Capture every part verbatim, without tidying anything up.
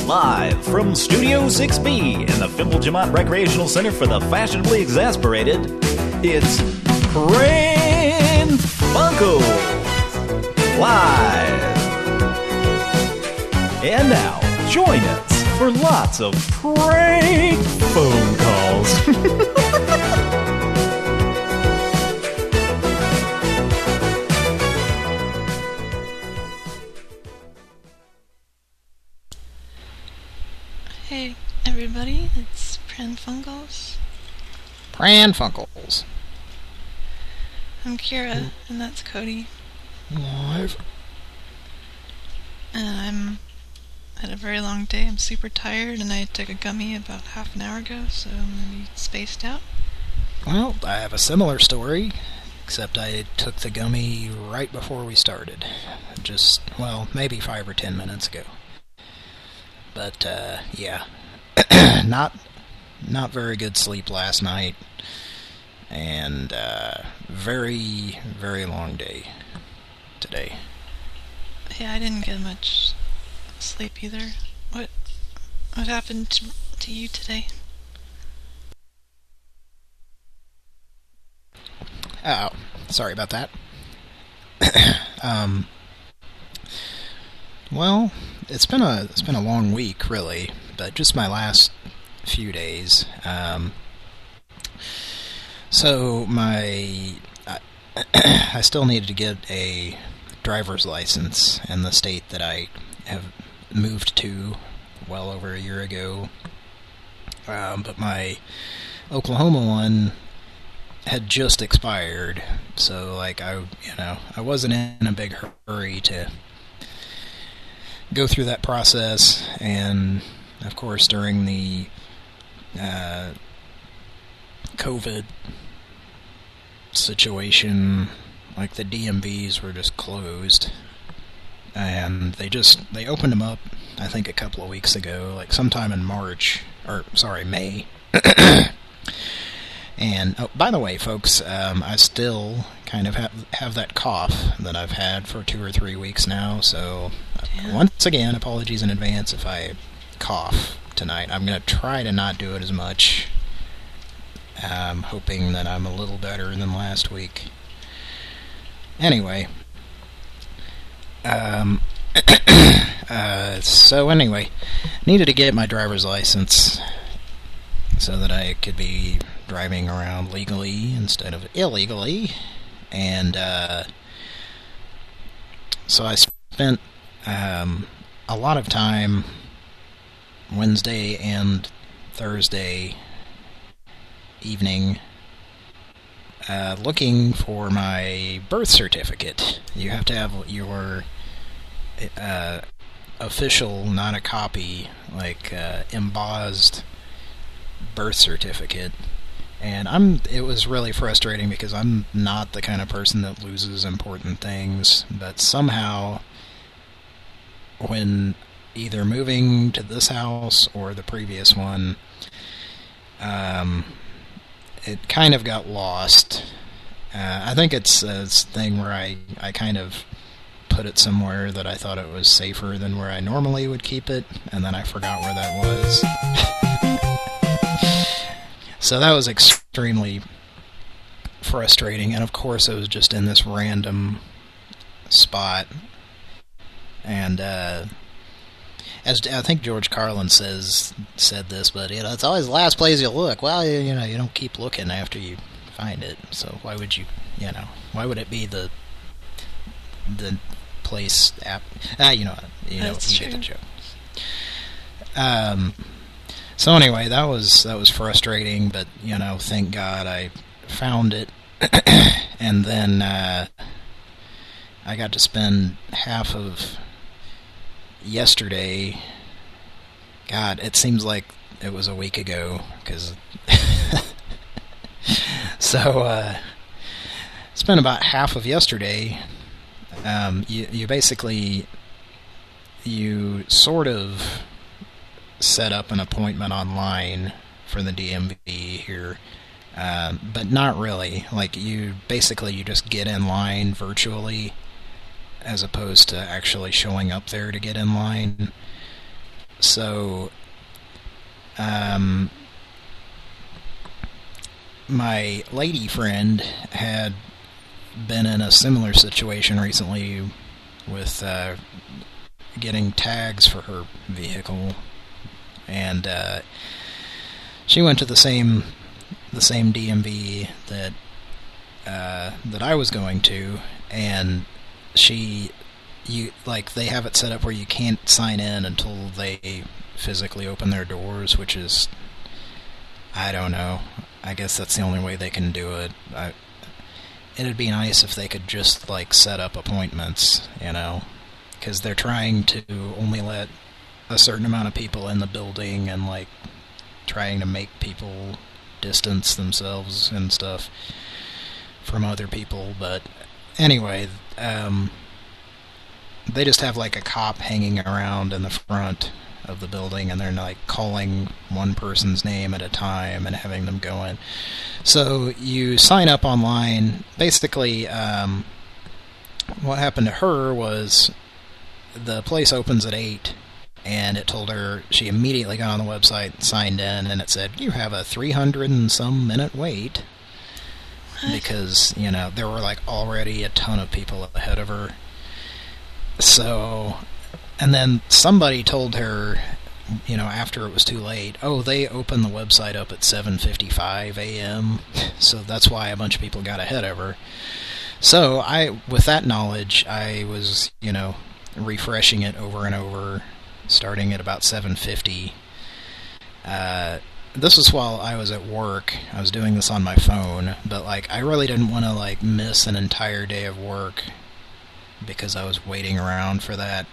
Live from Studio six B in the Fimble Jamont Recreational Center for the Fashionably Exasperated, it's Pran Funkels Live. And now, join us for lots of prank phone calls. Hey everybody, it's Pran Funkels. Pran Funkels. I'm Kira, and that's Cody. Live. And I'm had a very long day. I'm super tired, and I took a gummy about half an hour ago, so I'm gonna be spaced out. Well, I have a similar story, except I took the gummy right before we started. Just, well, maybe five or ten minutes ago. But, uh, yeah. not, not very good sleep last night. And, uh, very, very long day today. Yeah, I didn't get much sleep either. What, what happened to, to you today? Oh, sorry about that. um... Well, it's been a it's been a long week, really, but just my last few days. Um, so my I, I still needed to get a driver's license in the state that I have moved to well over a year ago. Um, but my Oklahoma one had just expired, so like I you know I wasn't in a big hurry to go through that process. And of course during the uh, COVID situation, like the D M Vs were just closed, and they just they opened them up I think a couple of weeks ago, like sometime in March, or sorry, May. And, oh, by the way, folks, um, I still kind of have, have that cough that I've had for two or three weeks now, so uh, once again, apologies in advance if I cough tonight. I'm going to try to not do it as much. I'm hoping that I'm a little better than last week. Anyway. Um, uh, so anyway, needed to get my driver's license so that I could be driving around legally instead of illegally. And uh, so I spent um, a lot of time Wednesday and Thursday evening uh, looking for my birth certificate. You have to have your uh, official, not a copy, like uh, embossed birth certificate. And I'm it was really frustrating because I'm not the kind of person that loses important things, but somehow when either moving to this house or the previous one, um, it kind of got lost. Uh, I think it's a thing where I, I kind of put it somewhere that I thought it was safer than where I normally would keep it, and then I forgot where that was. So that was extremely frustrating, and of course it was just in this random spot. And uh, as I think George Carlin says said this, but you know, it's always the last place you look. Well, you, you know, you don't keep looking after you find it, so why would you, you know, why would it be the the place? App, ah, you know, you know, That's you true. get the joke. Um. So anyway, that was that was frustrating, but you know, thank God I found it. And then uh, I got to spend half of yesterday. God, it seems like it was a week ago, because so uh, spent about half of yesterday. Um, you you basically you sort of set up an appointment online for the D M V here, uh, but not really. Like, you basically you just get in line virtually as opposed to actually showing up there to get in line. So, um, my lady friend had been in a similar situation recently with uh, getting tags for her vehicle, and uh, she went to the same the same D M V that uh, that I was going to, and she you like they have it set up where you can't sign in until they physically open their doors, which is, I don't know. I guess that's the only way they can do it. I, it'd be nice if they could just like set up appointments, you know, because they're trying to only let a certain amount of people in the building and like trying to make people distance themselves and stuff from other people. But anyway, um, they just have like a cop hanging around in the front of the building, and they're like calling one person's name at a time and having them go in. So you sign up online. Basically, um, what happened to her was the place opens at eight, and it told her, she immediately got on the website, signed in, and it said, you have a three hundred and some minute wait. What? Because, you know, there were like already a ton of people ahead of her. So, and then somebody told her, you know, after it was too late, oh, they opened the website up at seven fifty-five a m, so that's why a bunch of people got ahead of her. So, I, with that knowledge, I was, you know, refreshing it over and over, starting at about seven fifty. Uh, this was while I was at work. I was doing this on my phone, but, like, I really didn't want to, like, miss an entire day of work because I was waiting around for that.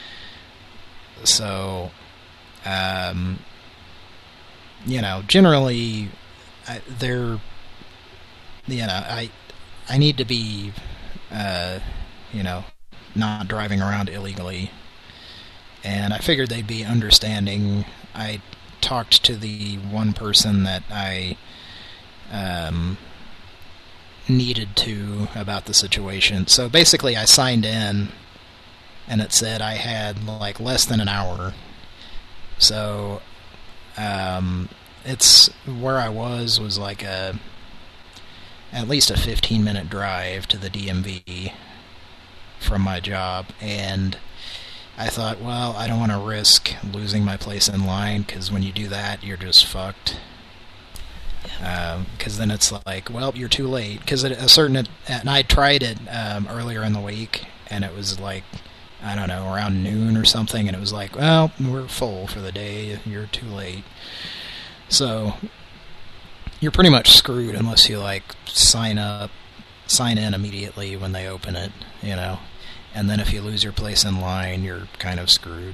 So, um, you know, generally, I, they're, you know, I, I need to be, uh, you know, not driving around illegally, and I figured they'd be understanding. I talked to the one person that I, um, needed to about the situation. So basically I signed in, and it said I had like less than an hour. So um, it's where I was was like a at least a fifteen minute drive to the D M V from my job, and I thought, well, I don't want to risk losing my place in line, because when you do that, you're just fucked. Because um, then it's like, well, you're too late. Because at a certain, and I tried it um, earlier in the week, and it was like, I don't know, around noon or something, and it was like, well, we're full for the day, you're too late. So, you're pretty much screwed unless you, like, sign up, sign in immediately when they open it, you know. And then if you lose your place in line, you're kind of screwed.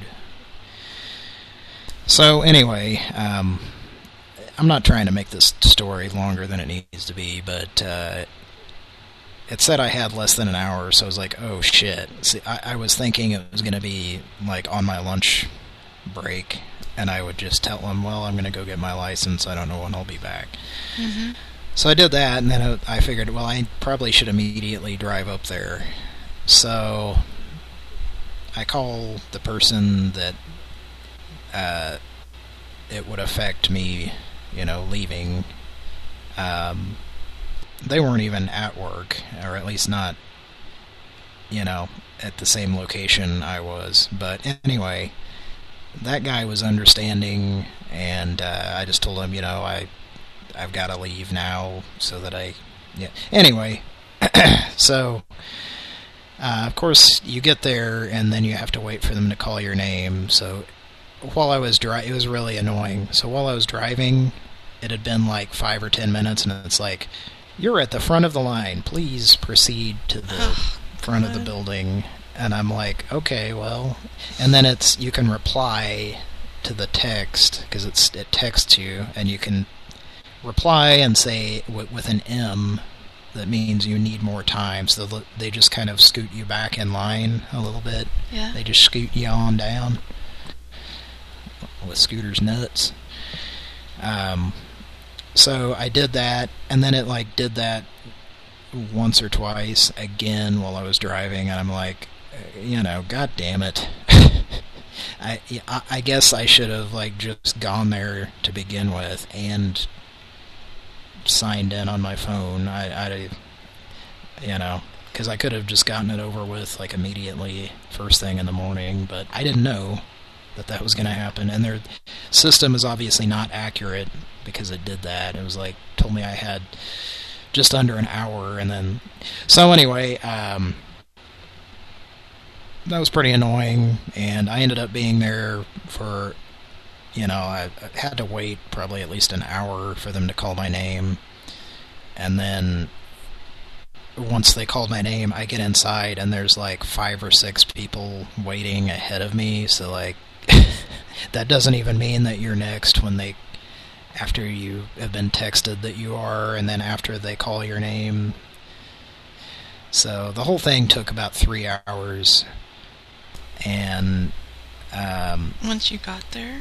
So, anyway, um... I'm not trying to make this story longer than it needs to be, but uh, it said I had less than an hour, so I was like, oh shit. See, I, I was thinking it was going to be like on my lunch break, and I would just tell them, well, I'm going to go get my license, I don't know when I'll be back. Mm-hmm. So I did that, and then I figured, well, I probably should immediately drive up there. So I call the person that uh, it would affect me, you know, leaving. Um, they weren't even at work, or at least not, you know, at the same location I was. But anyway, that guy was understanding, and uh, I just told him, you know, I, I've got to leave now, so that I, yeah. Anyway, so, uh, of course, you get there, and then you have to wait for them to call your name, so while I was driving, it was really annoying. So while I was driving, it had been like five or ten minutes, and it's like, you're at the front of the line. Please proceed to the oh, front God. of the building. And I'm like, okay, well. And then it's you can reply to the text, because it's it texts you, and you can reply and say w with an M. That means you need more time. So they just kind of scoot you back in line a little bit. Yeah. They just scoot you on down with Scooter's nuts. Um, so I did that, and then it like did that once or twice again while I was driving, and I'm like, you know, god damn it. I, I I guess I should have like just gone there to begin with and signed in on my phone. I, I you know, because I could have just gotten it over with like immediately, first thing in the morning. But I didn't know that that was going to happen, and their system is obviously not accurate because it did that. It was like told me I had just under an hour, and then so anyway. Um, That was pretty annoying, and I ended up being there for, you know, I, I had to wait probably at least an hour for them to call my name, and then once they called my name, I get inside, and there's like five or six people waiting ahead of me, so like, that doesn't even mean that you're next when they, after you have been texted that you are, and then after they call your name. So the whole thing took about three hours. And um, once you got there?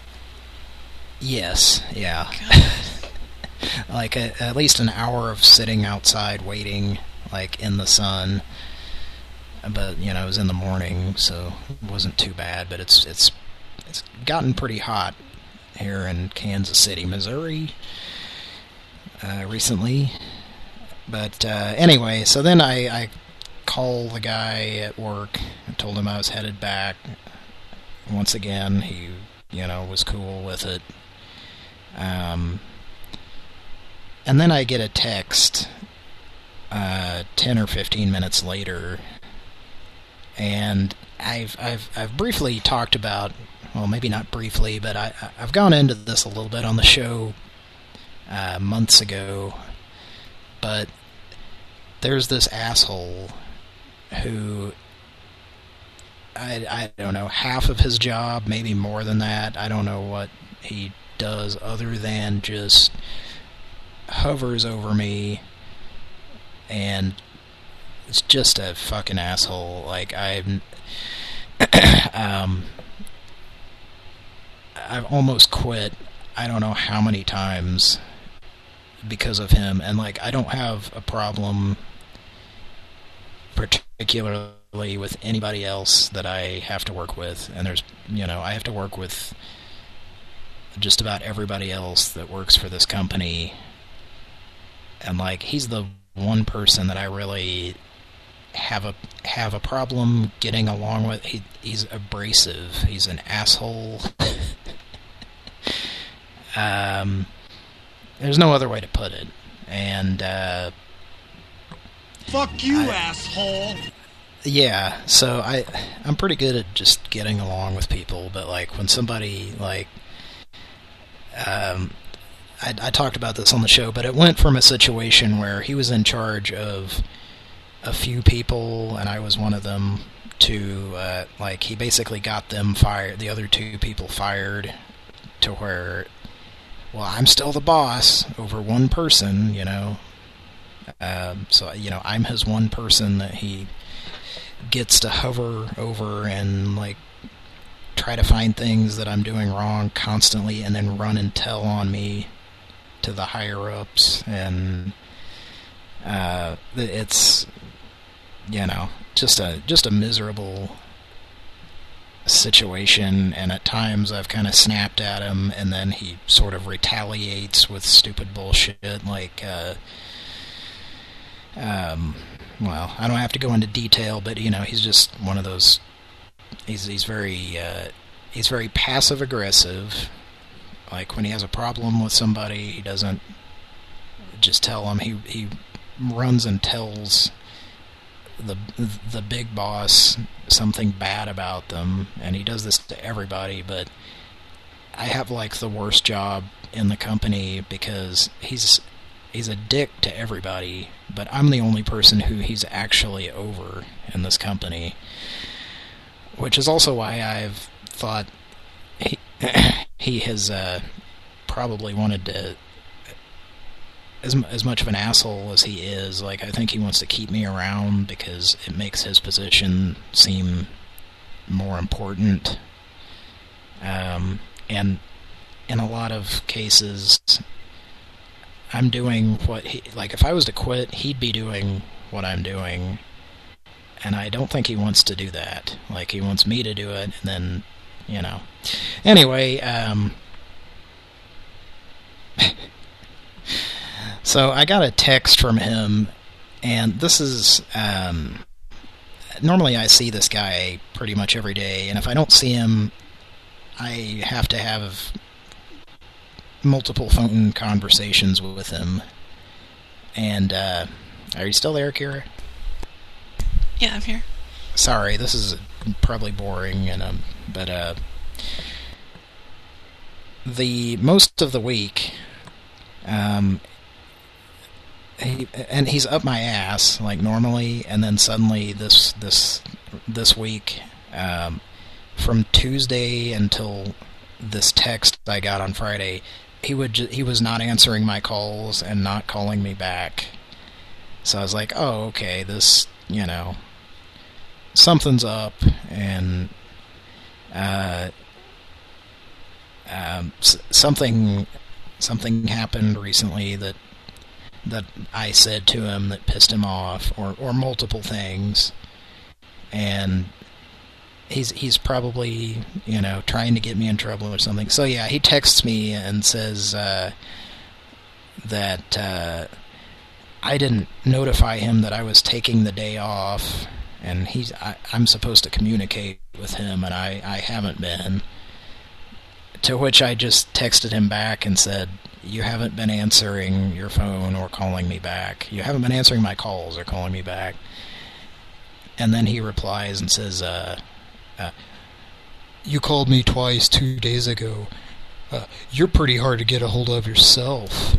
Yes, yeah. God. Like a, at least an hour of sitting outside waiting, like in the sun. But you know, it was in the morning, so it wasn't too bad. But it's it's it's gotten pretty hot here in Kansas City, Missouri, uh, recently. But uh, anyway, so then I. I call the guy at work and told him I was headed back. Once again, he, you know, was cool with it. Um, and then I get a text uh, ten or fifteen minutes later, and I've I've I've briefly talked about, well, maybe not briefly, but I I've gone into this a little bit on the show uh, months ago. But there's this asshole who, I, I don't know, half of his job, maybe more than that, I don't know what he does other than just hovers over me, and it's just a fucking asshole. Like, I've, um, I've almost quit, I don't know how many times, because of him, and like, I don't have a problem particularly with anybody else that I have to work with, and there's, you know, I have to work with just about everybody else that works for this company, and like, he's the one person that I really have a have a problem getting along with. He he's abrasive. He's an asshole. um, there's no other way to put it, and uh. Fuck you, I, asshole! Yeah, so I, I'm pretty good at just getting along with people, but like when somebody like, um, I, I talked about this on the show, but it went from a situation where he was in charge of a few people, and I was one of them, to uh, like he basically got them fired, the other two people fired, to where, well, I'm still the boss over one person, you know. Um, so, you know, I'm his one person that he gets to hover over and, like, try to find things that I'm doing wrong constantly, and then run and tell on me to the higher-ups, and uh, it's, you know, just a, just a miserable situation, and at times I've kind of snapped at him, and then he sort of retaliates with stupid bullshit, like, uh... Um, well, I don't have to go into detail, but you know, he's just one of those. He's he's very uh, he's very passive aggressive. Like when he has a problem with somebody, he doesn't just tell them. He he runs and tells the the big boss something bad about them, and he does this to everybody. But I have like the worst job in the company because he's. He's a dick to everybody, but I'm the only person who he's actually over in this company. Which is also why I've thought he, he has uh, probably wanted to, as, as much of an asshole as he is, like, I think he wants to keep me around because it makes his position seem more important. Um, and in a lot of cases, I'm doing what he, like, if I was to quit, he'd be doing what I'm doing, and I don't think he wants to do that. Like, he wants me to do it, and then you know. Anyway, um... so I got a text from him, and this is, um... normally I see this guy pretty much every day, and if I don't see him, I have to have multiple phone conversations with him. And, uh... are you still there, Kira? Yeah, I'm here. Sorry, this is probably boring, and um, but uh, the most of the week, um, he, and he's up my ass like normally, and then suddenly this this this week, um, from Tuesday until this text I got on Friday, he would ju he was not answering my calls and not calling me back. So I was like, oh, okay, this, you know, something's up, and uh, um, s something something happened recently that that I said to him that pissed him off, or or multiple things, and he's he's probably, you know, trying to get me in trouble or something. So yeah, he texts me and says uh, that uh, I didn't notify him that I was taking the day off. And he's, I, I'm supposed to communicate with him, and I, I haven't been. To which I just texted him back and said, you haven't been answering your phone or calling me back. You haven't been answering my calls or calling me back. And then he replies and says, uh, uh, you called me twice two days ago. Uh, you're pretty hard to get a hold of yourself.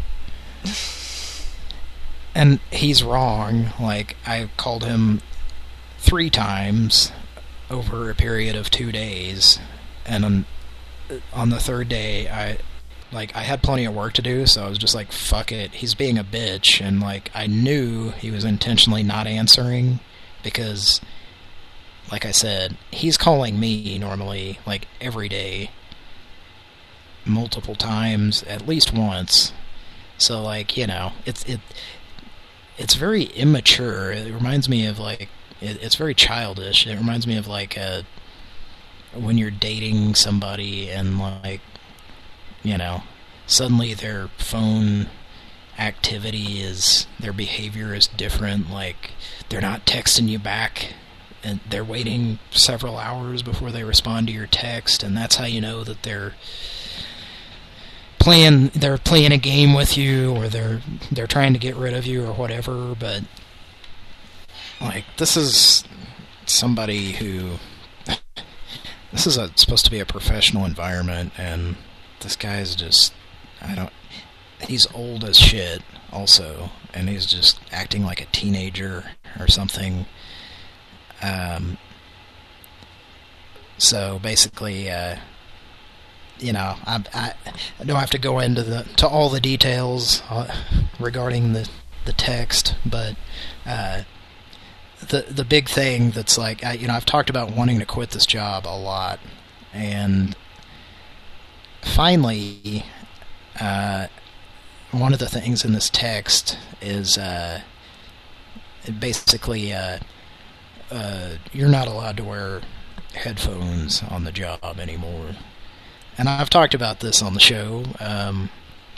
And he's wrong. Like, I called him three times over a period of two days, and on, on the third day, I like I had plenty of work to do, so I was just like, fuck it, he's being a bitch. And like, I knew he was intentionally not answering, because like I said, he's calling me normally like every day, multiple times, at least once. So like, you know, it's it it's very immature. It reminds me of like, It, it's very childish. It reminds me of like uh, when you're dating somebody and like, you know, suddenly their phone activity is, their behavior is different. Like, they're not texting you back, and they're waiting several hours before they respond to your text, and that's how you know that they're playing they're playing a game with you, or they're they're trying to get rid of you or whatever. But like, this is somebody who, this is a, supposed to be a professional environment, and this guy's just, I don't, he's old as shit also, and he's just acting like a teenager or something. Um, so basically, uh, you know, I, I, I don't have to go into the, to all the details uh, regarding the, the text, but, uh, The the big thing that's like, I, you know, I've talked about wanting to quit this job a lot, and finally, uh, one of the things in this text is uh, basically uh, uh, you're not allowed to wear headphones on the job anymore. And I've talked about this on the show. Um,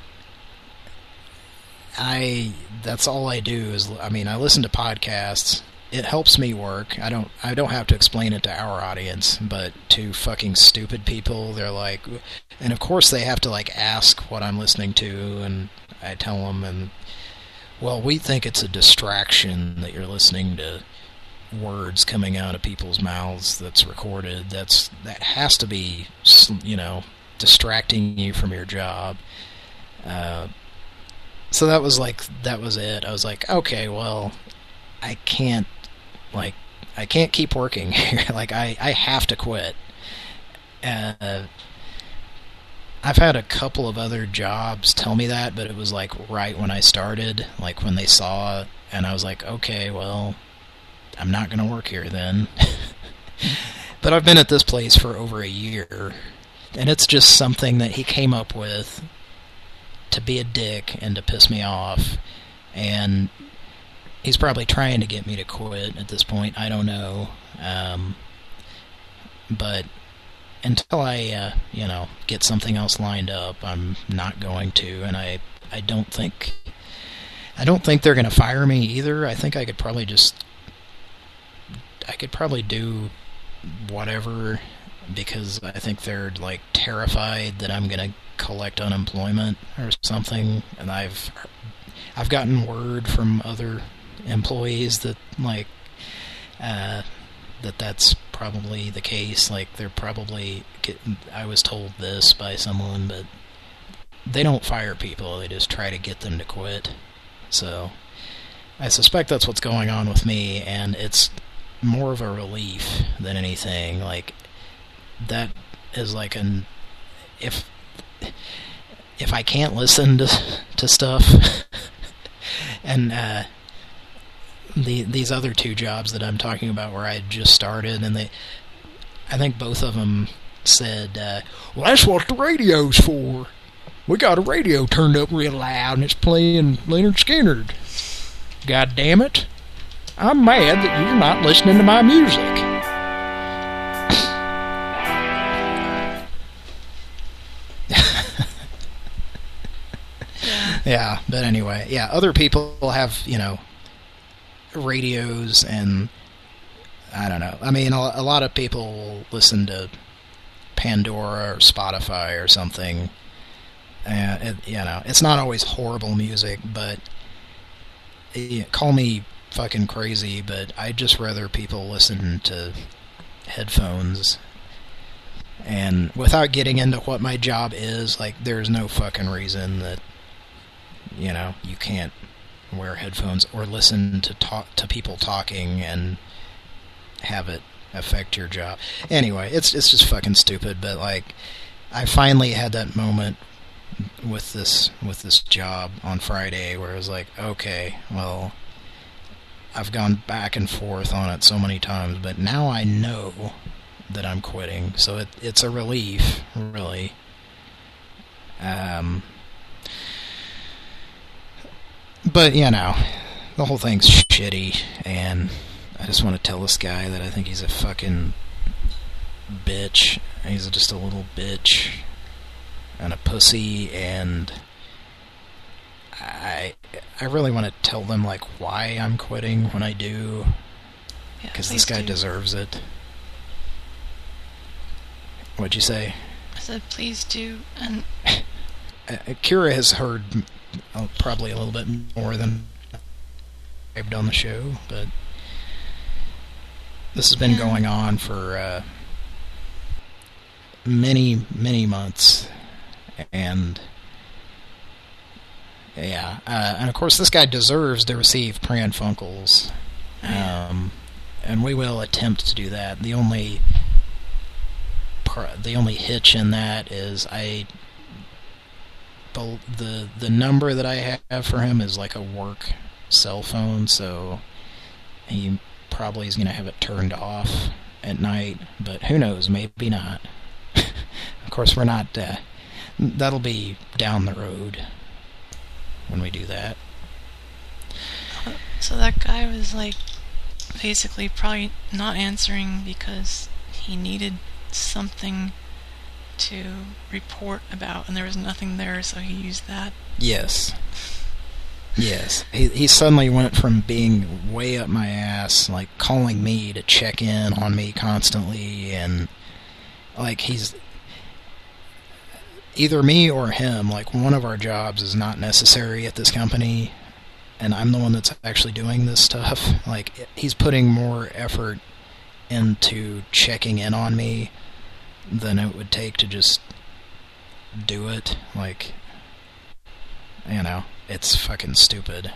I that's all I do is, I mean, I listen to podcasts. It helps me work. I don't I don't have to explain it to our audience, but to fucking stupid people, they're like, and of course they have to like ask what I'm listening to, and I tell them, and well, we think it's a distraction that you're listening to words coming out of people's mouths that's recorded. That's that has to be, you know, distracting you from your job. Uh, so that was like that was it. I was like, okay, well, I can't. Like, I can't keep working here. Like, I, I have to quit. Uh, I've had a couple of other jobs tell me that, but it was, like, right when I started. Like, when they saw it, and I was like, okay, well, I'm not going to work here then. But I've been at this place for over a year, and it's just something that he came up with to be a dick and to piss me off. And he's probably trying to get me to quit at this point. I don't know. Um, but until I, uh, you know, get something else lined up, I'm not going to, and I, I don't think, I don't think they're going to fire me either. I think I could probably just, I could probably do whatever, because I think they're, like, terrified that I'm going to collect unemployment or something, and I've, I've gotten word from other employees that, like, uh, that that's probably the case. Like, they're probably getting, I was told this by someone, but they don't fire people, they just try to get them to quit. So I suspect that's what's going on with me, and it's more of a relief than anything. Like, that is like an, if if I can't listen to to stuff and uh the these other two jobs that I'm talking about where I just started, and they, I think both of them said, uh, well, that's what the radio's for. We got a radio turned up real loud and it's playing Leonard Skinner. God damn it. I'm mad that you're not listening to my music. Yeah. Yeah, but anyway, yeah, other people have, you know, radios, and I don't know. I mean, a, a lot of people listen to Pandora or Spotify or something. Uh, it, you know, it's not always horrible music, but it, call me fucking crazy, but I'd just rather people listen to headphones. And without getting into what my job is, like, there's no fucking reason that, you know, you can't wear headphones or listen to talk to people talking and have it affect your job. Anyway, it's it's just fucking stupid, but, like, I finally had that moment with this with this job on Friday where I was like, okay, well, I've gone back and forth on it so many times, but now I know that I'm quitting, so it it's a relief, really. Um But, you know, the whole thing's shitty, and I just want to tell this guy that I think he's a fucking bitch. He's just a little bitch and a pussy, and I I really want to tell them, like, why I'm quitting when I do, because Yeah, this guy do. deserves it. What'd you say? I said, please do, and Uh, Kira has heard uh, probably a little bit more than I've done the show, but this has been Yeah. going on for uh, many, many months, and yeah, uh, and of course this guy deserves to receive Pran Funkels, um, and we will attempt to do that. The only pr- the only hitch in that is I. The the number that I have for him is like a work cell phone, so he probably is going to have it turned off at night, but who knows, maybe not. Of course, we're not, uh, that'll be down the road when we do that. so that guy was, like, basically probably not answering because he needed something to report about, and there was nothing there, so he used that. Yes. Yes. He he suddenly went from being way up my ass, like calling me to check in on me constantly, and like he's either me or him, like one of our jobs is not necessary at this company, and I'm the one that's actually doing this stuff. Like, he's putting more effort into checking in on me than it would take to just do it. Like, you know, it's fucking stupid.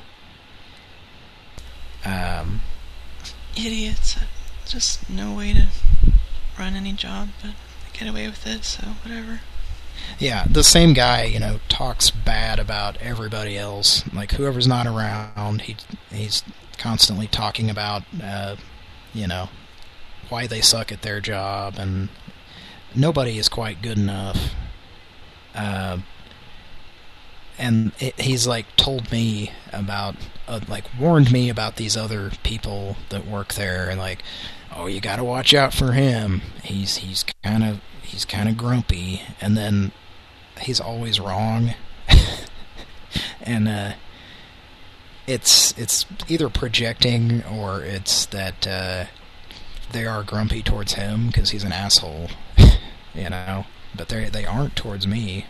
Um, Idiots. Just no way to run any job, but they get away with it, so whatever. yeah, the same guy, you know, talks bad about everybody else. Like, whoever's not around, he he's constantly talking about, uh, you know, why they suck at their job, and nobody is quite good enough. Uh, and it, he's like told me about, uh, like warned me about these other people that work there, and like, oh, you got to watch out for him. He's he's kind of he's kind of grumpy, and then he's always wrong. And uh, it's it's either projecting or it's that uh, they are grumpy towards him because he's an asshole, you know. But they they aren't towards me.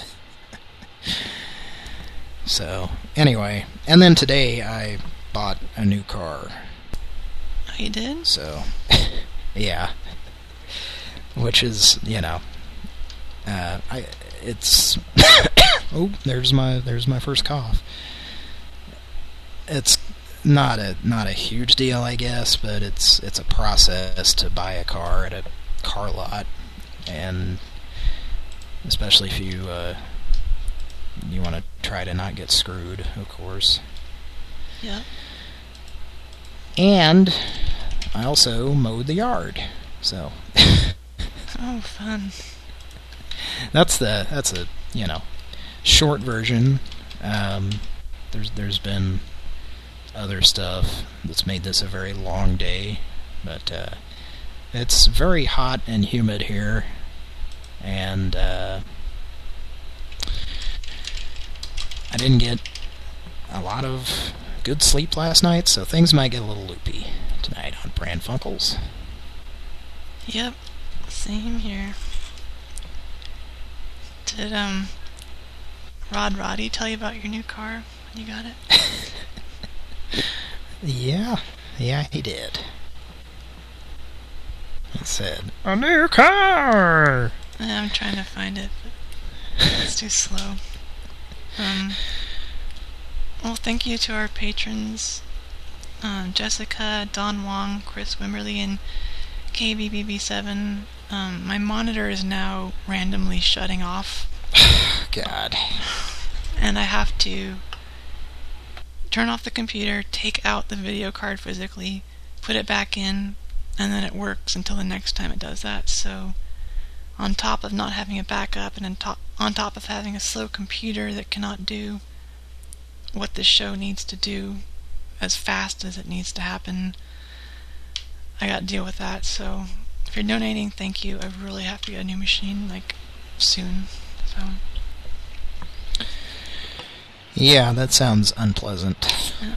So anyway, and then today I bought a new car. Oh, you did? So yeah, which is, you know, uh, I it's. Oh, there's my there's my first cough. It's not a not a huge deal, I guess, but it's it's a process to buy a car at a car lot, and especially if you uh, you want to try to not get screwed, of course. Yeah. And I also mowed the yard, so. Oh, fun. That's the that's a you know. short version. Um, there's there's been other stuff that's made this a very long day, but uh, it's very hot and humid here, and uh, I didn't get a lot of good sleep last night, so things might get a little loopy tonight on Pran Funkels. Yep, same here. Did um Rod Roddy tell you about your new car when you got it? Yeah, yeah, he did. He said, "A new car!" I'm trying to find it, but it's too slow. Um, well, thank you to our patrons, um, Jessica, Don Wong, Chris Wimberly, and K B B B seven. Um, my monitor is now randomly shutting off. God. And I have to turn off the computer, take out the video card physically, put it back in, and then it works until the next time it does that. So, on top of not having a backup, and on top, on top of having a slow computer that cannot do what this show needs to do as fast as it needs to happen, I got to deal with that. So, if you're donating, thank you. I really have to get a new machine, like, soon. So... yeah, that sounds unpleasant. Yeah.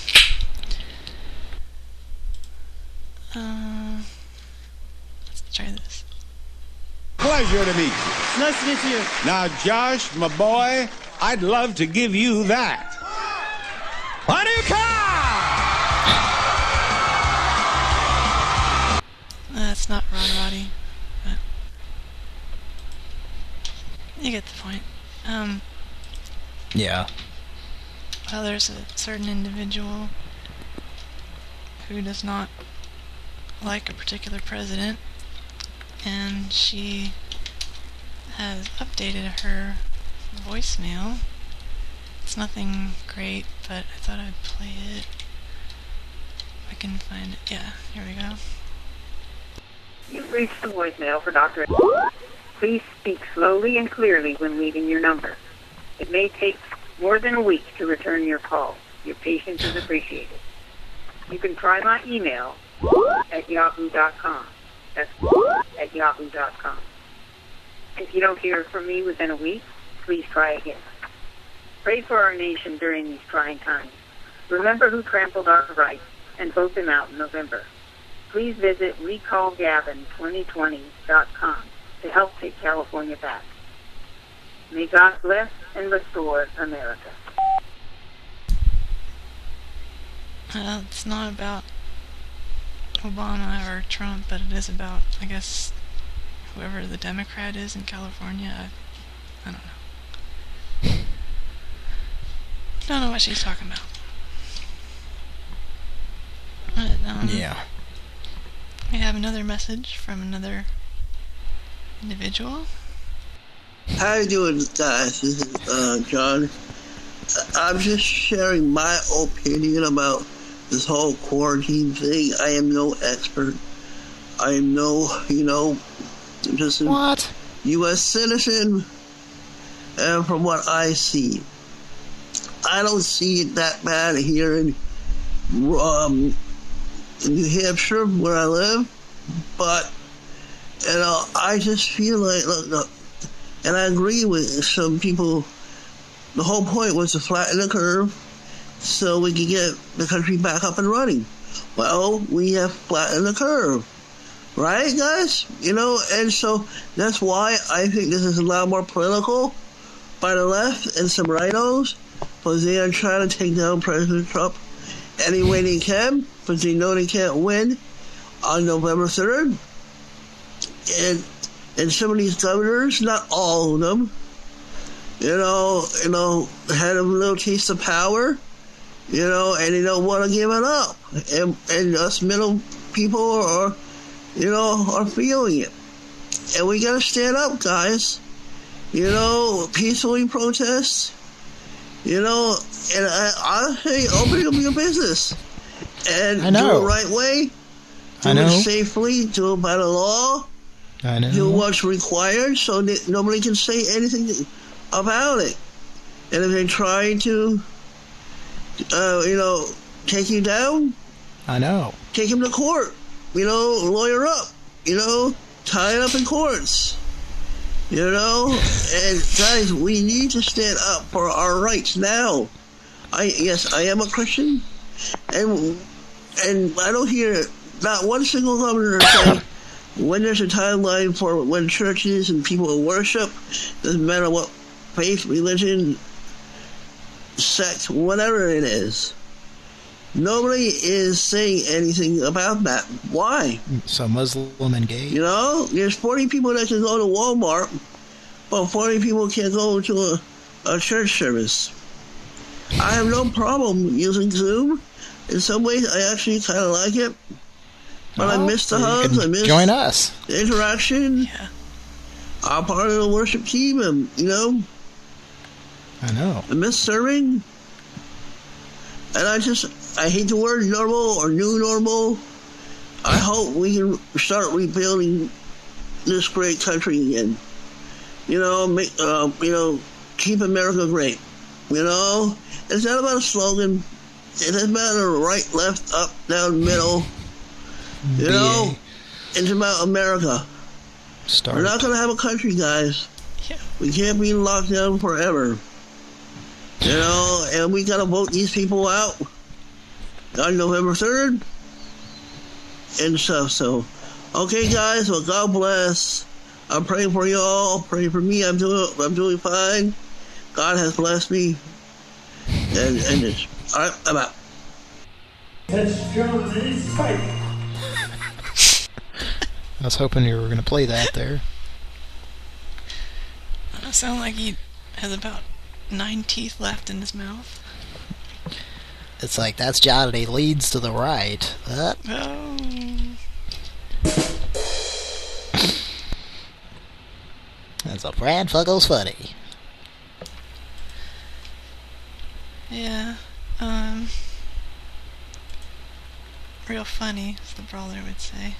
Uh, let's try this. Pleasure to meet you. Nice to meet you. Now, Josh, my boy, I'd love to give you that. A new car! That's not Rod Roddy, but you get the point. Um, Yeah. well, there's a certain individual who does not like a particular president, and she has updated her voicemail. It's nothing great, but I thought I'd play it. If I can find it. Yeah, here we go. You've reached the voicemail for Doctor Please speak slowly and clearly when leaving your number. It may take more than a week to return your call. Your patience is appreciated. You can try my email at yahoo dot com. That's at yahoo dot com. If you don't hear from me within a week, please try again. Pray for our nation during these trying times. Remember who trampled our rights and vote them out in November. Please visit recall gavin twenty twenty dot com to help take California back. May God bless and restore America. Well, it's not about Obama or Trump, but it is about, I guess, whoever the Democrat is in California. I, I don't know. Don't know what she's talking about. But, um, Yeah. we have another message from another individual. How you doing, guys? This is uh, John. I'm just sharing my opinion about this whole quarantine thing. I am no expert. I am no, you know, just a What? U S citizen. And from what I see, I don't see it that bad here in um, New Hampshire, where I live. But And uh, I just feel like, look, look, and I agree with some people, the whole point was to flatten the curve so we could get the country back up and running. Well, we have flattened the curve. Right, guys? You know, and so that's why I think this is a lot more political by the left and some rhinos, because they are trying to take down President Trump any way they can, because they know they can't win on November third. And and some of these governors, not all of them, you know, you know, had a little taste of power, you know, and they don't want to give it up. And and us middle people are, you know, are feeling it. And we gotta stand up, guys. You know, peacefully protest. You know, and I, I say open up your business. And I know. do it the right way. Do I know. it safely. Do it by the law. I know. Do what's required so that nobody can say anything about it. And if they try to, uh, you know, take you down, I know. take him to court. You know, lawyer up. You know, tie it up in courts. You know, and guys, we need to stand up for our rights now. I yes, I am a Christian, and and I don't hear not one single governor say when there's a timeline for when churches and people will worship, doesn't matter what faith, religion, sect, whatever it is. Nobody is saying anything about that. Why? So Muslim and gay? You know, there's forty people that can go to Walmart, but forty people can't go to a, a church service. I have no problem using Zoom. In some ways, I actually kind of like it. But Oh, I miss the you hugs. can I miss join us. the interaction. Yeah. I'm part of the worship team, and, you know, I know. I miss serving. And I just, I hate the word normal or new normal. I hope we can start rebuilding this great country again. You know, make, uh, you know, keep America great. You know, it's not about a slogan. It doesn't matter right, left, up, down, middle. You B A. know, it's about America. Start. We're not going to have a country, guys. Yeah. We can't be locked down forever. You know, and we got to vote these people out on November third and stuff. So, okay, guys. Well, God bless. I'm praying for you all. Pray for me. I'm doing. I'm doing fine. God has blessed me. And and it's all right. I'm out. That's Germany's fight. I was hoping you were going to play that there. It sounds like he has about nine teeth left in his mouth. It's like, that's Johnny leads to the right. What? Oh. That's a Brad Fuggles funny. Yeah. Um. Real funny, as the brawler would say.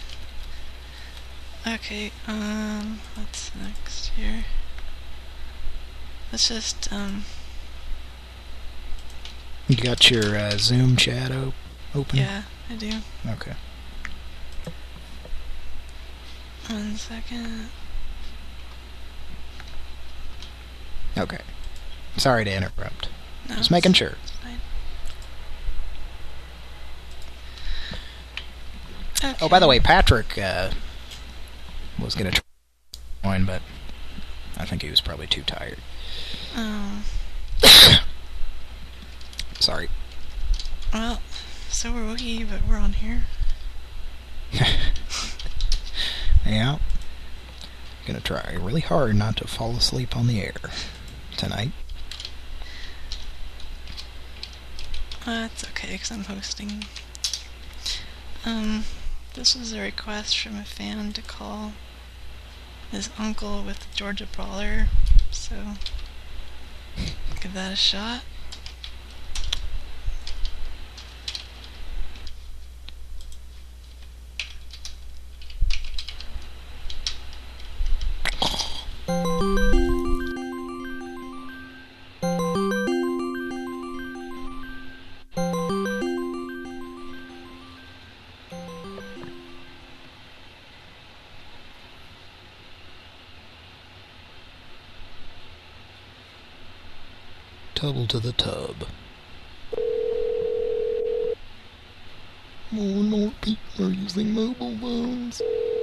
Okay, um, what's next here? Let's just, um, You got your uh, Zoom chat op- open? yeah, I do. Okay. One second. Okay. Sorry to interrupt. No, Just making it's- sure. it's fine. Okay. Oh, by the way, Patrick uh, was going to join, but I think he was probably too tired. Oh, Sorry. well, so were we, but we're on here. Yeah. Gonna try really hard not to fall asleep on the air tonight. Uh, it's okay, because I'm hosting. Um, this was a request from a fan to call his uncle with the Georgia Brawler, so give that a shot. Tubble to the tub. More and more people are using mobile phones.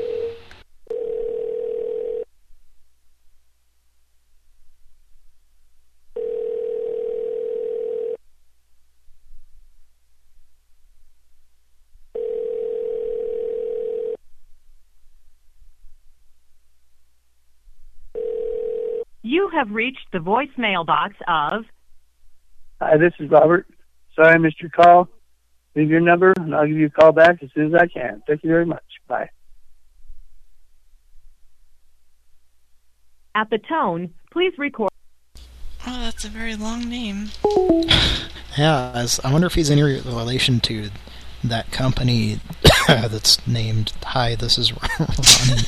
You have reached the voicemail box of... Hi, this is Robert. Sorry I missed your call. Leave your number, and I'll give you a call back as soon as I can. Thank you very much. Bye. At the tone, please record... Oh, that's a very long name. Yeah, as, I wonder if he's in relation to that company that's named Hi, This Is Ronnie.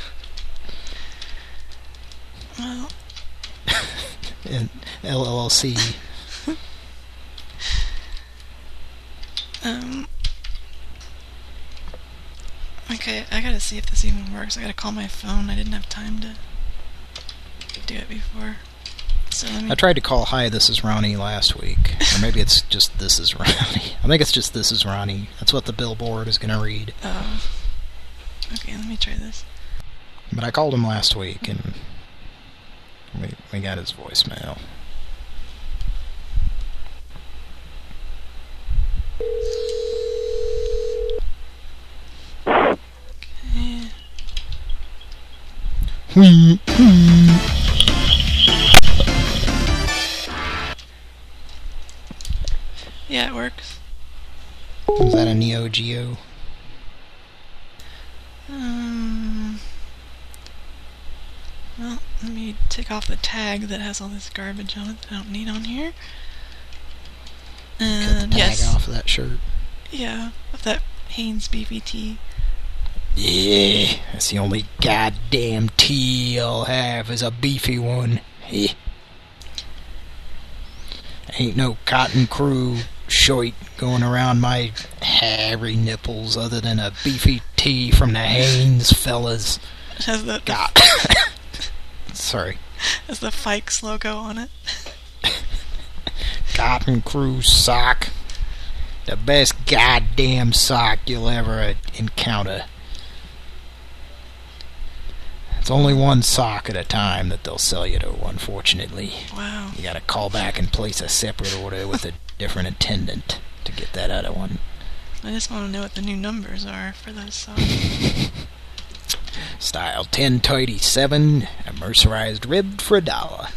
Well... in L L C. um. Okay, I gotta see if this even works. I gotta call my phone. I didn't have time to do it before. So let me... I tried to call Hi, This Is Ronnie last week. Or maybe it's just This Is Ronnie. I think it's just This Is Ronnie. That's what the billboard is gonna read. Oh. Okay, let me try this. But I called him last week and we, we got his voicemail. Okay. Whee, whee. Yeah, it works. Is that a Neo Geo? Um... Well, let me take off the tag that has all this garbage on it that I don't need on here. And Cut the tag yes. off of that shirt. Yeah, of that Hanes B B T. Yeah, that's the only goddamn tea I'll have is a beefy one. Yeah. Ain't no Cotton Crew shite going around my hairy nipples other than a beefy tea from the Hanes fellas. It has the, God. Sorry. Has the Fikes logo on it. Cotton Crew sock. The best goddamn sock you'll ever encounter. It's only one sock at a time that they'll sell you to, unfortunately. Wow. You gotta call back and place a separate order with a different attendant to get that other one. I just want to know what the new numbers are for those socks. Style ten thirty-seven, a mercerized ribbed for a dollar.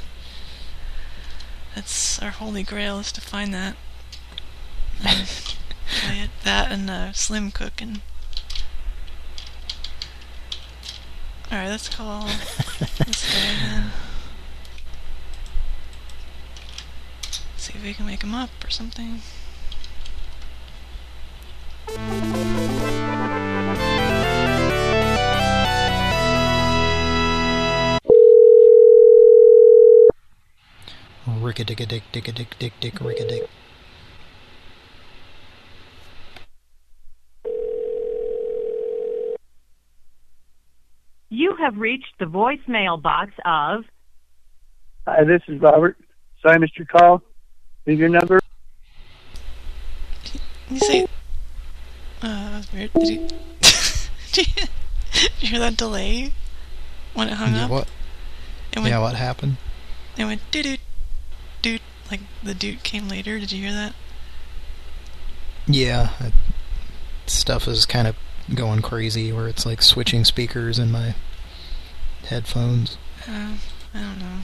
That's our holy grail, is to find that. Um, play it. That and uh, Slim Cookin'. Alright, let's call this guy then. See if we can make him up or something. Rick-a-dick-a-dick, dick-a-dick, dick, dick, rick-a-dick. You have reached the voicemail box of... Hi, this is Robert. Sorry I missed your call. Leave your number. You say... Uh, that was weird. Did you... did, you did you hear that delay? When it hung Yeah, up? what? It went, Yeah, what happened? It went doo-doo, doot, like the doot came later. Did you hear that? Yeah, I, stuff is kind of going crazy where it's like switching speakers in my headphones. Uh, I don't know.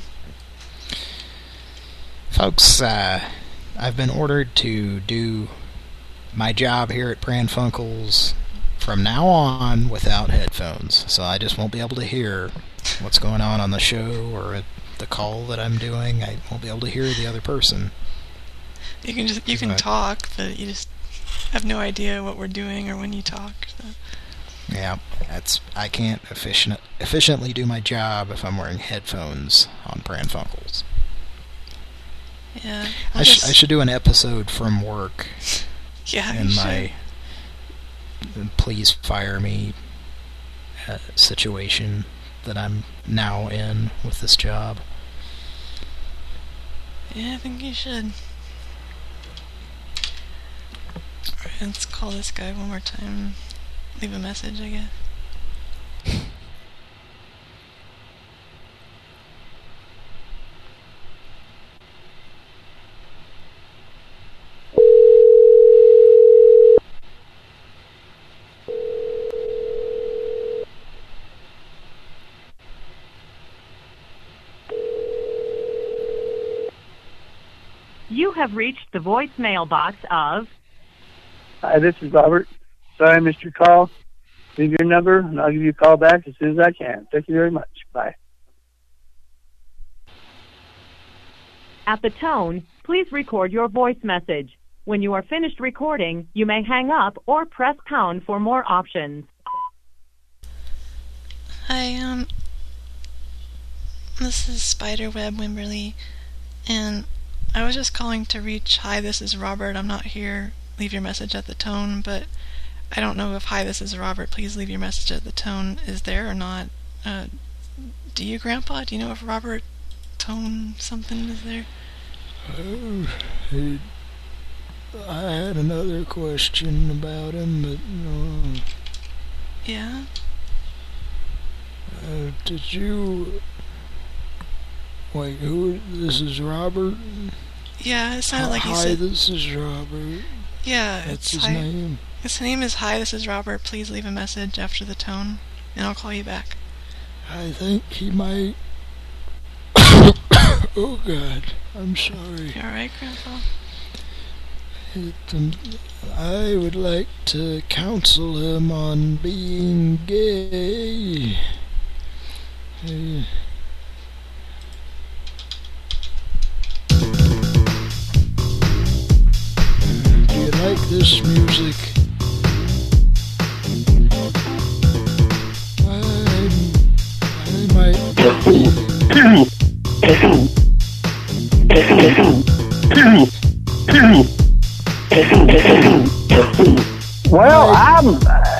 Folks, uh, I've been ordered to do my job here at Pran Funkels from now on without headphones, so I just won't be able to hear what's going on on the show or at the call that I'm doing. I won't be able to hear the other person. You can just you can I, talk, but you just have no idea what we're doing or when you talk. So. Yeah, that's I can't efficient, efficiently do my job if I'm wearing headphones on Pran Funkels. Yeah, I, sh I should do an episode from work. Yeah, in you my should. Please fire me uh, situation that I'm now in with this job. Yeah, I think you should. Alright, let's call this guy one more time. Leave a message, I guess. You have reached the voicemail box of... Hi, this is Robert. Sorry I missed your call. Leave your number, and I'll give you a call back as soon as I can. Thank you very much. Bye. At the tone, please record your voice message. When you are finished recording, you may hang up or press pound for more options. Hi, um... this is Spiderweb Wimberly, and I was just calling to reach hi, this is Robert, I'm not here, leave your message at the tone, but I don't know if hi, this is Robert, please leave your message at the tone is there or not. Uh, do you, Grandpa? Do you know if Robert Tone something is there? Oh, he, I had another question about him, but no. Yeah? Uh, did you... Wait, who? This is Robert? Yeah, it sounded like hi, he said... Hi, this is Robert. Yeah, That's it's his hi. name. His name is hi, this is Robert, please leave a message after the tone, and I'll call you back. I think he might... Oh, God, I'm sorry. You alright, Grandpa? It, um, I would like to counsel him on being gay. Uh, do you like this music? I, I might be... Well, I'm...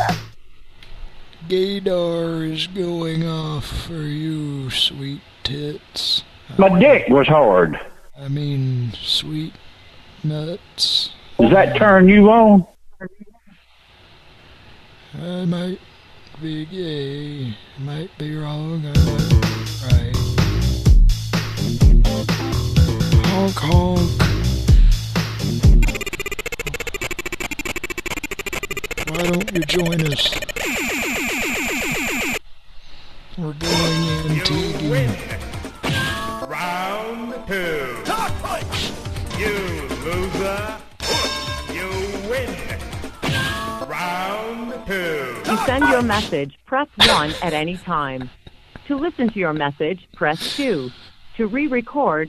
Gaydar is going off for you, sweet tits. My dick was hard. I mean, sweet nuts. Does that turn you on? I might be gay. Might be wrong. I might be right. Honk honk. Why don't you join us? We're going in T D. Round two. You loser. You win. Round two. To send your message, press one at any time. To listen to your message, press two. To re-record...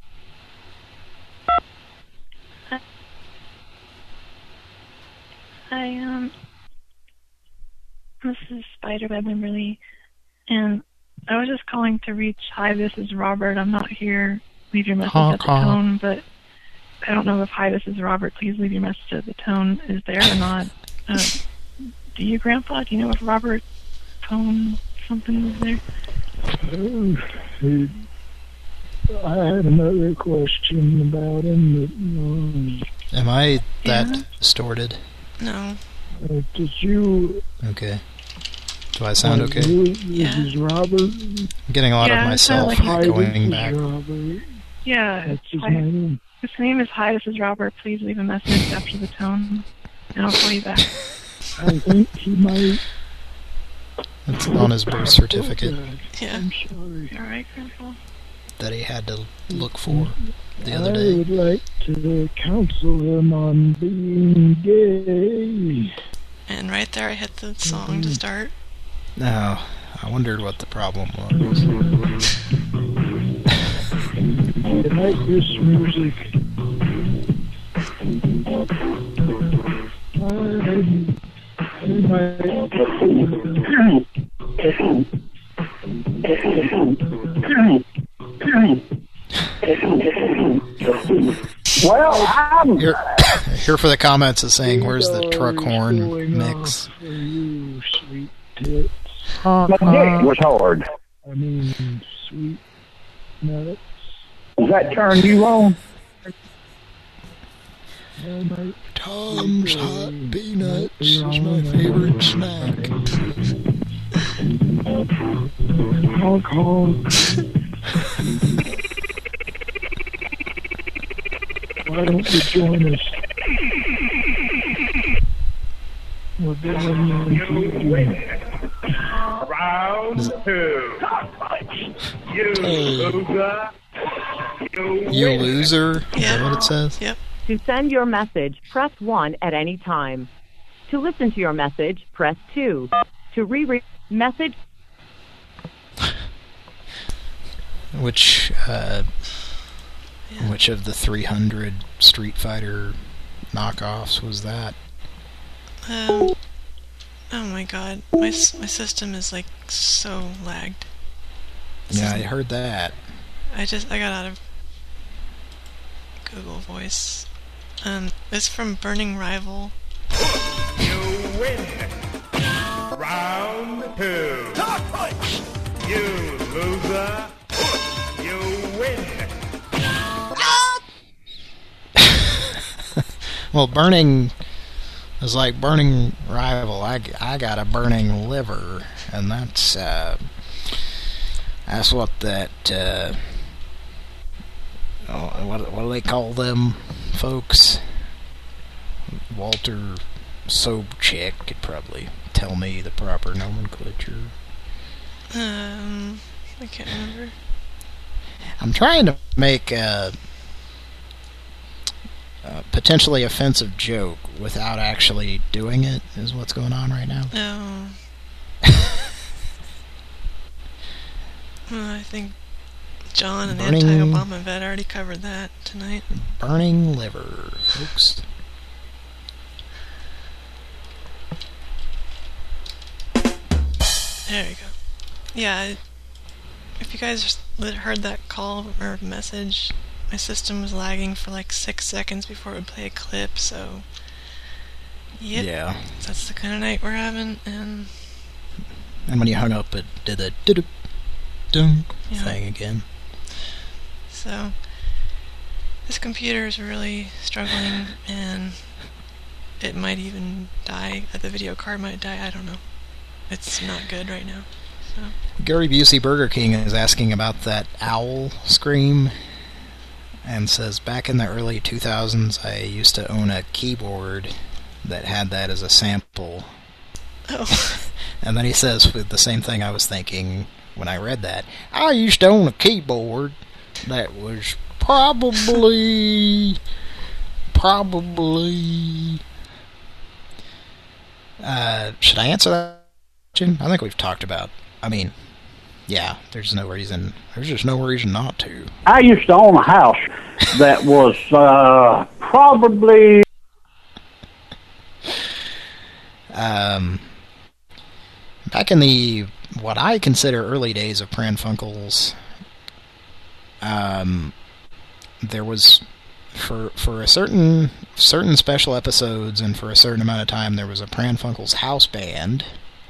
Hi, um... this is Spiderweb Wimberly, and I was just calling to reach hi, this is Robert, I'm not here, leave your message honk, at the honk. tone, but I don't know if hi, this is Robert, please leave your message at the tone is there or not. Uh, do you, Grandpa? Do you know if Robert Tone something is there? Oh, he, I had another question about him, but no. Am I that Yeah. distorted? No. Uh, did you... Okay. Do I sound okay? This Yeah. is Robert. I'm getting a lot Yeah, of it sounded myself like going this is back. Robert. Yeah. That's his hi. name. His name is hi, this is Robert, please leave a message after the tone, and I'll call you back. I think he might... That's on his birth certificate. Yeah. I'm sorry. Alright, Grandpa? That he had to look for the other I day. would like to counsel him on being gay. And right there I hit the song to start. No, I wondered what the problem was. I like this music. I, I might... Well, I'm... Here, here for the comments is saying, where's the truck horn mix? For you, sweet tits. My dick was hard. I mean, sweet nuts. Does that turn you on? Tom's Hot Peanuts is my favorite snack. Honk, honk. Why don't you join us? We're going on Round two. You Hey. loser. You You win. loser? Is that what it says? Yep. To send your message, press one at any time. To listen to your message, press two. To re-read message... Which, uh, which of the three hundred Street Fighter knockoffs was that? Um, oh my god. My, s- my system is like so lagged. This Yeah, I is- heard that. I just, I got out of Google Voice. Um, it's from Burning Rival. You win. Round two. You loser. You win. Well, burning is like burning rival. I, I got a burning liver, and that's uh, that's what that uh, oh, what what do they call them folks? Walter Sobchak could probably tell me the proper nomenclature. Um, I can't remember. I'm trying to make a, a potentially offensive joke without actually doing it, is what's going on right now. Oh. Well, I think John and Burning- anti-Obama vet already covered that tonight. Burning liver, folks. There we go. Yeah, I- if you guys heard that call or message, my system was lagging for like six seconds before it would play a clip, so... Yep. Yeah. That's the kind of night we're having, and... And when you hung up, it did the doo dunk Yeah. thing again. So... This computer is really struggling, and... It might even die. The video card might die, I don't know. It's not good right now, so... Gary Busey Burger King is asking about that owl scream, and says, back in the early two thousands, I used to own a keyboard that had that as a sample. Oh. And then he says, with the same thing I was thinking when I read that, I used to own a keyboard that was probably, probably... Uh, should I answer that question? I think we've talked about, I mean, yeah, there's no reason, there's just no reason not to. I used to own a house that was uh, probably... Um, back in the, what I consider early days of Pran Funkels, um, there was, for for a certain certain special episodes and for a certain amount of time, there was a Pran Funkels house band,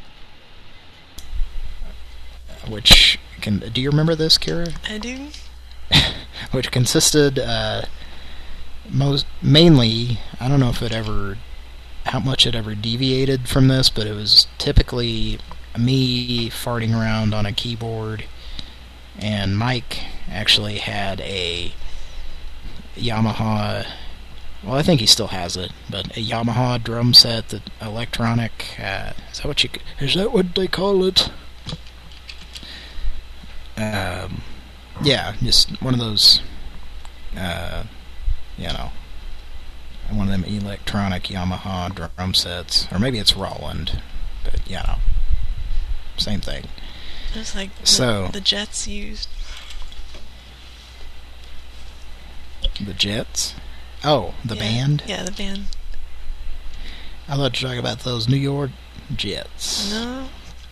which, can, do you remember this, Kira? I do. Which consisted, uh, most, mainly, I don't know if it ever... how much it ever deviated from this, but it was typically me farting around on a keyboard, and Mike actually had a Yamaha, well, I think he still has it, but a Yamaha drum set, that electronic, uh, is that what you, is that what they call it? Um, yeah, just one of those, uh, you know, one of them electronic Yamaha drum sets, or maybe it's Roland, but you know, same thing. Just like the, So the Jets used. the Jets. Oh, the Yeah. band. Yeah, the band. I thought you were talking about those New York Jets. No.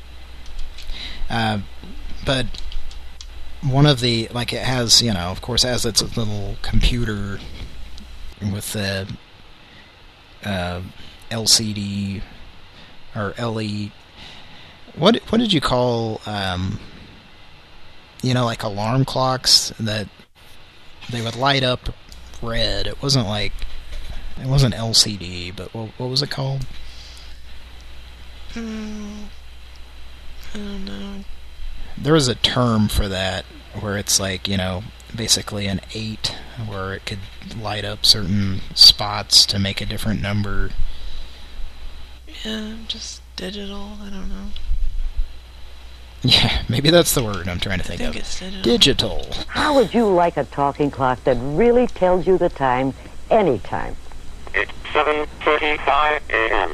Uh, but one of the, like, it has, you know, of course, has its little computer with the uh, L C D or L E. What what did you call, um, you know, like alarm clocks that they would light up red. It wasn't like, it wasn't L C D, but what, what was it called? Hmm. I don't know. There was a term for that where it's like, you know, basically an eight, where it could light up certain spots to make a different number. Yeah, just digital. I don't know. Yeah, maybe that's the word I'm trying to think, I think of. It's digital. Digital. How would you like a talking clock that really tells you the time anytime? It's seven thirty-five a m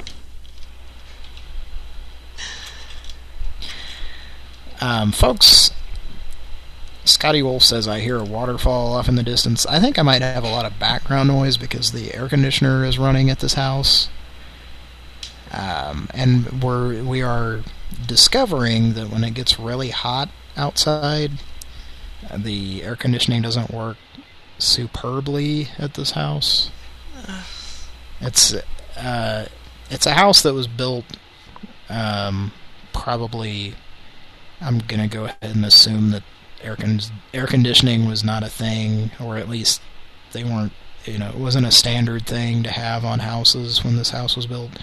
Um, folks, Scotty Wolf says, I hear a waterfall off in the distance. I think I might have a lot of background noise because the air conditioner is running at this house. Um, and we're, we are discovering that when it gets really hot outside, the air conditioning doesn't work superbly at this house. It's, uh, it's a house that was built, um, probably... I'm going to go ahead and assume that air, con air conditioning was not a thing, or at least they weren't, you know, it wasn't a standard thing to have on houses when this house was built.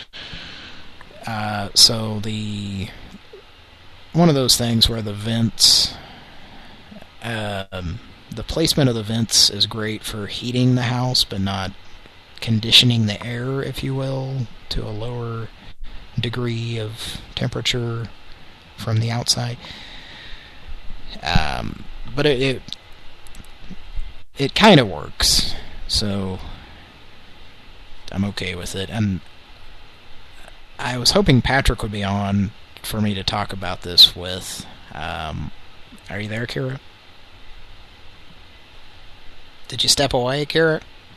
Uh, so the, one of those things where the vents, um, the placement of the vents is great for heating the house, but not conditioning the air, if you will, to a lower degree of temperature from the outside. Um, but it it, it kind of works, so I'm okay with it. And I was hoping Patrick would be on for me to talk about this with. Um, are you there, Kira? Did you step away, Kira?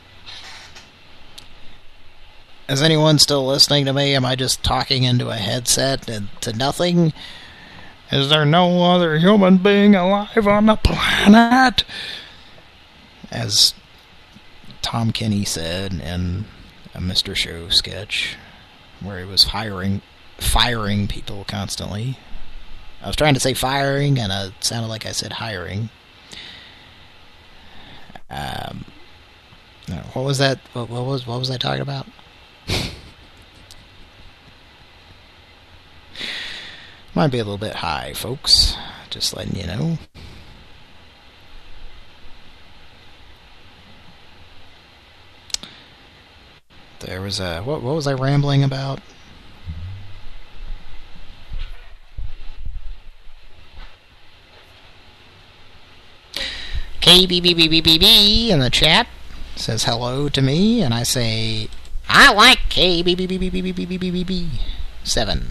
Is anyone still listening to me? Am I just talking into a headset and to nothing? Is there no other human being alive on the planet? As Tom Kenny said in a Mister Show sketch, where he was firing, firing people constantly. I was trying to say firing, and it sounded like I said hiring. Um, what was that? What, what was what was I talking about? Might be a little bit high, folks. Just letting you know. There was a... What, what was I rambling about? K B B B B B B in the chat says hello to me, and I say, I like K B B B B B B B B B B seven.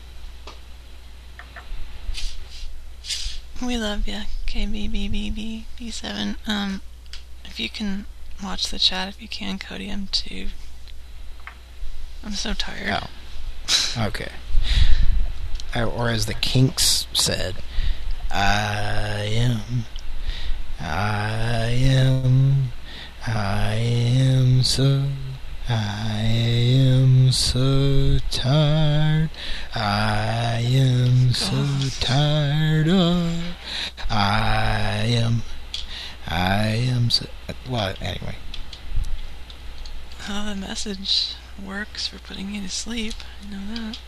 We love you, K B B B B B seven. Um, if you can watch the chat, if you can, Cody, I'm too. I'm so tired. Oh, okay. Or as the Kinks said, I am, I am, I am so, I am so tired. I am so tired of, I am, I am so, what, anyway. How the message works for putting you to sleep, I know that.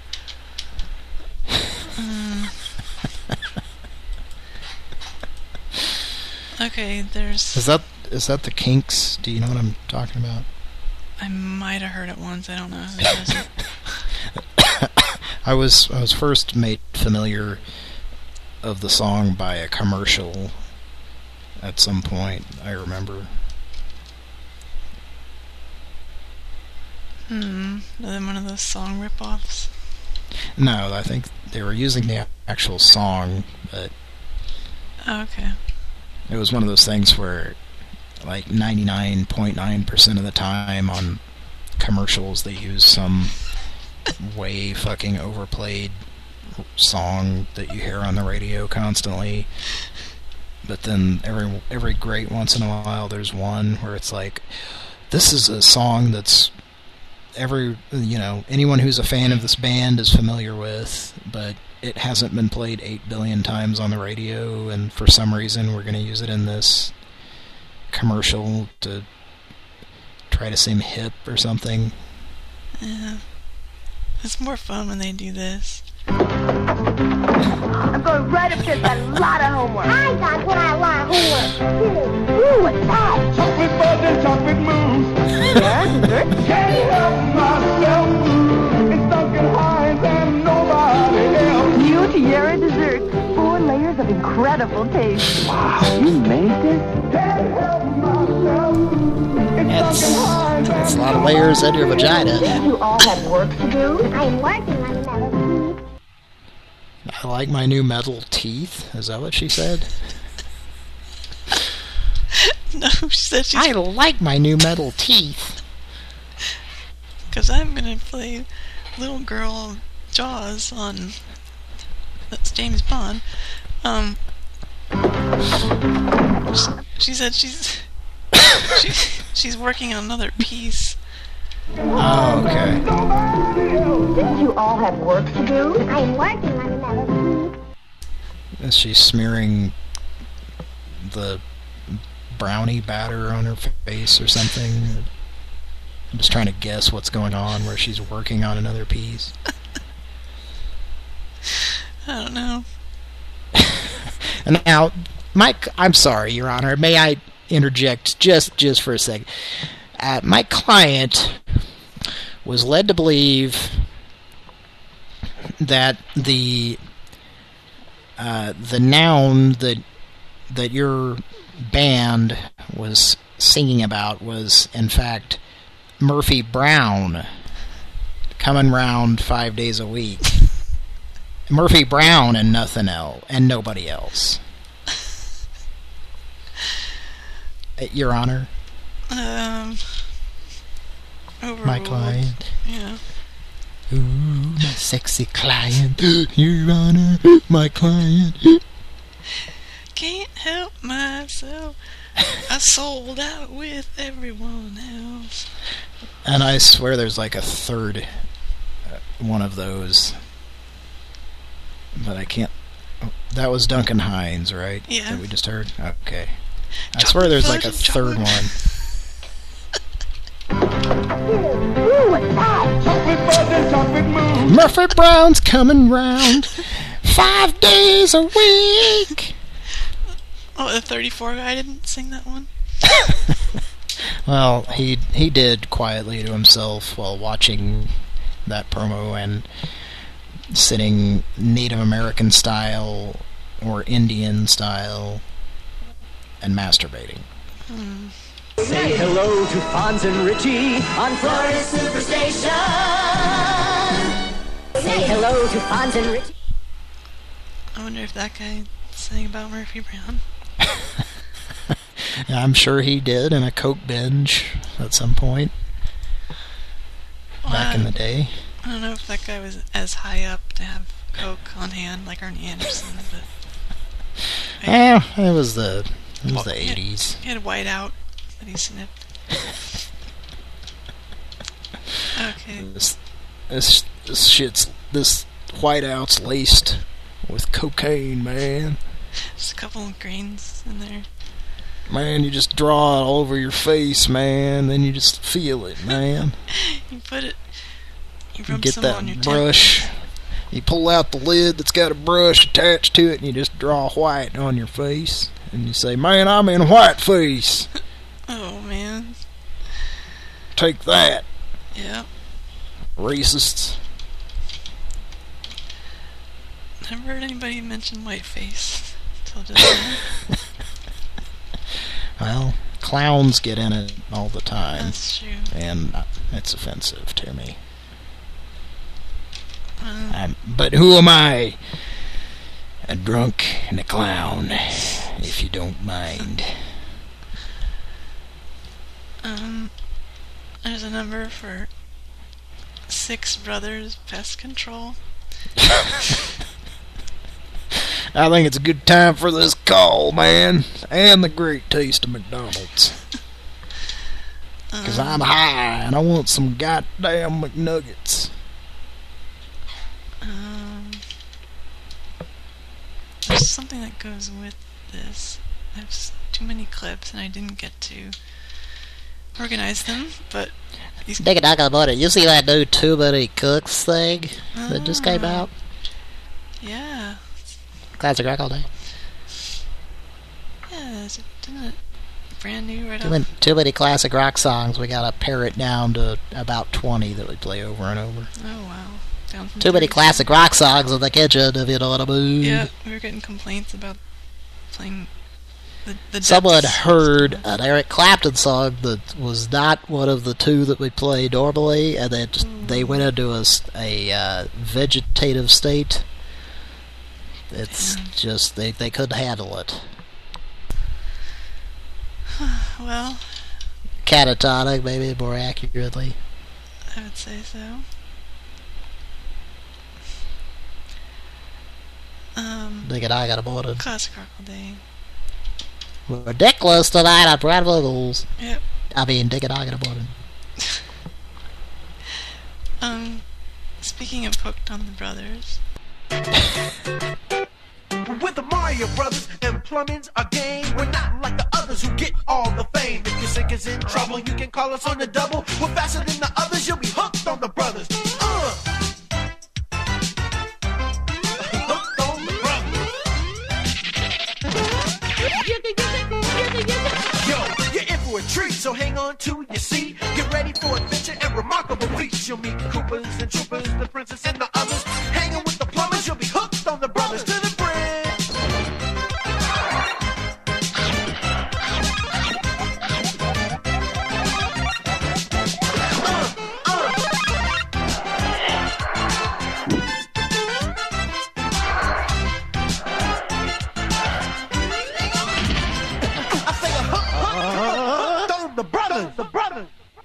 um, okay, there's... Is that, is that the Kinks? Do you know what I'm talking about? I might have heard it once, I don't know who does it. I was I was first made familiar of the song by a commercial at some point, I remember. Hmm, another one of those song rip-offs? No, I think they were using the actual song, but... Oh, okay. It was one of those things where, like, ninety-nine point nine percent of the time on commercials, they use some way fucking overplayed song that you hear on the radio constantly. But then every every great once in a while there's one where it's like, this is a song that's every, you know, anyone who's a fan of this band is familiar with, but it hasn't been played eight billion times on the radio, and for some reason we're going to use it in this commercial to try to seem hip or something. Yeah. It's more fun when they do this. I'm going right up here, got a lot of homework. I got what I want homework. Ooh, what's that? Chocolate bars and chocolate mousse. Yeah, dessert? Can't help myself. It's Duncan Hines and nobody else. You to your dessert. Four layers of incredible taste. Wow, you made this? Can't help myself. That's, that's a lot of layers in your vagina. You all have work to do. I'm working on another teeth. I like my new metal teeth. Is that what she said? No, she said she's... I like my new metal teeth. Because I'm going to play Little Girl Jaws on... That's James Bond. Um... She, she said she's... she, she's working on another piece. Oh, okay. Didn't you all have work to do? I'm working on another teeth. Is she smearing the brownie batter on her face or something? I'm just trying to guess what's going on where she's working on another piece. I don't know. And now, Mike, I'm sorry, Your Honor. May I interject just just for a second? Uh, my client was led to believe that the uh, the noun that that your band was singing about was, in fact, Murphy Brown coming round five days a week. Murphy Brown and nothing else, and nobody else. Your Honor. Um. Overruled. My client. Yeah. Ooh, my sexy client. Your Honor, my client. Can't help myself. I sold out with everyone else. And I swear there's like a third uh, one of those. But I can't... Oh, that was Duncan Hines, right? Yeah. That we just heard? Okay. I swear there's like a third one. Ooh, what's that? Chocolate bars and chocolate mousse. Murphy Brown's coming round five days a week. Oh, the thirty-four guy didn't sing that one? Well, he he did quietly to himself while watching that promo and sitting Native American style or Indian style and masturbating. Hmm. Say hello to Fonz and Richie on Florida Superstation. Say hello to Fonz and Richie. I wonder if that guy sang about Murphy Brown. I'm sure he did in a Coke binge at some point Well, back in I- the day. I don't know if that guy was as high up to have Coke on hand like Arnie Anderson, but... Eh, it was the it was Well, the he had- eighties. He had white out that he snipped. Okay. This, this this shit's this whiteout's laced with cocaine, man. Just a couple of grains in there. Man, you just draw it all over your face, man. Then you just feel it, man. You put it... You You rub get some that on your brush. You pull out the lid that's got a brush attached to it, and you just draw white on your face. And you say, man, I'm in white face. Oh, man. Take that, Yeah. racists. Never heard anybody mention whiteface until just now. Well, clowns get in it all the time. That's true. And it's offensive to me. Uh, Um, but who am I? A drunk and a clown, if you don't mind. um, there's a number for Six Brothers Pest Control. I think it's a good time for this call, man. And the great taste of McDonald's. Because I'm high and I want some goddamn McNuggets. Um, there's something that goes with this. I just too many clips, and I didn't get to organize them, but... These... Dig it, I got about it. You see that new Too Many Cooks thing oh. that just came out? Yeah. Classic rock all day. Yeah, is it, isn't it brand new right too many, too many classic rock songs. We gotta pare it down to about twenty that we play over and over. Oh, wow. Down from too many classic rock songs in the kitchen, if you know what I mean. Yeah, we were getting complaints about playing the, the Someone heard an Eric Clapton song that was not one of the two that we play normally, and then mm. they went into a, a uh, vegetative state. It's yeah. just, they, they couldn't handle it. Well... Catatonic, maybe, more accurately. I would say so. Um... Dig it, I got a morning. Classic rock all day. Ridiculous tonight on Brad Wiggles. Yep. I mean, dig it, I got a morning. um, speaking of Hooked on the Brothers... With the Mario Brothers and plumbing's a game. We're not like the others who get all the fame. If your sink is in trouble, you can call us on the double. We're faster than the others, you'll be hooked on the brothers. Uh. Hooked on the brothers. Yo, you're in for a treat, so hang on to your seat. Get ready for adventure and remarkable feats. You'll meet Koopas and Troopers, the princess and the others. Hanging with the plumbers, you'll be hooked on the brothers. To the the brothers, the brothers.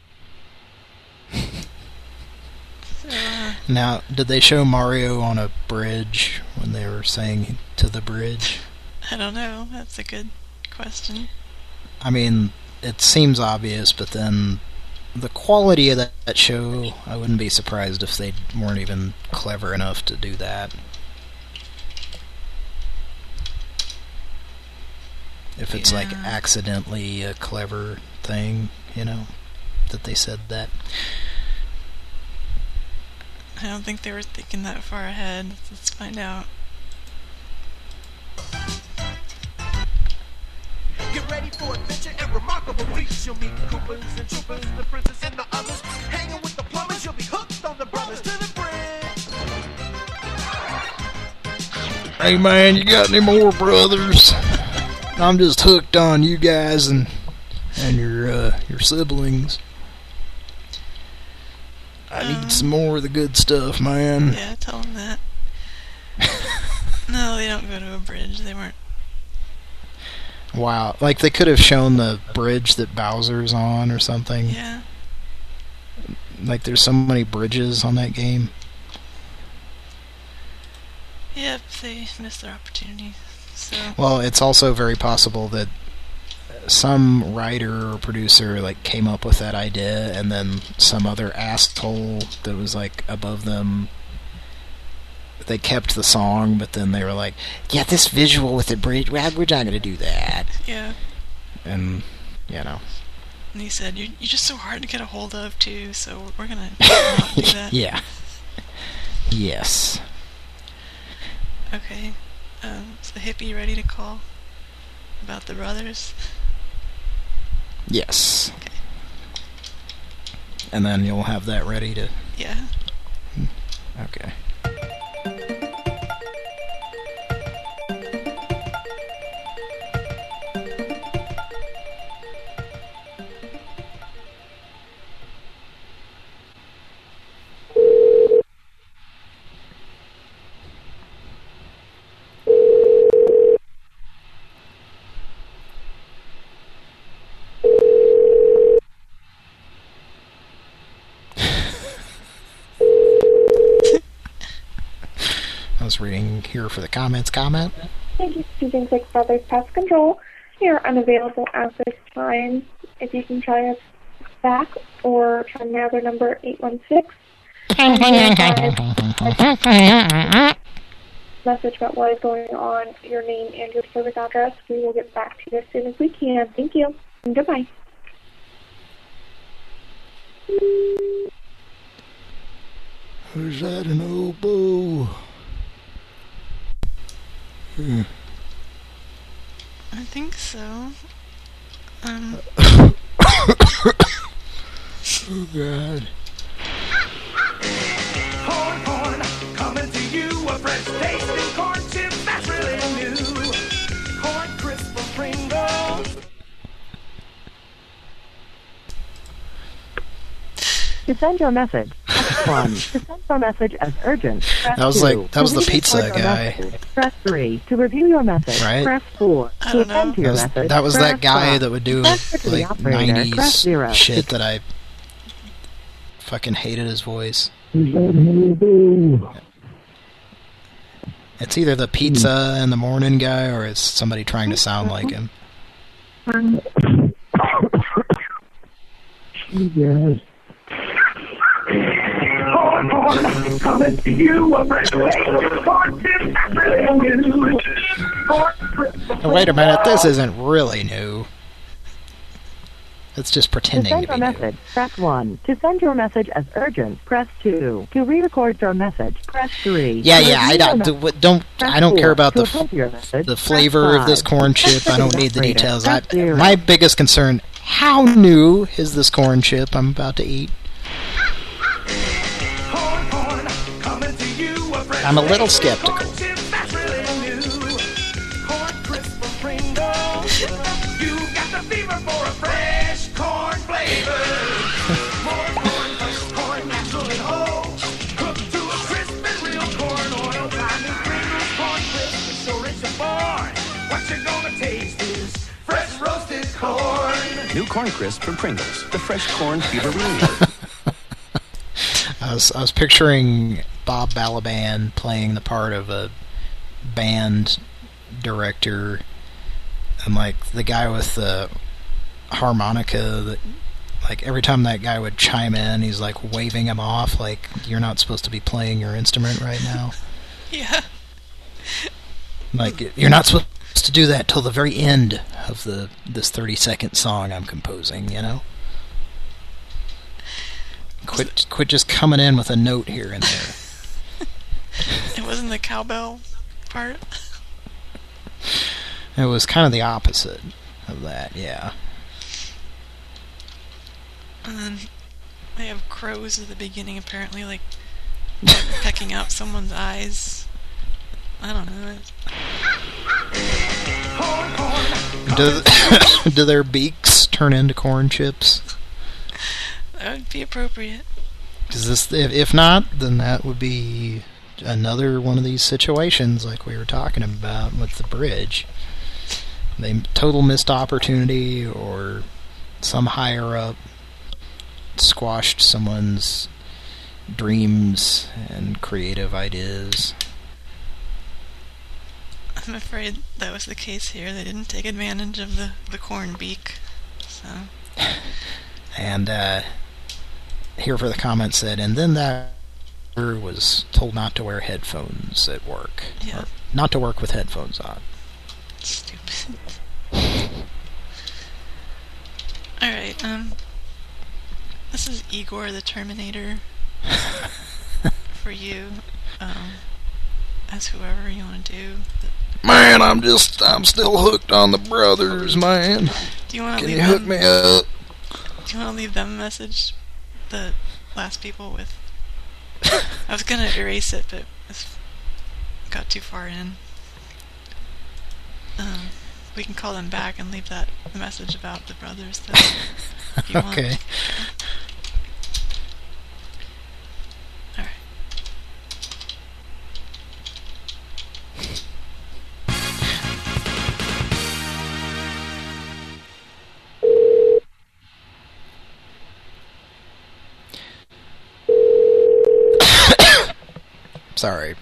Now, did they show Mario on a bridge when they were saying to the bridge? I don't know. That's a good question. I mean, it seems obvious, but then the quality of that, that show, I wouldn't be surprised if they weren't even clever enough to do that. If it's yeah. like accidentally a clever thing, you know, that they said that. I don't think they were thinking that far ahead. Let's find out. Get ready for adventure and remarkable feats. You'll meet Koopas and Troopers, the princess and the others. Hanging with the plumbers, you'll be hooked on the brothers. To the bridge. Hey man, you got any more brothers? I'm just hooked on you guys and and your uh, your siblings. I um, need some more of the good stuff, man. Yeah, tell them that. No, they don't go to a bridge. They weren't. Wow, like they could have shown the bridge that Bowser's on or something. Yeah. Like there's so many bridges on that game. Yep, they missed their opportunity. So. Well, it's also very possible that some writer or producer like came up with that idea, and then some other asshole that was like above them, they kept the song, but then they were like, "Yeah, this visual with the bridge, we're not going to do that." Yeah. And you know. And he said, "You're you're just so hard to get a hold of too, so we're gonna not do that." Yeah. Yes. Okay. Um, is the hippie ready to call about the brothers? Yes. Okay. And then you'll have that ready to... Yeah. Okay. Reading here for the comments comment. Thank you for choosing Click Brothers Pest Control. We are unavailable at this time. If you can try us back or try another number, eight one six. message about what is going on, your name and your service address. We will get back to you as soon as we can. Thank you, and goodbye. Who's that, an oboe? Hmm. I think so. Um. Oh, God. Corn, corn, coming to you, a fresh tasting corn chip that's really new. Corn crisp from Pringles. To send your message, press one. To send your message as urgent, press That was two. like- that was To the pizza re-record your guy. message, press three. To review your message, Right? press four. I To don't know. attend to That your was, message, that, was press that guy five. that would do To speak to the like operator, press nineties zero. shit that I fucking hated his voice. Who's that, an oboe? It's either the pizza in the morning guy or it's somebody trying to sound like him. Yes. Corn, corn, coming to you, a fresh tasting corn chip that's really new. Corn crisp from Oh, wait a minute, this isn't really new. It's just To pretending send to your be new. message, press one. To send your message as urgent, press two. To re-record your message, press three. Yeah, To yeah, I review your don't, message, do- don't, press I don't care four. about To the, attend to your message, the press flavor of this five. corn To chip. speak I to don't the need the operator, details. I, press zero. my biggest concern, how new is this corn chip I'm about to eat? corn, corn, coming to you, a fresh I'm a little tasting skeptical. corn chip that's really new. Corn crisp from Pringles. You got the fever for a fresh corn flavor. More corn, fresh corn, natural and whole. Cooked to a crisp and real corn oil. Time in Pringles, corn crisp is so rich and born. What you're gonna taste is fresh roasted corn. New Corn Crisp from Pringles, the fresh corn fever reliever. I was I was picturing Bob Balaban playing the part of a band director, and like the guy with the harmonica that, like, every time that guy would chime in, he's like waving him off, like, you're not supposed to be playing your instrument right now. Yeah. Like, you're not supposed to do that till the very end of the this thirty second song I'm composing, you know? Quit quit just coming in with a note here and there. It wasn't the cowbell part. It was kind of the opposite of that, yeah. And then they have crows at the beginning, apparently, like pecking out someone's eyes. I don't know. Do, do their beaks turn into corn chips? That would be appropriate. Is this, if, if not, then that would be another one of these situations like we were talking about with the bridge. They total missed opportunity, or some higher up squashed someone's dreams and creative ideas. I'm afraid that was the case here. They didn't take advantage of the, the corn beak. So. And uh, here for the comment said, and then that was told not to wear headphones at work. Yeah. Or not to work with headphones on. Stupid. Alright, um... this is Igor the Terminator. For you. Um... As whoever you want to do. Man, I'm just, I'm still hooked on the brothers, man. Do you want to Can leave you hook them, me up? Do you want to leave them a message? The last people with... I was gonna erase it, but it got too far in. Um, we can call them back and leave that message about the brothers, though, if you want. Okay. Alright. Sorry.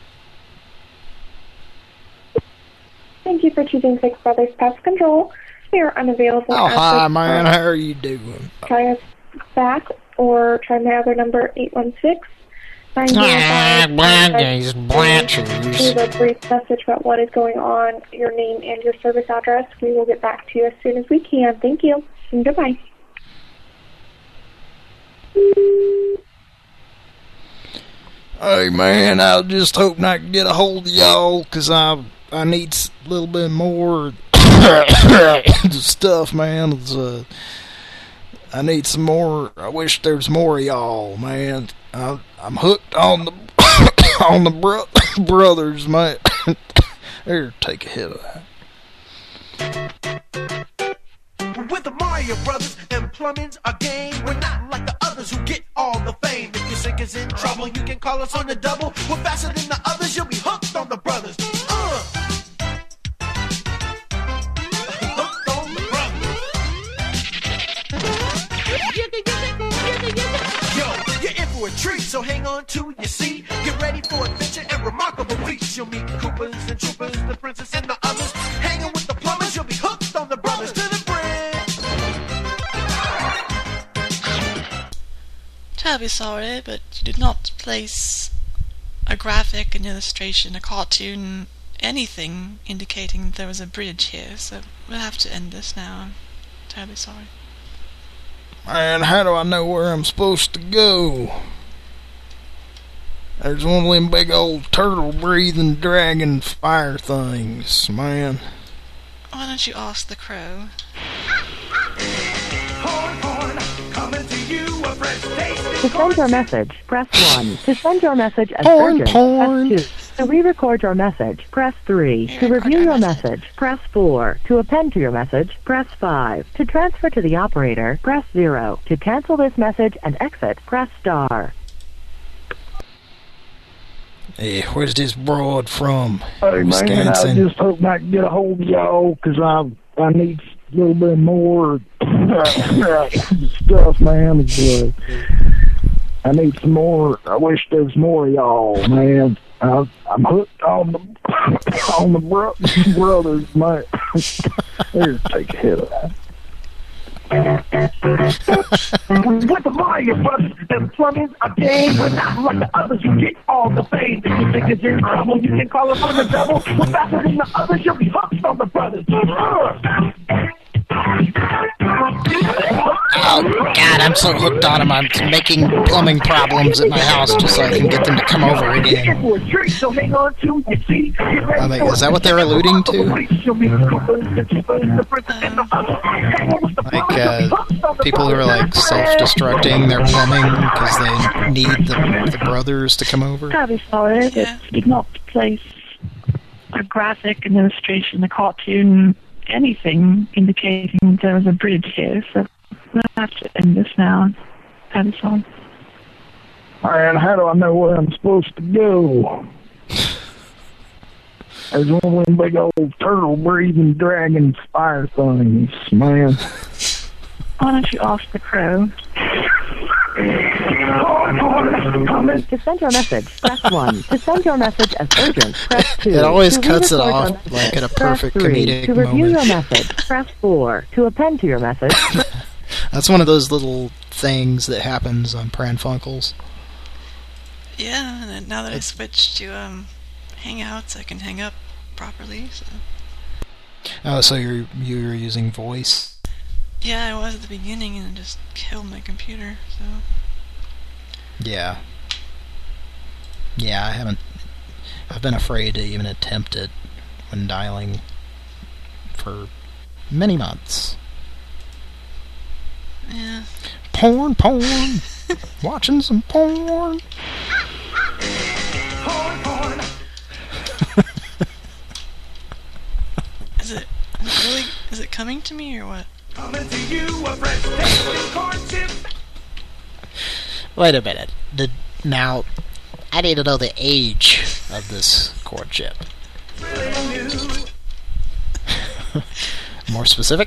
Thank you for choosing Six Brothers Pest Control. We are unavailable. Oh, at hi, this man. time. How are you doing? Try us back or try my other number, eight one six, nine zero five, leave a brief message about what is going on, your name, and your service address. We will get back to you as soon as we can. Thank you, and goodbye. Hey, man, I was just hoping I could get a hold of y'all, because I, I need a little bit more stuff, man. It's, uh, I need some more. I wish there was more of y'all, man. I, I'm hooked on the on the bro brothers, man. Here, take a hit of that. With the Mario Brothers and plumbing's a game. We're not like the others who get all the fame. If your sink is in trouble, you can call us on the double. We're faster than the others, you'll be hooked on the brothers. Uh. Hooked on the brothers. Yo, you're in for a treat, so hang on to your seat. Get ready for adventure and remarkable feats. You'll meet Koopas and Troopers, the princess and the others. Hanging with the plumbers, you'll be hooked on the brothers. To the Terribly sorry, but you did not place a graphic, an illustration, a cartoon, anything indicating there was a bridge here, so we'll have to end this now. I'm terribly sorry. Man, how do I know where I'm supposed to go? There's one of them big old turtle-breathing dragon fire things, man. Why don't you ask the crow? Horn, horn, coming to you, a fresh taste. To send your message, press one. To send your message as Porn, urgent, porn. press two. To re-record your message, press three. To review your message, press four. To append to your message, press five. To transfer to the operator, press zero. To cancel this message and exit, press star. Hey, where's this broad from? Hey, man, I just hope I can get a hold of y'all, because I, I need a little bit more stuff, man. Uh, I need some more. I wish there was more of y'all, man. I, I'm hooked on the on the bro brothers, man. Here, take a hit of that. With the Mario Brothers and plumbing's a game. We're not like the others, you get all the fame. If you think it's in trouble, you can call us on the double. We're faster than the others, you'll be hooked on the brothers. Oh, God, I'm so hooked on them. I'm making plumbing problems at my house just so I can get them to come over again. I mean, is that what they're alluding to? Like, uh, people who are, like, self-destructing their plumbing because they need the, the brothers to come over? That'd be sorry, but you did not place a graphic, an illustration, a cartoon, anything indicating there was a bridge here, so we'll have to end this now. That'd be sorry. Man, how do I know where I'm supposed to go? There's one of them big old turtle-breathing dragon fire things, man. Why don't you ask the crow? To send your message, press one. To send your message as urgent, press two. It always to cuts it off message, like at a perfect press three. comedic To review moment. your message, press four. To append to your message, That's one of those little things that happens on Pranfunkels. Yeah, and then now that I switched to um, Hangouts, I can hang up properly. So. Oh, so you're you're using voice? Yeah, I was at the beginning and it just killed my computer. So. Yeah. Yeah, I haven't... I've been afraid to even attempt it when dialing for many months. Yeah. Porn, porn! Watching some porn! Porn, porn! Is it, is it really... Is it coming to me or what? Coming to you, a fresh tasting corn chip. Wait a minute. Did, now, I need to know the age of this corn chip. More specific?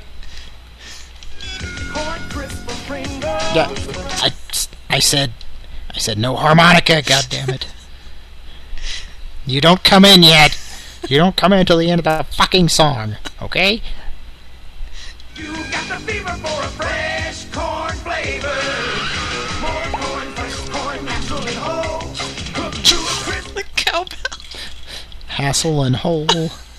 Yeah, I, I said, I said no harmonica, goddammit. You don't come in yet. You don't come in until the end of the fucking song, okay? You got the fever for a fresh corn flavor. More corn, fresh corn, naturally whole. Cooked to a crisp. The cowbell. Hassle and Hole.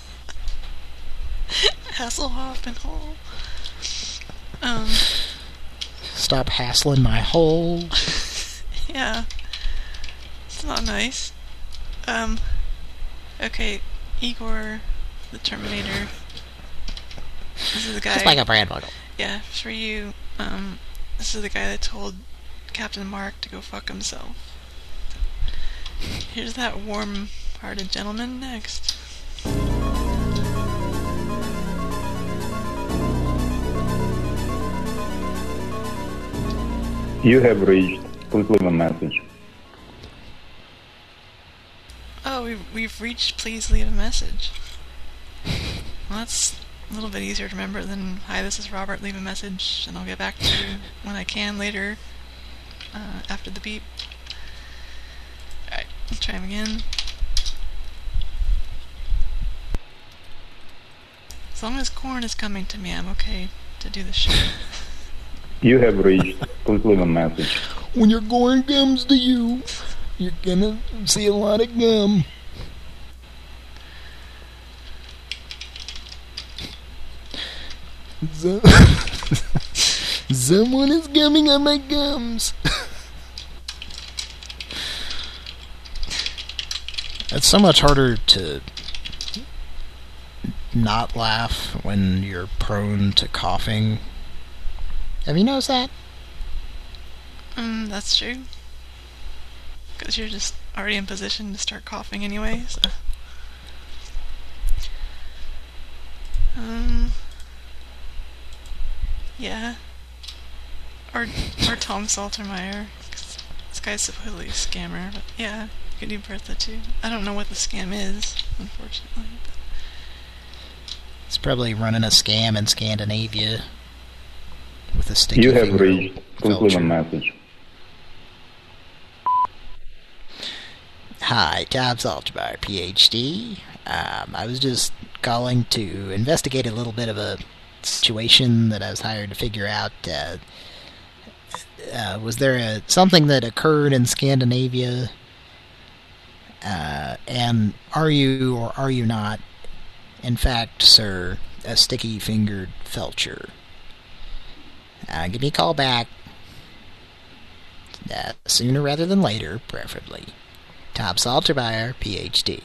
Hasselhoff and Hole. Um. Stop hassling my hole. Yeah. It's not nice. Um. Okay, Igor, the Terminator. This is the guy. Just like a brand model. Yeah, for you. Um. This is the guy that told Captain Mark to go fuck himself. Here's that warm-hearted gentleman next. You have reached. Please leave a message. Oh, we've, we've reached. Please leave a message. Well, that's a little bit easier to remember than, hi, this is Robert, leave a message, and I'll get back to you when I can later, uh, after the beep. Alright, let's try him again. As long as corn is coming to me, I'm okay to do the show. You have reached. Please leave a message. When your corn comes to you, you're gonna see a lot of gum. So someone is gumming on my gums. It's so much harder to not laugh when you're prone to coughing. Have you noticed that? Um, that's true. Because you're just already in position to start coughing anyway, so... Um... Yeah. Or, or Tom Saltermeyer. 'Cause this guy's supposedly a scammer, but yeah, you could do Bertha too. I don't know what the scam is, unfortunately. But. It's probably running a scam in Scandinavia. With a sticky You have finger reached. Please leave a message. Hi, Tom Saltermeyer, PhD. Um, I was just calling to investigate a little bit of a situation that I was hired to figure out. Uh, uh, was there a, something that occurred in Scandinavia? Uh, and are you or are you not, in fact, sir, a sticky-fingered felcher? Uh, give me a call back. Uh, sooner rather than later, preferably. Tom Saltermeyer, PhD.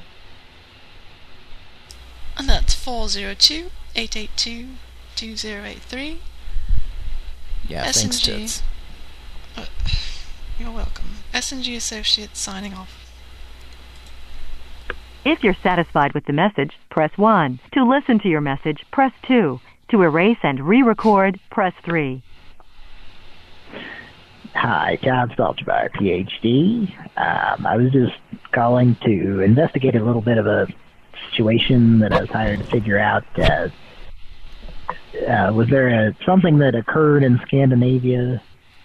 And that's four zero two, eight eight two, two zero eight three. Yeah, S and thanks, G. Tits. Uh, you're welcome. S and G Associates signing off. If you're satisfied with the message, press one. To listen to your message, press two. To erase and re-record, press three. Hi, Tom Saltermeyer, PhD. Um, I was just calling to investigate a little bit of a situation that I was hired to figure out. Uh, uh, was there a, something that occurred in Scandinavia?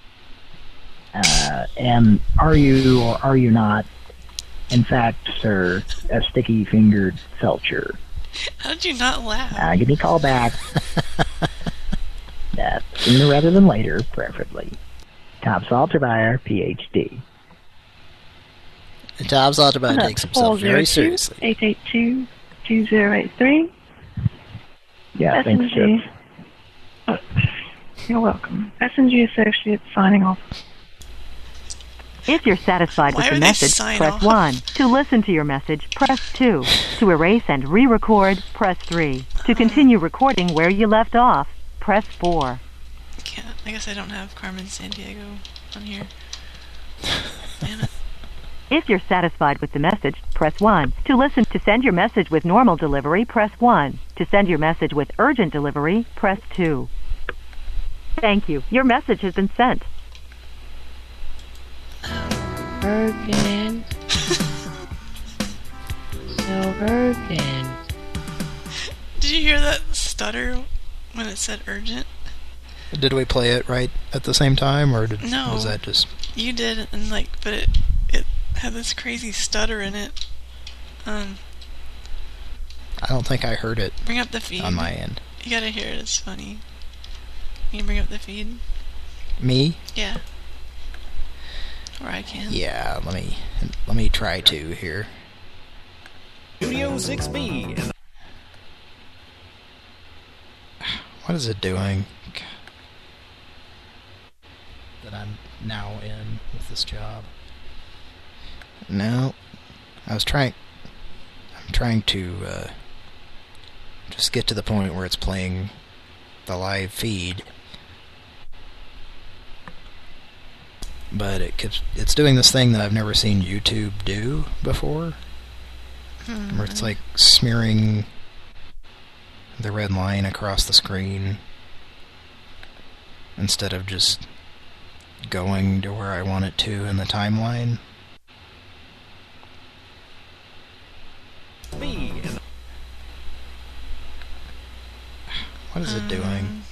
Uh, and are you or are you not, in fact, sir, a sticky-fingered felcher? How did you not laugh? Uh, give me a call back. uh, sooner rather than later, preferably. Tom Saltermeyer, PhD. Tom Saltermeyer takes himself very seriously. eight eight two, two zero eight three. Yeah, thanks, Chip. Oh, you're welcome. S and G Associates signing off. If you're satisfied Why with are the they message, sign press off? one. To listen to your message, press two. To erase and re-record, press three. To continue recording where you left off, press four. Can't, I guess I don't have Carmen Sandiego on here. Damn it. If you're satisfied with the message, press one. To listen to send your message with normal delivery, press one. To send your message with urgent delivery, press two. Thank you. Your message has been sent. Urgent. So urgent. Did you hear that stutter when it said urgent? Did we play it right at the same time, or did, No. was that just... You did, and like, but it it had this crazy stutter in it. Um, I don't think I heard it bring up the feed on my end. You gotta hear it, it's funny. Can you bring up the feed? Me? Yeah. Or I can. Yeah, let me let me try to here. Studio six B. What is it doing? That I'm now in with this job. No. I was trying I'm trying to uh, just get to the point where it's playing the live feed. But it keeps, it's doing this thing that I've never seen YouTube do before. Hmm. Where it's like smearing the red line across the screen instead of just going to where I want it to in the timeline. What is it doing?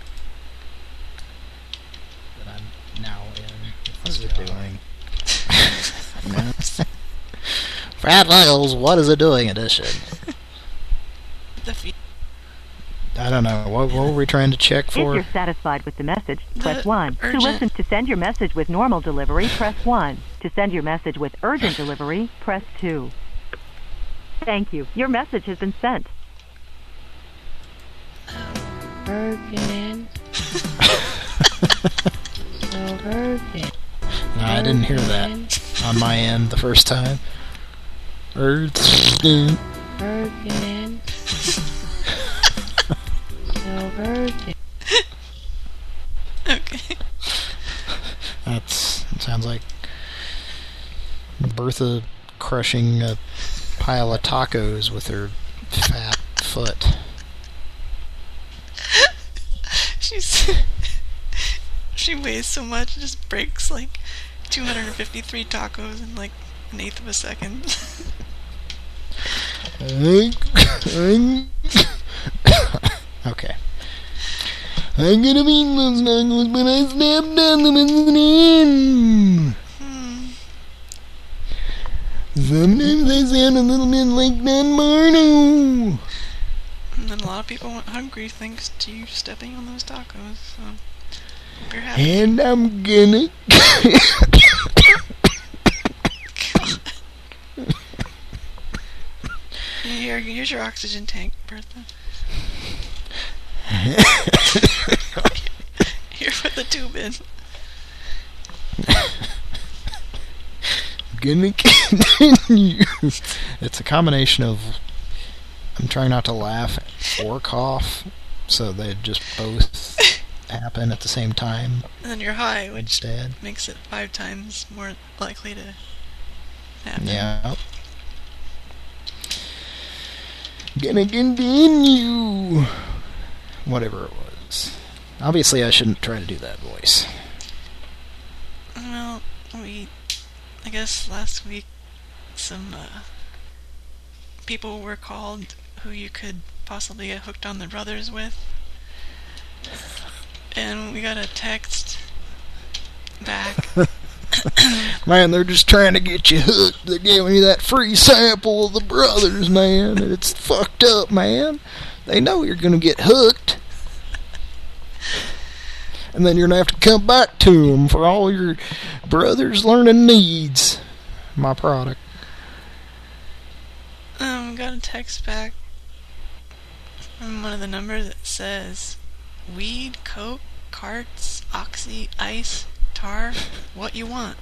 That I'm now in. What is it doing? No. Brad Michaels, what is it doing edition? The feed. I don't know. What, what were we trying to check for? If you're satisfied with the message, press The one. urgent- To listen to send your message with normal delivery, press one. To send your message with urgent delivery, press two. Thank you. Your message has been sent. Urgent. So urgent. No, I didn't hear that on my end the first time. Urgent. Urgent. So urgent. Okay. That's it sounds like Bertha crushing a pile of tacos with her fat foot. She's she weighs so much, it just breaks like two hundred fifty-three tacos in like an eighth of a second. Okay. I'm gonna be those tacos, but I snapped on them at the end. Hmm. Sometimes I sound a little bit like Don Marno. And then a lot of people went hungry thanks to you stepping on those tacos. So hope you're happy. And I'm gonna. Here, here's your oxygen tank, Bertha. Here, put the tube in. Gonna continue. It's a combination of I'm trying not to laugh or cough, so they just both happen at the same time. And then you're high, which instead makes it five times more likely to happen. Yeah. Gonna continue. Whatever it was. Obviously, I shouldn't try to do that voice. Well, we, I guess last week, some uh, people were called who you could possibly get hooked on the brothers with. And we got a text back. Man, they're just trying to get you hooked. They gave me that free sample of the brothers, man, and it's fucked up, man. They know you're gonna get hooked. And then you're gonna have to come back to them for all your brothers' learning needs. My product. Um, got a text back from one of the numbers that says, weed, coke, carts, oxy, ice, tar, what you want.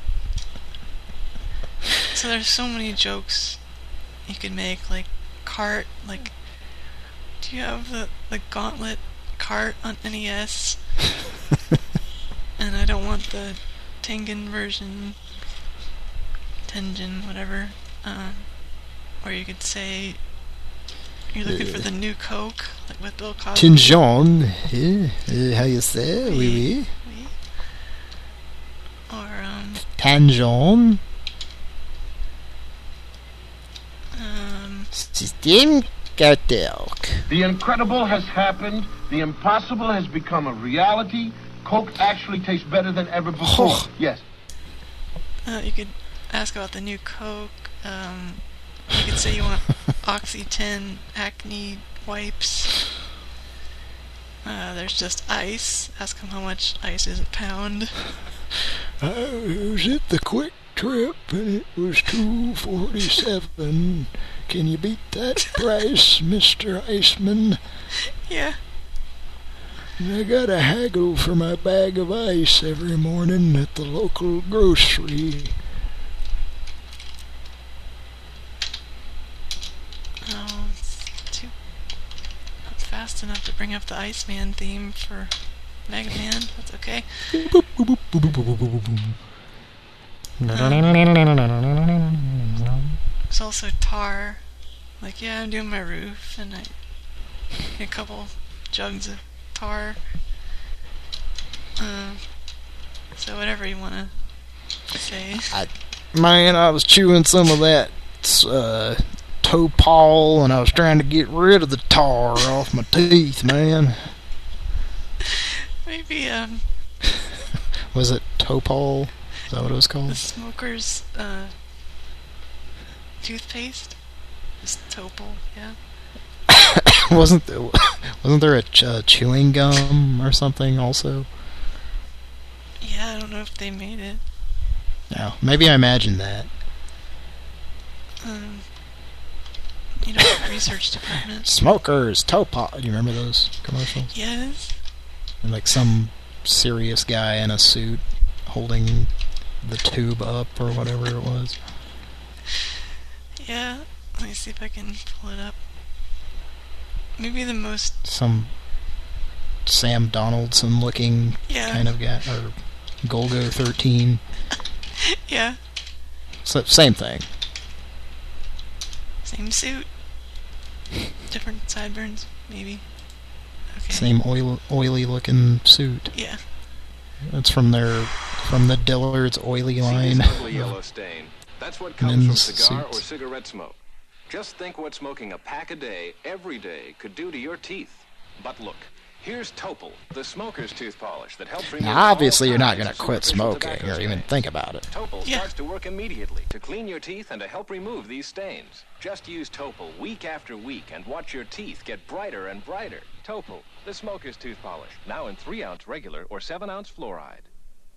So there's so many jokes you could make, like cart, like, do you have the, the Gauntlet cart on N E S? And I don't want the Tengen version, Tengen, whatever. Um, or you could say you're looking for the new Coke, like with Bill Cosby. Tinjon, yeah, uh, how you say? Oui, oui. Oui. Or um. Tanjon. Um. System cartel. The incredible has happened. The impossible has become a reality. Coke actually tastes better than ever before. Oh. Yes. Uh, you could ask about the new Coke. Um, you could say you want Oxy ten acne wipes. Uh, there's just ice. Ask him how much ice is a pound. I was at the Quick Trip and it was two forty-seven. Can you beat that price, Mister Iceman? Yeah. I gotta haggle for my bag of ice every morning at the local grocery. Oh, it's too not fast enough to bring up the Iceman theme for Mega Man. That's okay. There's also tar. Like, yeah, I'm doing my roof, and I get a couple jugs of tar. Uh, so whatever you want to say. I, man, I was chewing some of that uh, Topol, and I was trying to get rid of the tar off my teeth, man. Maybe, um... was it Topol? Is that what it was called? The smoker's, uh... toothpaste? Just Topol, yeah. wasn't there, wasn't there a ch uh, chewing gum or something also? Yeah, I don't know if they made it. No, maybe I imagined that. Um, you know, research department. Smokers, Topol. Do you remember those commercials? Yes. And like some serious guy in a suit holding the tube up or whatever it was. Yeah, let me see if I can pull it up. Maybe the most... Some Sam Donaldson looking yeah. kind of guy, or Golgo thirteen. Yeah. So, same thing. Same suit. Different sideburns, maybe. Okay. Same oil, oily looking suit. Yeah. That's from their from the Dillard's oily line. Ugly yellow stain. That's what comes from cigar or cigarette smoke. Just think what smoking a pack a day, every day, could do to your teeth. But look, here's Topol, the smoker's tooth polish that helps remove. Now, obviously, you're not going to quit smoking or even think about it. Topol yeah. starts to work immediately to clean your teeth and to help remove these stains. Just use Topol week after week and watch your teeth get brighter and brighter. Topol, the smoker's tooth polish, now in three ounce regular or seven ounce fluoride.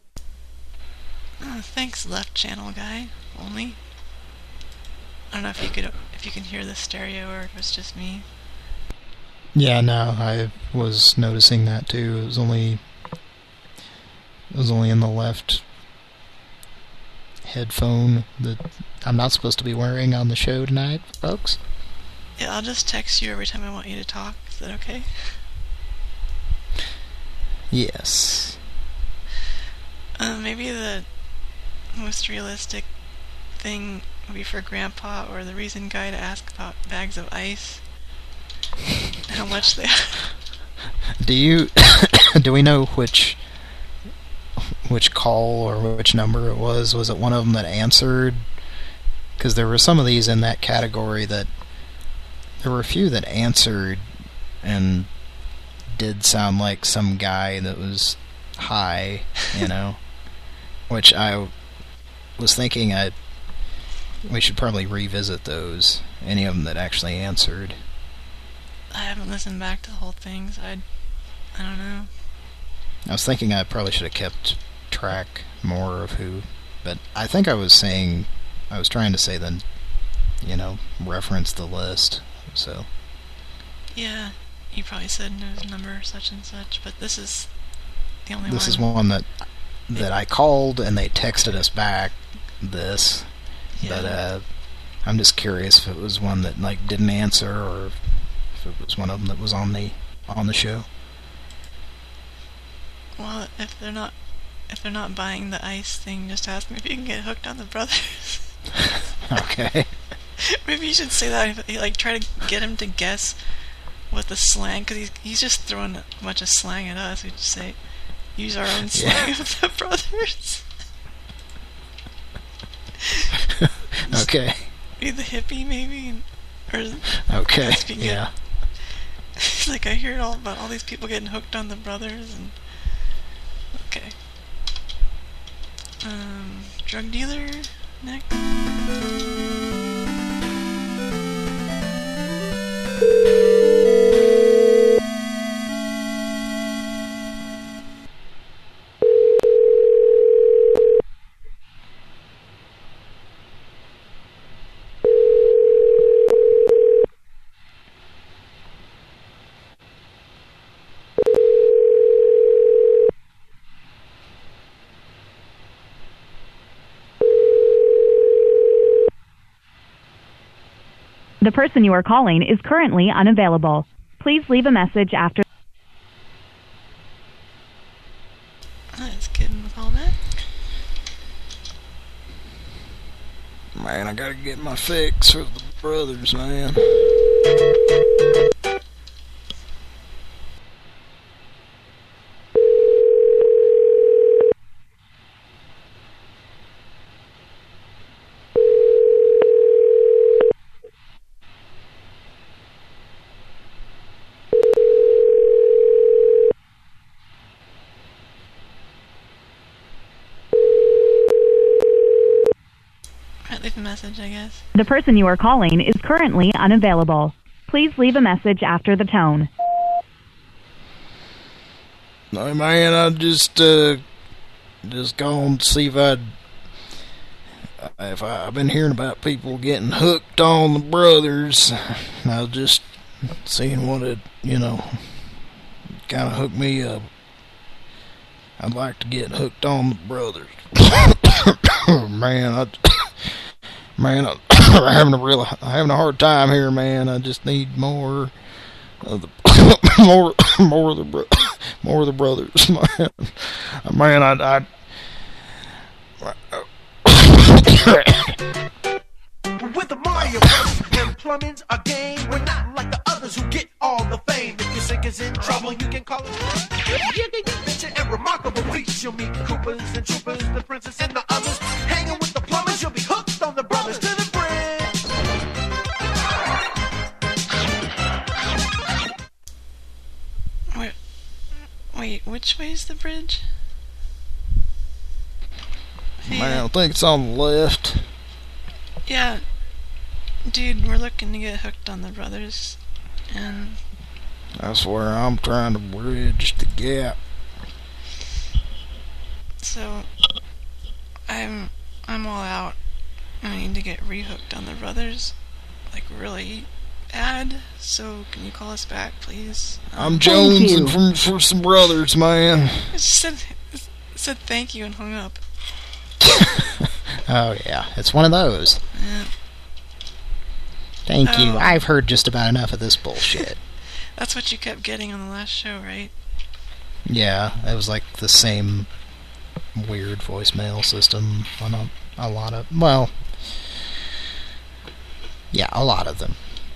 Oh, thanks, left channel guy. Only. I don't know if you could if you can hear the stereo or if it's just me. Yeah, no, I was noticing that too. It was only it was only in the left headphone that I'm not supposed to be wearing on the show tonight, folks. Yeah, I'll just text you every time I want you to talk. Is that okay? Yes. Uh, maybe the most realistic thing would be for Grandpa or the reason guy to ask about bags of ice. How much they are. Do you do we know which which call or which number it was? Was it one of them that answered? Because there were some of these in that category that there were a few that answered and did sound like some guy that was high, you know, which I was thinking I we should probably revisit those. Any of them that actually answered. I haven't listened back to the whole thing, so I, I don't know. I was thinking I probably should have kept track more of who, but I think I was saying, I was trying to say then, you know, reference the list, so. Yeah, you probably said no number such and such, but this is the only this one. This is one that, that I called and they texted us back this, yeah. but uh, I'm just curious if it was one that like didn't answer or if it was one of them that was on the on the show. Well, if they're not if they're not buying the ice thing, just ask me if you can get hooked on the brothers. Okay. Maybe you should say that. If, like, try to get him to guess what the slang, because he's he's just throwing a bunch of slang at us. We just say, use our own slang yeah. of the brothers. Okay. Be the hippie, maybe, or okay. Yeah. Like, I hear all about all these people getting hooked on the brothers, and okay. Um, drug dealer next. The person you are calling is currently unavailable. Please leave a message after. Let's give him a call back. Man, I gotta get my fix for the brothers, man. Leave a message, I guess. The person you are calling is currently unavailable. Please leave a message after the tone. No, man, I just, uh, just gone to see if I'd, if I, I've been hearing about people getting hooked on the brothers. I was just seeing what it, you know, kind of hooked me up. I'd like to get hooked on the brothers. Man, I... Man, I'm having a real, I'm having a hard time here, man. I just need more of the, more, more of the, bro, more of the brothers, man. Man, I, I. With the Mario Brothers, and plumbing's a game. We're not like the others who get all the fame. If your sink is in trouble, you can call us. You can get venture and remarkable feats. You'll meet Koopas and Troopers, the princess and the others. Hanging with the plumbers, you'll be hooked on the brothers to the bridge. Wait, wait, which way is the bridge? man, I think it's on the left. Yeah, dude, we're looking to get hooked on the brothers, and that's where I'm trying to bridge the gap. So, I'm I'm all out. I need to get rehooked on the brothers, like really bad. So, can you call us back, please? Um, I'm jonesing for, for some brothers, man. I just said, said thank you and hung up. Oh, yeah. It's one of those. Yeah. Thank oh. you. I've heard just about enough of this bullshit. That's what you kept getting on the last show, right? Yeah, it was like the same weird voicemail system on a, a lot of... Well, yeah, a lot of them.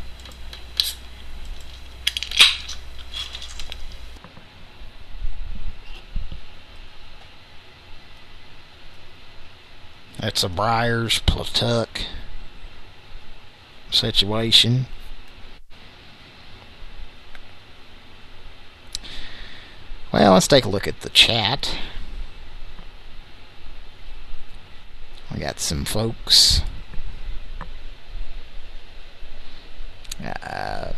It's a Briars Platuck situation. Well, let's take a look at the chat. We got some folks. Uh,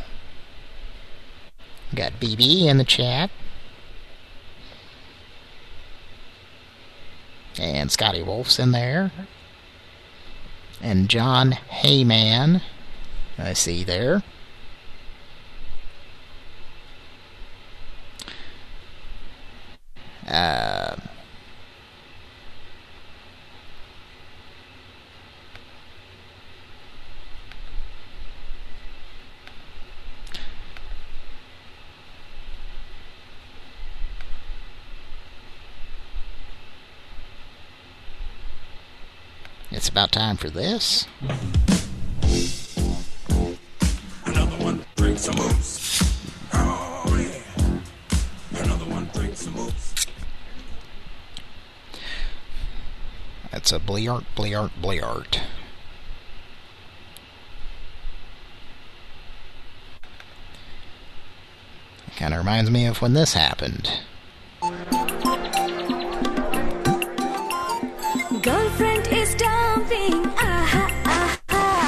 we got B B in the chat. And Scotty Wolf's in there. And John Heyman, I see there. Uh, It's about time for this. Another one, drink some moves. Oh, yeah. Another one, drink some moves. That's a Bleart, Bleart, Bleart. Kind of reminds me of when this happened. Girlfriend is dumping, aha, aha.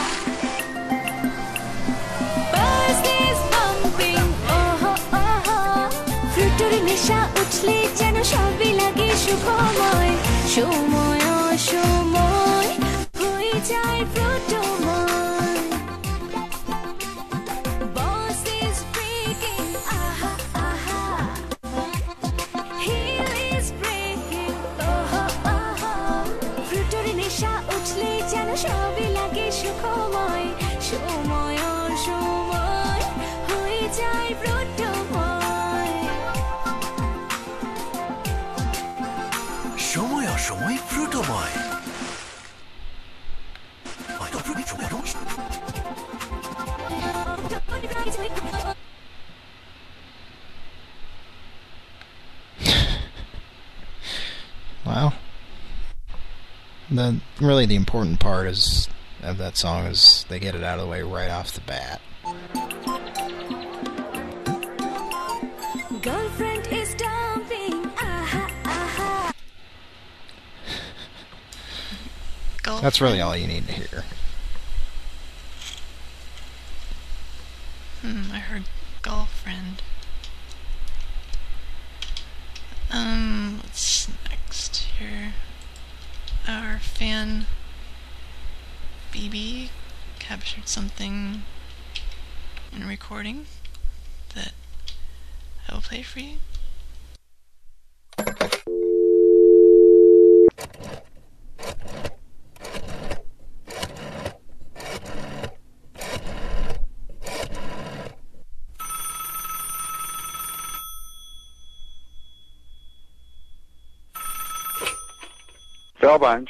Buzz is pumping, oh, oh, oh. Fruitor nesha uchle jeno shobi lage shubhomoy. Shomoy, oh, shomoy, hoi jay fruitomoy. Buzz is freaking, aha, aha. Heel is breaking, oh, oh, oh. Fruitor nesha uchle jeno shobi lage shubhomoy. Shomoy, oh, Well, the really the important part is of that song is they get it out of the way right off the bat. Girlfriend is dumping. Aha, aha. That's really all you need to hear. Hmm, I heard girlfriend. Um, what's next here? Our fan B B captured something in a recording that I will play for you. Bellbines.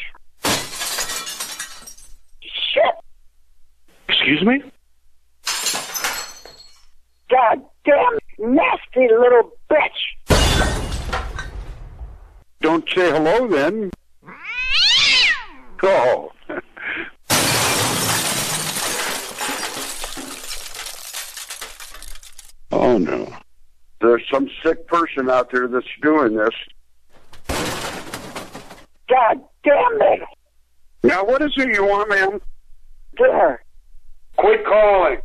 Shit! Excuse me? God damn nasty little bitch! Don't say hello then. Oh. Oh no. There's some sick person out there that's doing this. God damn it! Now what is it you want, ma'am? There. Quit calling.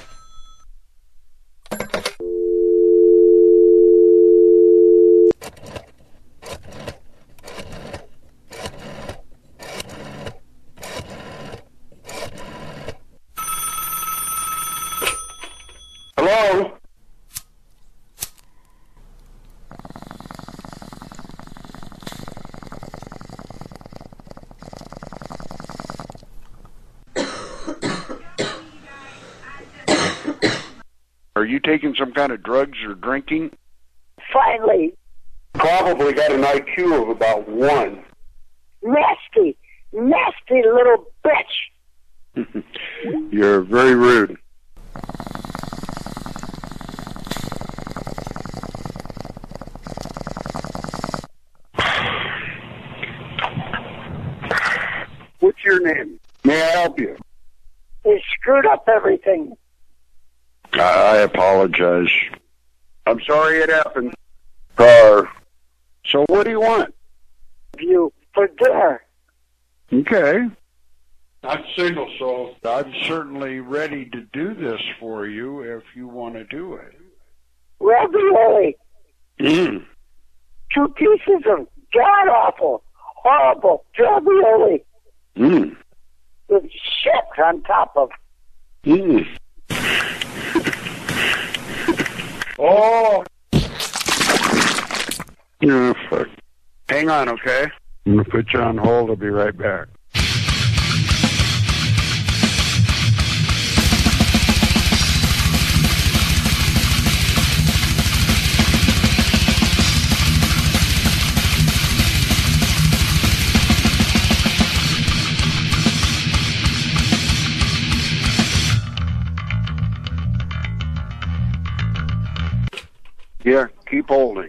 Hello? Are you taking some kind of drugs or drinking? Finally. Probably got an I Q of about one. Nasty, nasty little bitch! You're very rude. What's your name? May I help you? They screwed up everything. I apologize. I'm sorry it happened. Uh, so what do you want? You for dinner. Okay. I'm single, so I'm certainly ready to do this for you if you want to do it. Ravioli. Mm. Two pieces of god-awful, horrible ravioli. Mm. With shit on top of. Mm. Oh! Oh, fuck. Hang on, okay? I'm going to put you on hold. I'll be right back. Yeah, keep holding.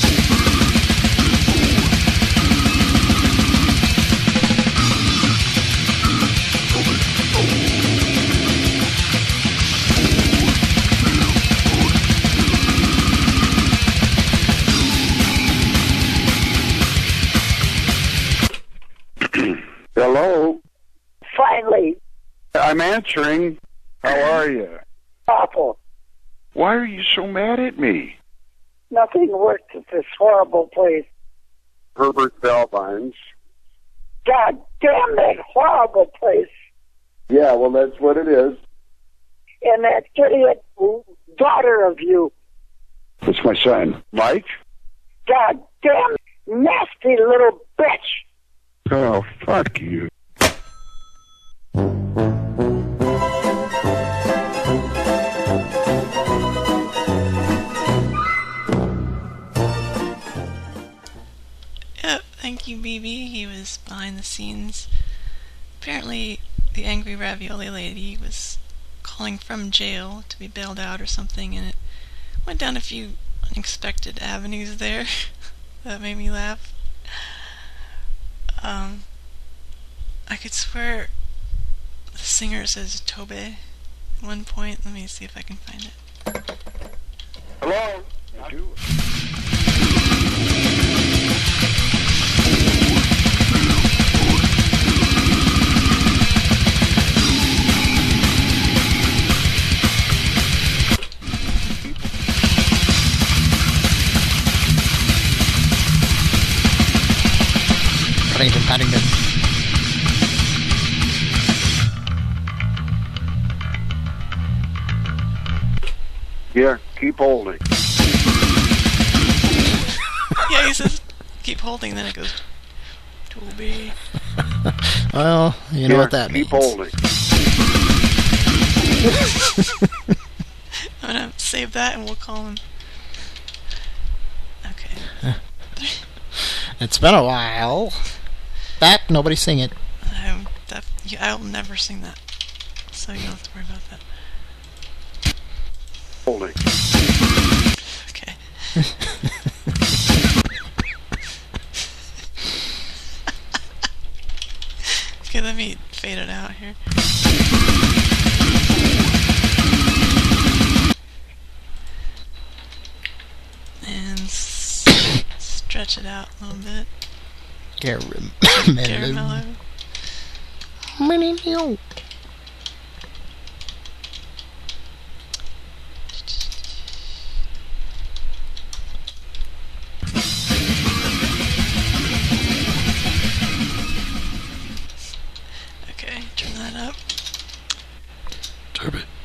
Hello? Finally. I'm answering. How are you? Awful. Why are you so mad at me? Nothing works at this horrible place. Herbert Bellvines. God damn that horrible place. Yeah, well, that's what it is. And that idiot daughter of you. That's my son. Mike? God damn nasty little bitch. Oh, fuck you. Yep, thank you, B B. He was behind the scenes. Apparently, the angry ravioli lady was calling from jail to be bailed out or something, and it went down a few unexpected avenues there that made me laugh. Um, I could swear the singer says Tobe at one point. Let me see if I can find it. Hello? I do. Paddington, Paddington. Yeah, keep holding. Yeah, he says, keep holding, then it goes, Toby. Well, you know yeah, what that keep means. holding. I'm gonna save that and we'll call him. Okay. It's been a while. Back, nobody sing it. I'm def- yeah, I'll never sing that, so you don't have to worry about that. Holding. Okay. Okay, let me fade it out here. And s- stretch it out a little bit. Caram- Caramello. Caramello. Okay, turn that up. Turn it.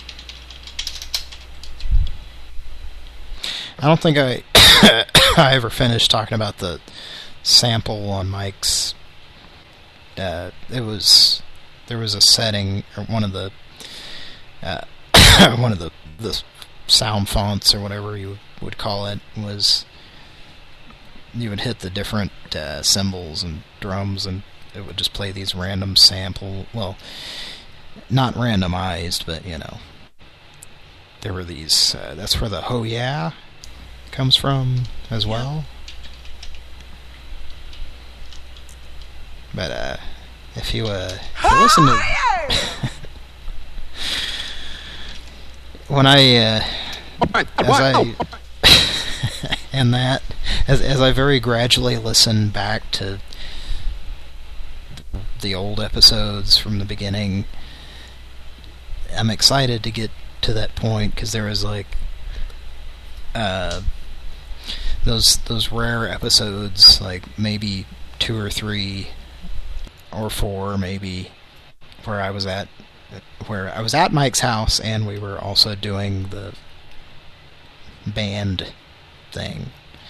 I don't think I I ever finished talking about the sample on Mike's. Uh, it was there was a setting, or one of the uh, one of the the sound fonts or whatever you would call it was you would hit the different uh, cymbals and drums and it would just play these random sample. Well, not randomized, but you know, there were these. Uh, that's where the "Oh Yeah" comes from as well. But uh, if you uh, if you listen to when I uh, as I and that as as I very gradually listen back to the old episodes from the beginning, I'm excited to get to that point because there was like uh, those those rare episodes, like maybe two or three or four maybe, where I was at where I was at Mike's house and we were also doing the band thing.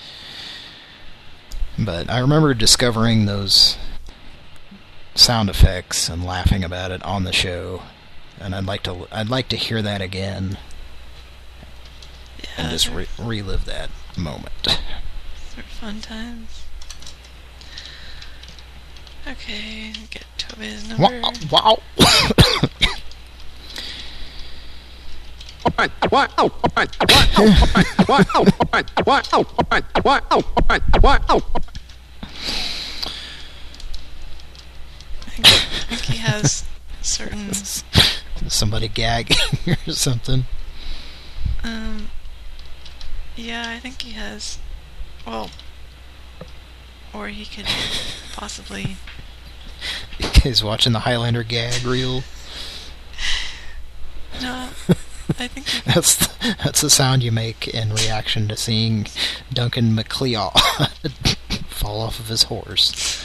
But I remember discovering those sound effects and laughing about it on the show, and I'd like to I'd like to hear that again yeah, and just re relive that moment. They're fun times. Okay, get Toby's number. Wow! I think he has certain... Somebody gagging or something. Um, yeah, I think he has... Well, or he could possibly... He's watching the Highlander gag reel. No, I think... that's, the, that's the sound you make in reaction to seeing Duncan MacLeod fall off of his horse.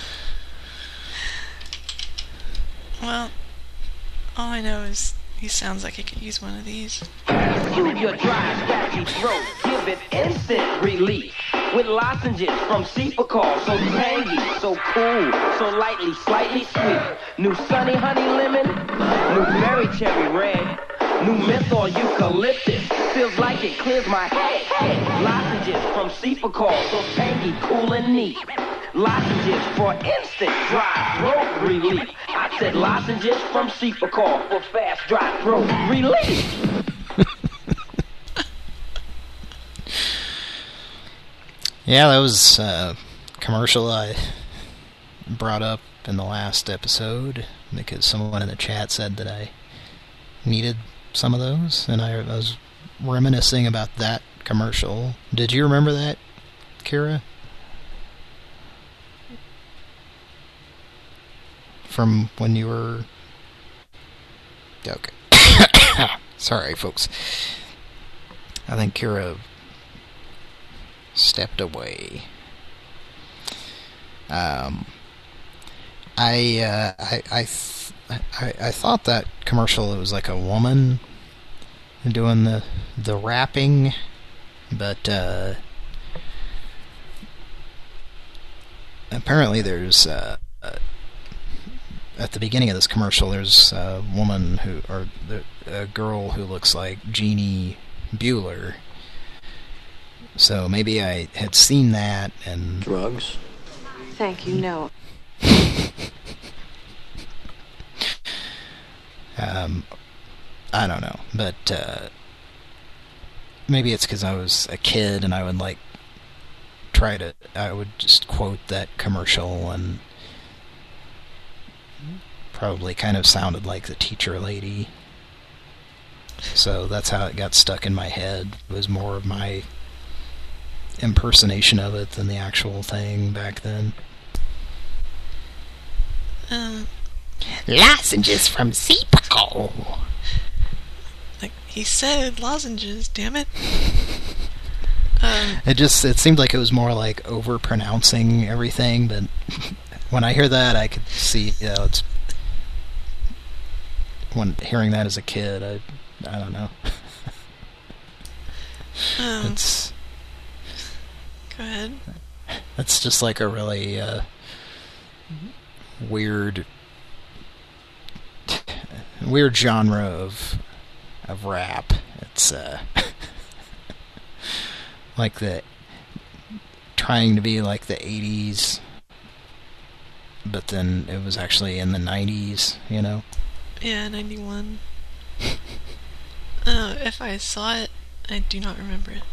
Well, all I know is he sounds like he could use one of these. Soothe your dry, scratchy throat. Give it instant relief. With lozenges from Cepacol. So tangy, so cool, so lightly, slightly sweet. New Sunny Honey Lemon. New Berry Cherry Red. New Menthol Eucalyptus. Feels like it clears my head. Lozenges from Cepacol. So tangy, cool, and neat. Lozenges for instant dry throat relief. I I said lozenges from Cepacol for fast, dry throat relief. Yeah, that was a commercial I brought up in the last episode because someone in the chat said that I needed some of those, and I was reminiscing about that commercial. Did you remember that, Kira? From when you were... Okay. Sorry, folks. I think Kira stepped away. Um, I, uh, I, I, th I, I thought that commercial, it was like a woman doing the, the rapping, but, uh, apparently there's, uh, uh, at the beginning of this commercial, there's a woman who, or the, a girl who looks like Jeannie Bueller. So maybe I had seen that and... Drugs? Thank you, no. um, I don't know, but uh, maybe it's because I was a kid and I would like try to, I would just quote that commercial and probably kind of sounded like the teacher lady. So that's how it got stuck in my head. It was more of my impersonation of it than the actual thing back then. Um, lozenges from Cepacol. Like he said, lozenges. Damn it. Um, it just it seemed like it was more like over pronouncing everything, but when I hear that, I could see, you know, it's when hearing that as a kid, I I don't know. um, it's. Go ahead. That's just like a really uh, weird, weird genre of of rap. It's uh, like the trying to be like the eighties, but then it was actually in the nineties. You know? Yeah, ninety-one. uh, if I saw it, I do not remember it.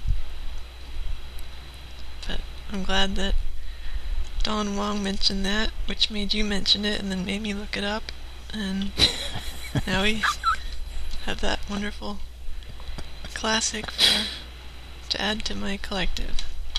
But I'm glad that Don Wong mentioned that, which made you mention it and then made me look it up, and now we have that wonderful classic for, to add to my collective.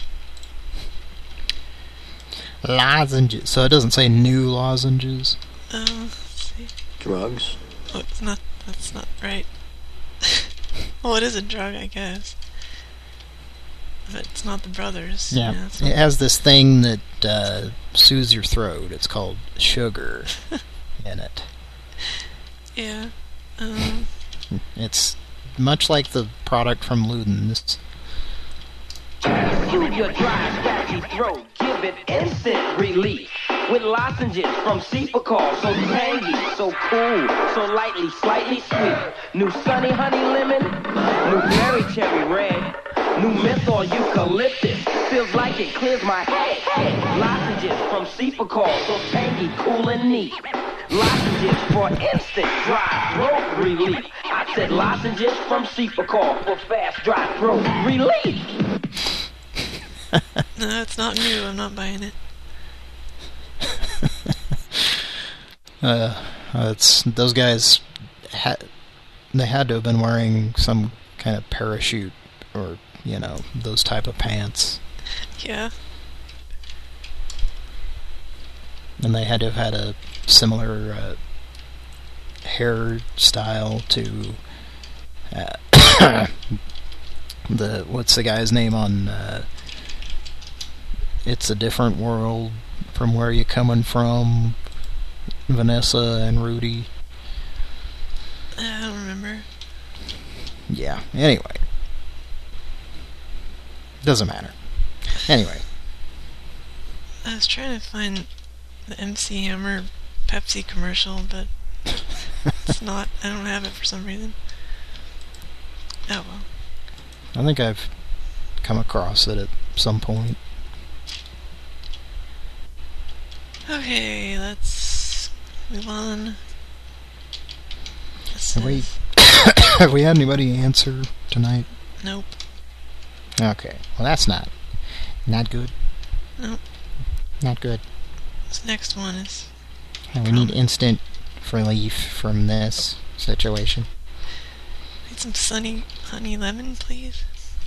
Lozenges. So it doesn't say new lozenges? Um, let's see. Drugs? Oh, it's not, that's not right. Well, it is a drug, I guess. But it's not the brothers. Yeah, yeah it has this thing that uh, soothes your throat. It's called sugar in it. Yeah. Um. It's much like the product from Luden's. Soothe your dry, scratchy throat. Give it instant relief. With lozenges from Cepacol. So tangy, so cool, so lightly, slightly sweet. New sunny honey lemon. New berry cherry red. New menthol eucalyptus. Feels like it clears my head. Lozenges from Cepacol. So tangy, cool, and neat. Lozenges for instant dry throat relief. I said lozenges from Cepacol for fast dry throat relief. No, it's not new. I'm not buying it. uh, it's those guys. Had they had to have been wearing some kind of parachute or you know those type of pants. Yeah. And they had to have had a similar uh, hairstyle to uh, the what's the guy's name on uh, It's a Different World, From Where You Coming From, Vanessa and Rudy. I don't remember. Yeah, anyway. Doesn't matter. Anyway. I was trying to find the M C Hammer Pepsi commercial, but it's not. I don't have it for some reason. Oh well. I think I've come across it at some point. Okay, let's Move on. Have we, have we had anybody answer tonight? Nope. Okay. Well, that's not not good. Nope. Not good. This next one is... And we need instant relief from this situation. Need some sunny honey lemon, please.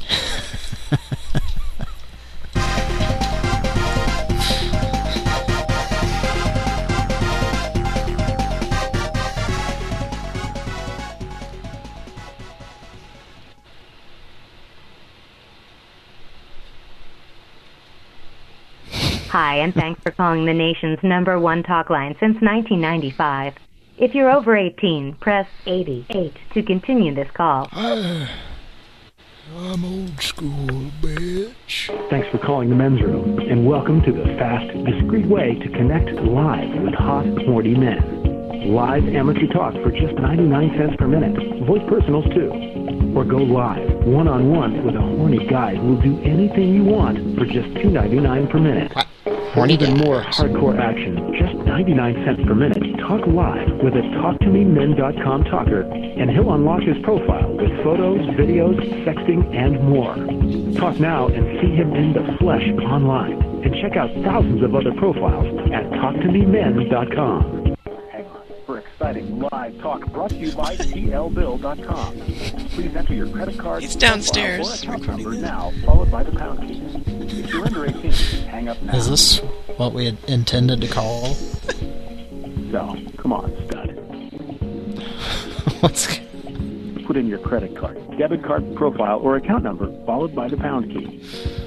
Hi, and thanks for calling the nation's number one talk line since nineteen ninety-five. If you're over eighteen, press eighty-eight to continue this call. I'm old school, bitch. Thanks for calling the men's room, and welcome to the fast, discreet way to connect live with hot, horny men. Live amateur talk for just ninety-nine cents per minute. Voice personals, too. Or go live, one-on-one with a horny guy who will do anything you want for just two ninety-nine per minute. For even more hardcore action, just ninety-nine cents per minute, talk live with a talk to me men dot com talker, and he'll unlock his profile with photos, videos, sexting, and more. Talk now and see him in the flesh online, and check out thousands of other profiles at talk to me men dot com. Hang on. For exciting live talk brought to you by T L bill dot com. Please enter your credit card It's downstairs or account number now, followed by the pound key. If you're under eighteen, hang up now. Is this what we had intended to call? So, come on, stud. What's... Put in your credit card, debit card profile, or account number, followed by the pound key.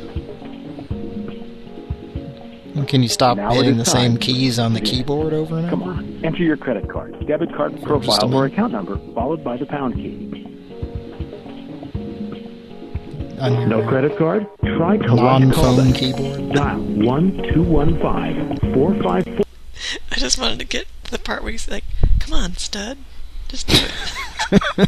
Can you stop Now hitting it the is same time. keys on the keyboard over and over? Come on, enter your credit card, debit card Just a profile, or minute. account number, followed by the pound key. On your No credit card? Try collect non-phone callback. keyboard. Dial one two one five four five four. I just wanted to get to the part where he's like, come on, stud. Just do it.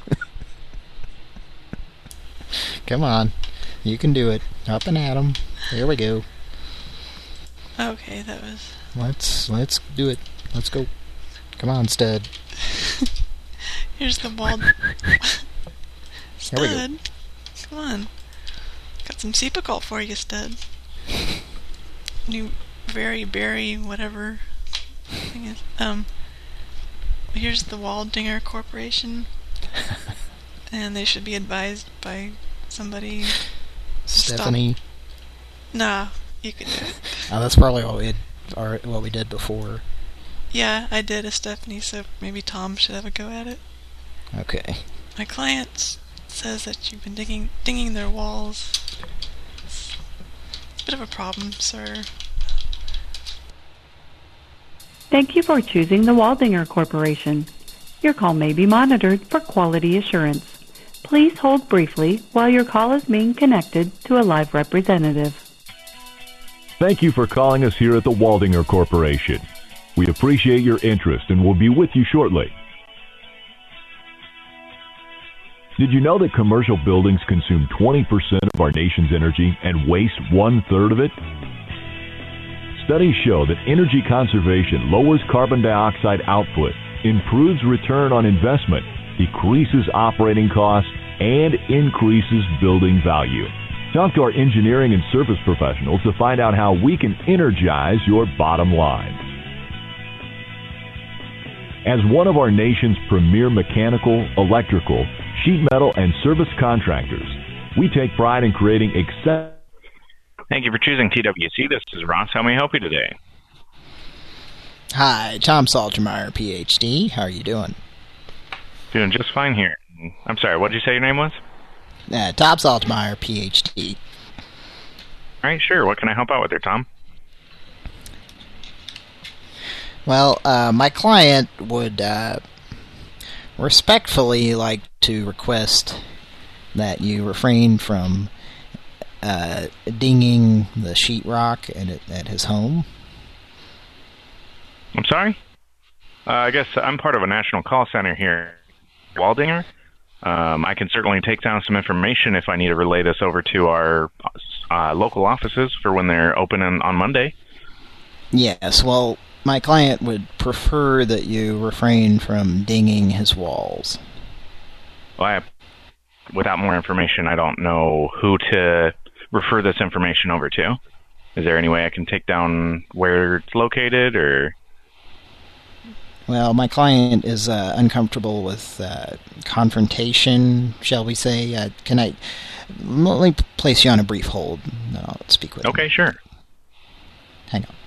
Come on. You can do it. Up and at 'em. Here we go. Okay, that was... Let's let's do it. Let's go. Come on, stud. Here's the wall. Here we go. Stud. Come on. Got some Cepacol for you, stud. New very berry whatever thing is. Um here's the Waldinger Corporation. And they should be advised by somebody. Stephanie. Stop. Nah, you can do it. Oh, that's probably what we had, or what we did before. Yeah, I did a Stephanie, so maybe Tom should have a go at it. Okay. My client says that you've been digging dinging their walls. It's, it's a bit of a problem, sir. Thank you for choosing the Waldinger Corporation. Your call may be monitored for quality assurance. Please hold briefly while your call is being connected to a live representative. Thank you for calling us here at the Waldinger Corporation. We appreciate your interest and will be with you shortly. Did you know that commercial buildings consume twenty percent of our nation's energy and waste one-third of it? Studies show that energy conservation lowers carbon dioxide output, improves return on investment, decreases operating costs, and increases building value. Talk to our engineering and service professionals to find out how we can energize your bottom line. As one of our nation's premier mechanical, electrical, sheet metal, and service contractors, we take pride in creating exceptional... Thank you for choosing T W C. This is Ross. How may I help you today? Hi, Tom Saltermeyer, P H D. How are you doing? Doing just fine here. I'm sorry, what did you say your name was? Uh, Tom Saltermeyer, P H D. All right, sure. What can I help out with there, Tom? Well, uh, my client would uh, respectfully like to request that you refrain from uh, dinging the sheetrock at, at his home. I'm sorry? Uh, I guess I'm part of a national call center here, Waldinger. Um, I can certainly take down some information if I need to relay this over to our uh, local offices for when they're open on, on Monday. Yes, well, my client would prefer that you refrain from dinging his walls. Well, I, without more information, I don't know who to refer this information over to. Is there any way I can take down where it's located, or? Well, my client is uh, uncomfortable with uh, confrontation, shall we say. Uh, can I... Let me place you on a brief hold. I'll speak with Okay, him. sure. Hang on.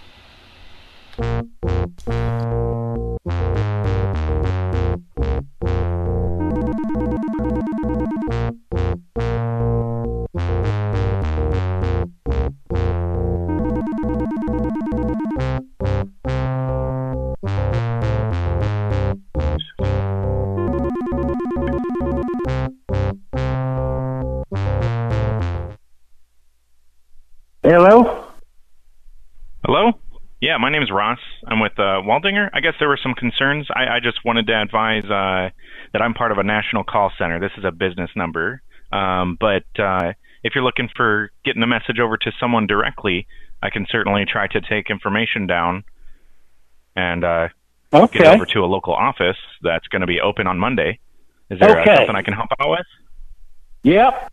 Hello? Hello? Yeah, my name is Ross. I'm with uh, Waldinger. I guess there were some concerns. I, I just wanted to advise uh, that I'm part of a national call center. This is a business number. Um, but uh, if you're looking for getting a message over to someone directly, I can certainly try to take information down and uh, Okay. get over to a local office that's going to be open on Monday. Is there Okay. uh, something I can help out with? Yep.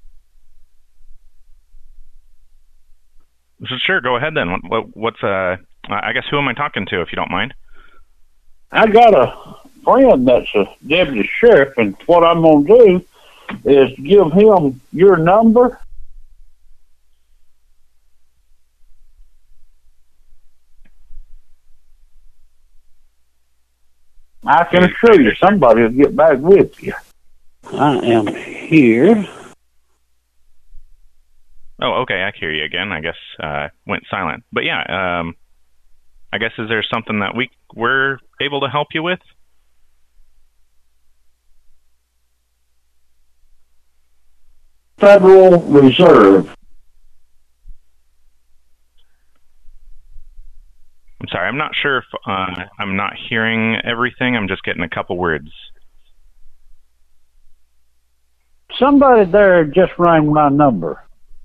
So sure, go ahead then. What, what, what's uh? I guess who am I talking to, if you don't mind? I got a friend that's a deputy sheriff, and what I'm going to do is give him your number. I can assure you somebody will get back with you. I am here. Oh, okay, I hear you again. I guess uh, went silent. But yeah, um, I guess is there something that we we're able to help you with? Federal Reserve. I'm sorry, I'm not sure if uh, I'm not hearing everything. I'm just getting a couple words. Somebody there just rang my number.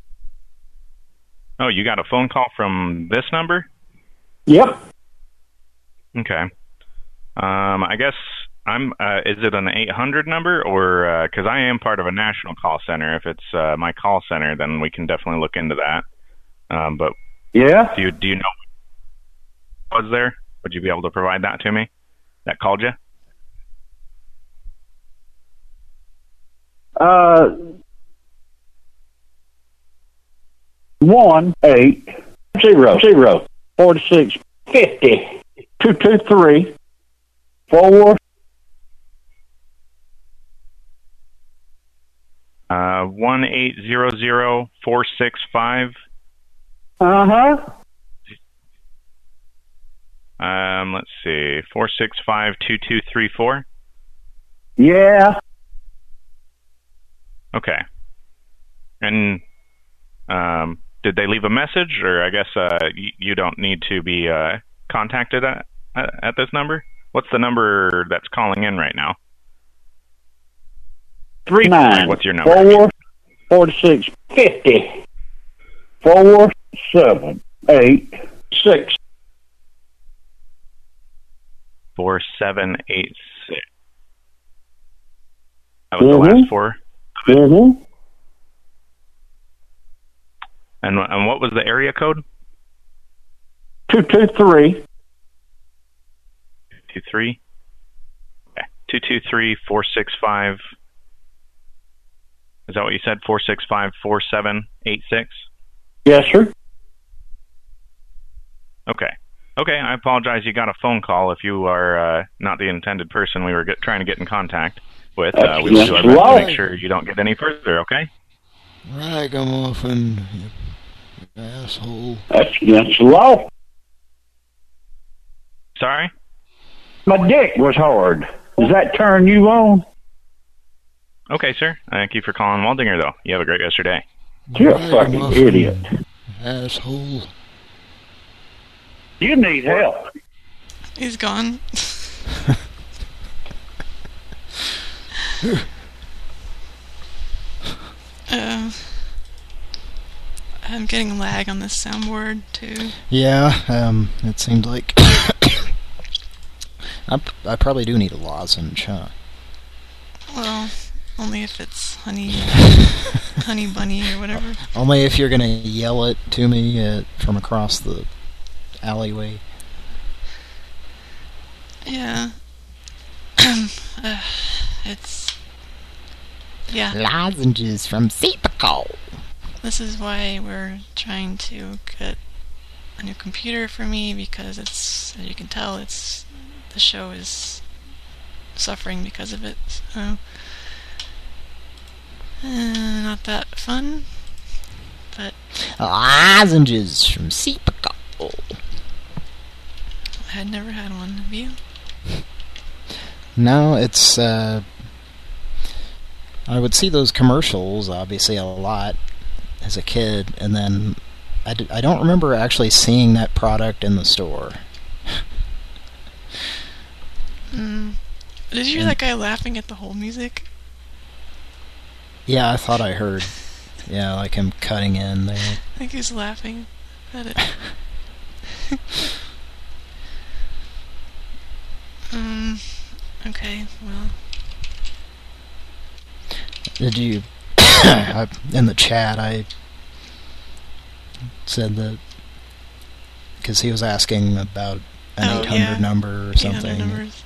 Oh, you got a phone call from this number? Yep. Okay. Um, I guess I'm. Uh, is it an eight hundred number, or because uh, I am part of a national call center? If it's uh, my call center, then we can definitely look into that. Um, but yeah, do you do you know what was there? Would you be able to provide that to me? That called you? Uh, one eight zero zero forty six fifty two two three four. Uh, one eight zero zero four six five. Uh huh. Um, let's see, four six five two two three four. Yeah. Okay. And um, did they leave a message, or I guess uh, y- you don't need to be uh, contacted at, at at this number? What's the number that's calling in right now? Three nine. What's your number? Four forty six fifty four seven eight six. Four seven eight six. That was Mm-hmm. the last four. Mm-hmm. And and what was the area code? Two two three. Two three. Okay. Two two three four six five. Is that what you said? Four six five four seven eight six. Yes, sir. Okay. Okay, I apologize. You got a phone call. If you are uh, not the intended person we were get, trying to get in contact with, uh, we will do our best to make sure you don't get any further, okay? Ragamuffin, you asshole. That's against the law. Sorry? My dick was hard. Does that turn you on? Okay, sir. Thank you for calling Waldinger, though. You have a great rest of your day. You're a fucking idiot. Asshole. You need help. He's gone. uh, uh, I'm getting lag on this soundboard too. Yeah, um, it seemed like I, I probably do need a lozenge, huh? Well, only if it's honey, honey bunny or whatever. Only if you're gonna yell it to me uh, from across the alleyway. Yeah. uh, it's yeah. Lozenges from Seapical. This is why we're trying to get a new computer for me, because it's, as you can tell, it's the show is suffering because of it. So uh, not that fun, but lozenges from Seapical. I had never had one. Have you? No, it's uh, I would see those commercials obviously a lot as a kid, and then I, d I don't remember actually seeing that product in the store. mm. Did you hear that guy laughing at the whole music? Yeah, I thought I heard. Yeah, like him cutting in there. I think he's laughing at it. um. Okay. Well. Did you? I, in the chat, I said that because he was asking about an oh, eight hundred yeah. number or something. Numbers.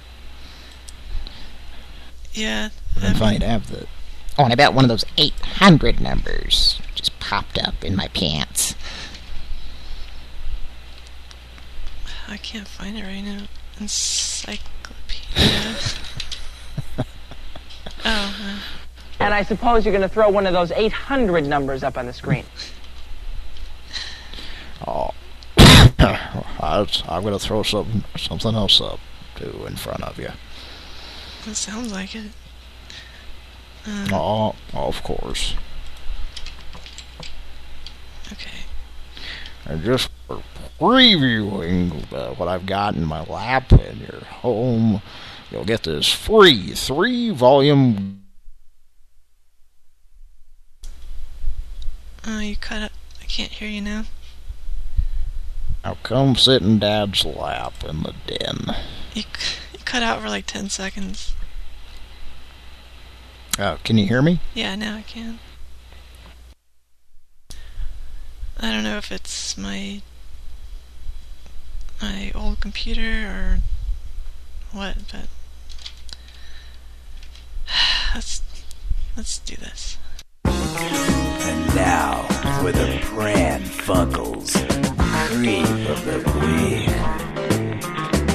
Yeah. I'm funny to have the. Oh, and I bet one of those eight hundred numbers just popped up in my pants. I can't find it right now. Encyclopedia. oh. Uh. And I suppose you're going to throw one of those eight hundred numbers up on the screen. Oh. I'm going to throw some, something else up, too, in front of you. That sounds like it. Um, oh, of course. Okay. And just for previewing uh, what I've got in my lap in your home, you'll get this free three-volume... Oh, you cut up. I can't hear you now. Now come sit in Dad's lap in the den. You, you cut out for like ten seconds. Oh, can you hear me? Yeah, now I can. I don't know if it's my my old computer or what, but let's let's do this. And now for the Pran Funkels Creep of the Week.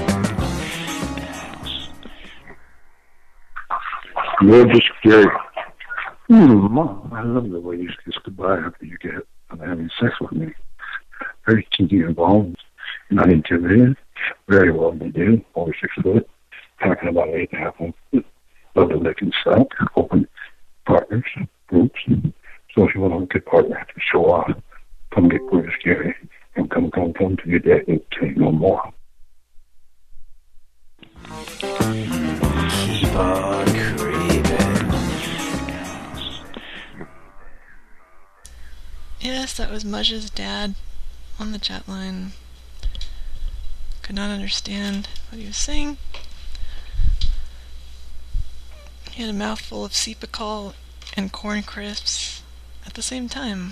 You're just scary. Hmm, Mom, I love the way you kiss goodbye after you get done having sex with me. Very kinky involved, not intimidated, very well to do, over six foot, talking about eight and a half inches. Love to lick and suck, open partners, groups. So if you want a good partner to show off, come get pretty scary and come, come, come to your dad and tell you no more. Keep on creeping. Yes, that was Mudge's dad on the chat line. Could not understand what he was saying. He had a mouthful of Seapical and corn crisps at the same time.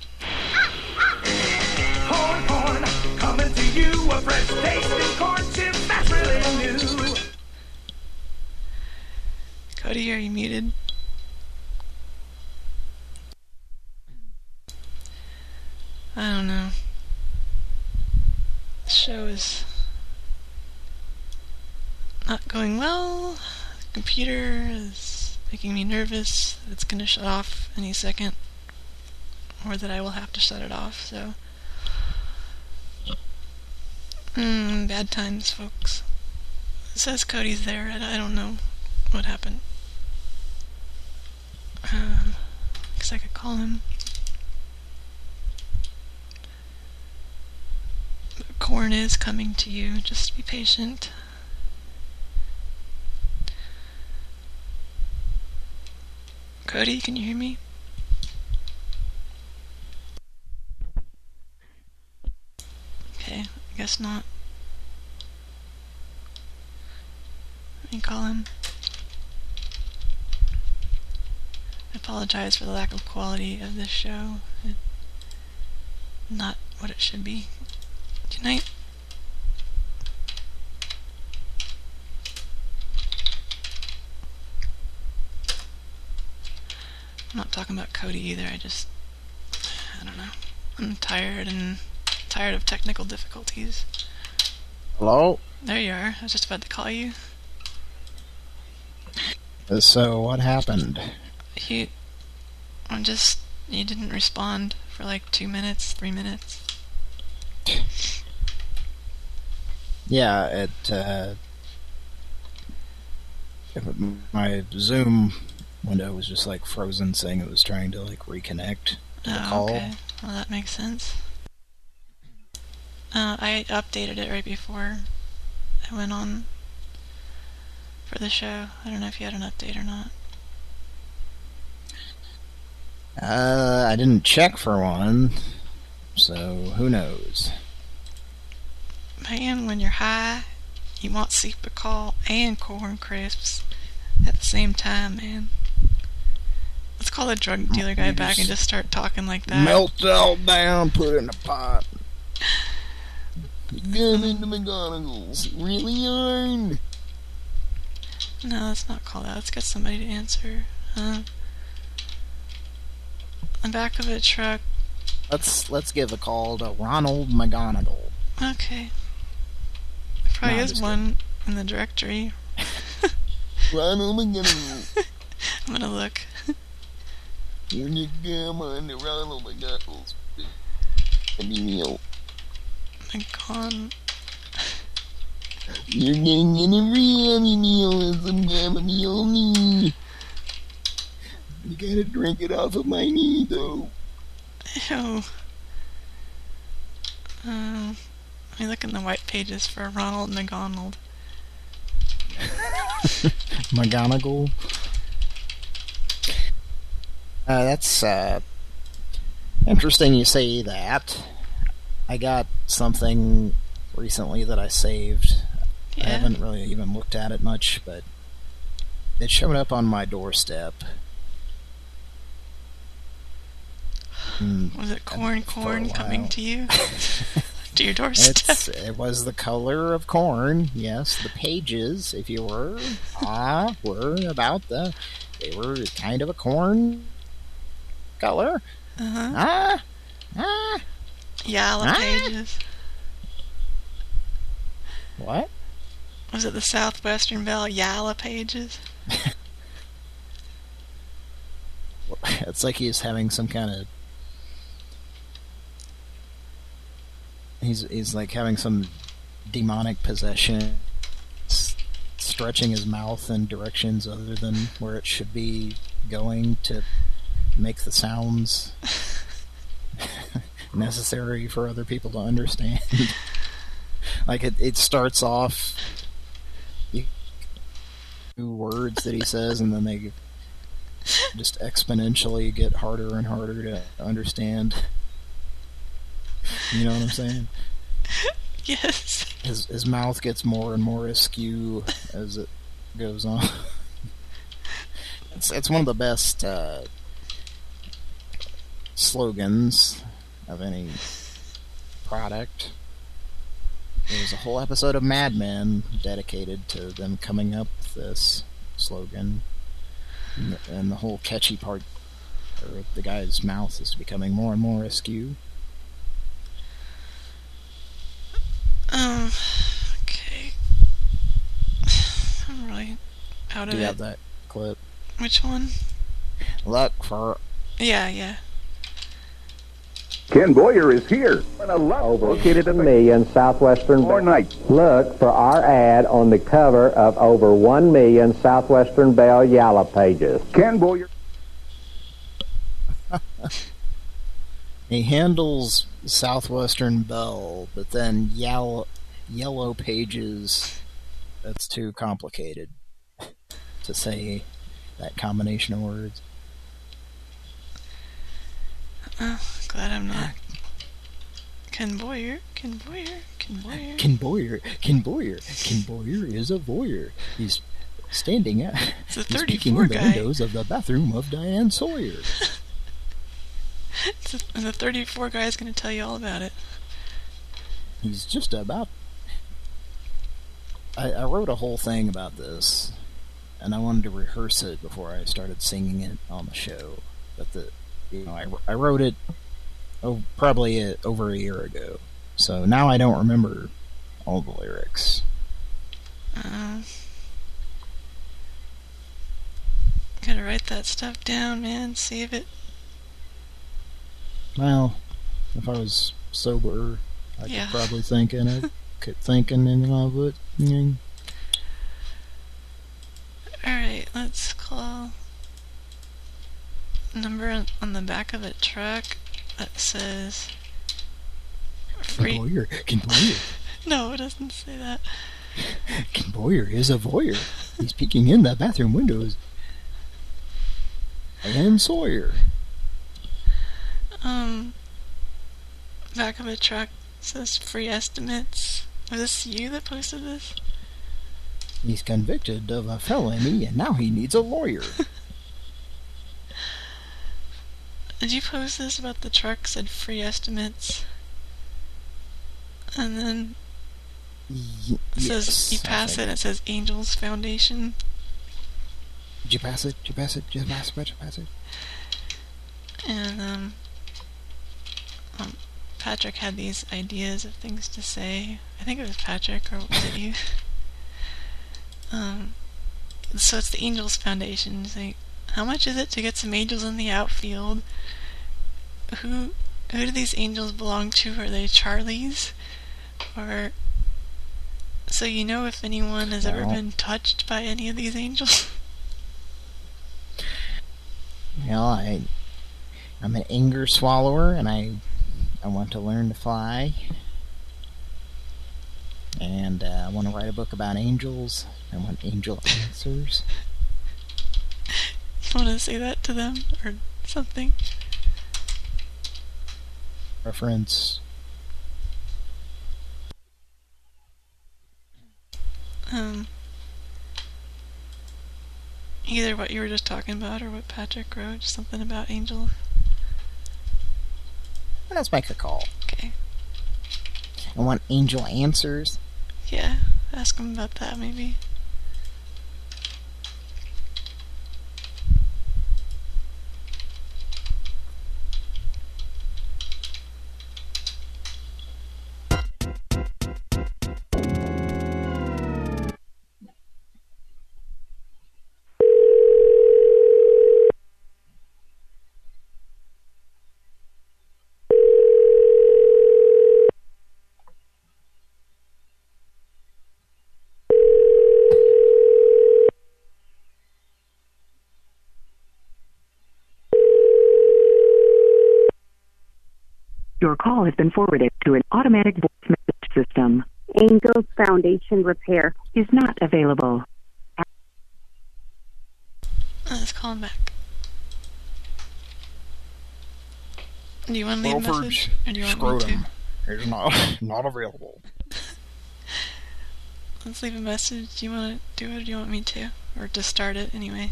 Corn, corn, coming to you, a fresh tasting corn chip that's really new. Cody, are you muted? I don't know. This show is not going well. The computer is making me nervous that it's going to shut off any second, or that I will have to shut it off, so mm, bad times, folks. It says Cody's there. I, I don't know what happened. Um, guess I could call him. But corn is coming to you. Just be patient. Cody, can you hear me? guess not. Let me call him. I apologize for the lack of quality of this show. It's not what it should be. Good night. I'm not talking about Cody either. I just, I don't know. I'm tired and tired of technical difficulties. Hello? There you are. I was just about to call you. So, what happened? You, I'm just, you didn't respond for like two minutes, three minutes. Yeah, it, uh, my Zoom window was just like frozen, saying it was trying to like reconnect to the Oh, call. okay. Well, that makes sense. Uh, I updated it right before I went on for the show. I don't know if you had an update or not. Uh, I didn't check for one, so who knows? Man, when you're high, you want Supercall and Corn Crisps at the same time, man. Let's call the drug dealer guy back and just start talking like that. Melt it all down, put it in a pot. Gun into McGonagall's. Really iron. No, let's not call that. Let's get somebody to answer. Uh, the back of a truck. Let's let's give a call to Ronald McGonagall. Okay. There probably No, is just one in the directory. Ronald McGonagall. I'm gonna look. When you come on the Ronald McGonagall's meal. McGon. You're getting in a real meal and some chamomile. You gotta drink it off of my knee, though. Ew. Um, let me look in the white pages for Ronald McDonald. McGonagall. Uh, that's uh, interesting you say that. I got something recently that I saved. Yeah. I haven't really even looked at it much, but it showed up on my doorstep. Was it corn, corn coming to you? To your doorstep? It's, it was the color of corn, yes. The pages, if you were, ah, were about the... They were kind of a corn color. Uh-huh. Ah, ah. Yellow ah. pages. What? Was it the Southwestern Bell Yalla pages? It's like he's having some kind of... He's he's like having some demonic possession, s stretching his mouth in directions other than where it should be going to make the sounds necessary for other people to understand. Like it, it starts off you, two words that he says, and then they just exponentially get harder and harder to understand. You know what I'm saying? Yes. His his mouth gets more and more askew as it goes on. It's it's one of the best uh, slogans of any product. There was a whole episode of Mad Men dedicated to them coming up with this slogan, and the, and the whole catchy part, or the guy's mouth is becoming more and more askew. Um, okay. I'm really out of Do you it. have that clip? Which one? Look for... Yeah, yeah. Ken Boyer is here. Located in me in Southwestern Bell. Night. Look for our ad on the cover of over one million Southwestern Bell Yalla pages. Ken Boyer. He handles Southwestern Bell, but then yellow, yellow pages, that's too complicated to say that combination of words. Oh, glad I'm not Ken Boyer, Ken Boyer, Ken Ken Boyer. Ken Boyer, Ken Boyer, Ken Boyer is a voyeur. He's standing at, It's a he's peeking thirty-four in the guy. windows of the bathroom of Diane Sawyer. It's a, the thirty-four guy is going to tell you all about it. He's just about... I, I wrote a whole thing about this, and I wanted to rehearse it before I started singing it on the show. But the, you know, I, I wrote it oh, probably a, over a year ago, so now I don't remember all the lyrics. Uh, gotta write that stuff down, man. Save it. Well, if I was sober, I Yeah. could probably think in it, could thinking in of it. Mm. Alright, let's call number on, on the back of a truck that says free. Ken Boyer, Ken Boyer, No, it doesn't say that. Ken Boyer is a voyeur. He's peeking in the bathroom windows. Diane Sawyer. Um, back of a truck says free estimates. Was this you that posted this? He's convicted of a felony, and now he needs a lawyer. Did you post this about the truck said free estimates? And then Y it says yes, you I pass think. it, it says Angels Foundation. Did you pass it? Did you pass it? Did you pass it? Did you pass it? And um, um, Patrick had these ideas of things to say. I think it was Patrick, or was it you? um, so it's the Angels Foundation. It's like, how much is it to get some angels in the outfield? Who who do these angels belong to? Are they Charlie's? Or so you know if anyone has ever Well. been touched by any of these angels? Well, I, I'm an anger swallower, and I, I want to learn to fly. And uh, I want to write a book about angels. I want angel answers. You want to say that to them or something? Reference. Um, either what you were just talking about or what Patrick wrote, just something about angels. Let's make a call. Okay. I want angel answers. Yeah, ask him about that maybe. Your call has been forwarded to an automatic voice message system. Angels Foundation Repair Is not available. Let's call him back. Do you want to leave a Wilford's message? Or do you want me to? scrotum is not, not available. Let's leave a message. Do you want to do it or do you want me to? Or just start it anyway?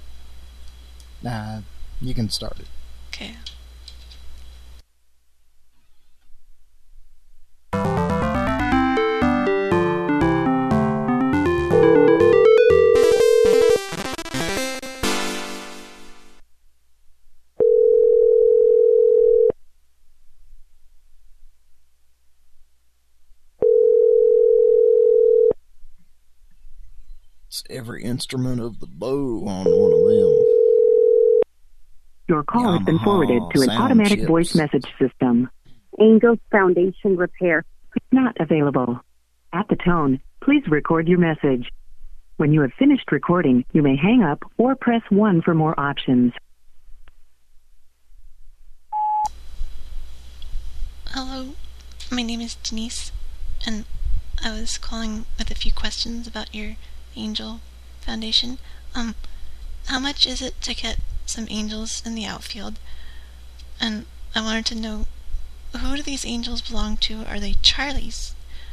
Nah, you can start it. Okay. It's every instrument of the bow on one of them. Your call has been forwarded to an sound automatic chips. voice message system. Angels Foundation Repair Is not available. At the tone, please record your message. When you have finished recording, you may hang up or press one for more options. Hello, my name is Denise, and I was calling with a few questions about your Angel Foundation. Um, how much is it to get some angels in the outfield? And I wanted to know, who do these angels belong to? Are they Charlie's?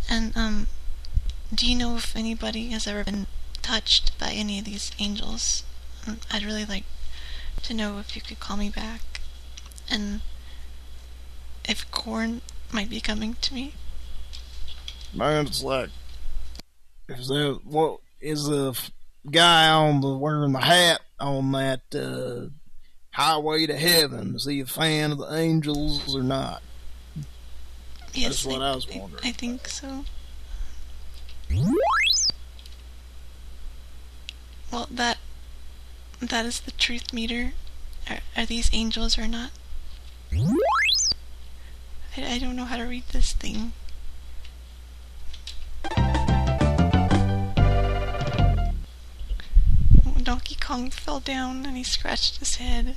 And, um, do you know if anybody has ever been touched by any of these angels? Um, I'd really like to know if you could call me back. And if Korn might be coming to me. Man, it's like, is that, what, is the f- guy on the, wearing the hat on that, uh, Highway to Heaven, is he a fan of the angels or not? Yes, That's what I, I was wondering. I, I think so. Well, that that is the truth meter. Are, are these angels or not? I, I don't know how to read this thing. Donkey Kong fell down and he scratched his head.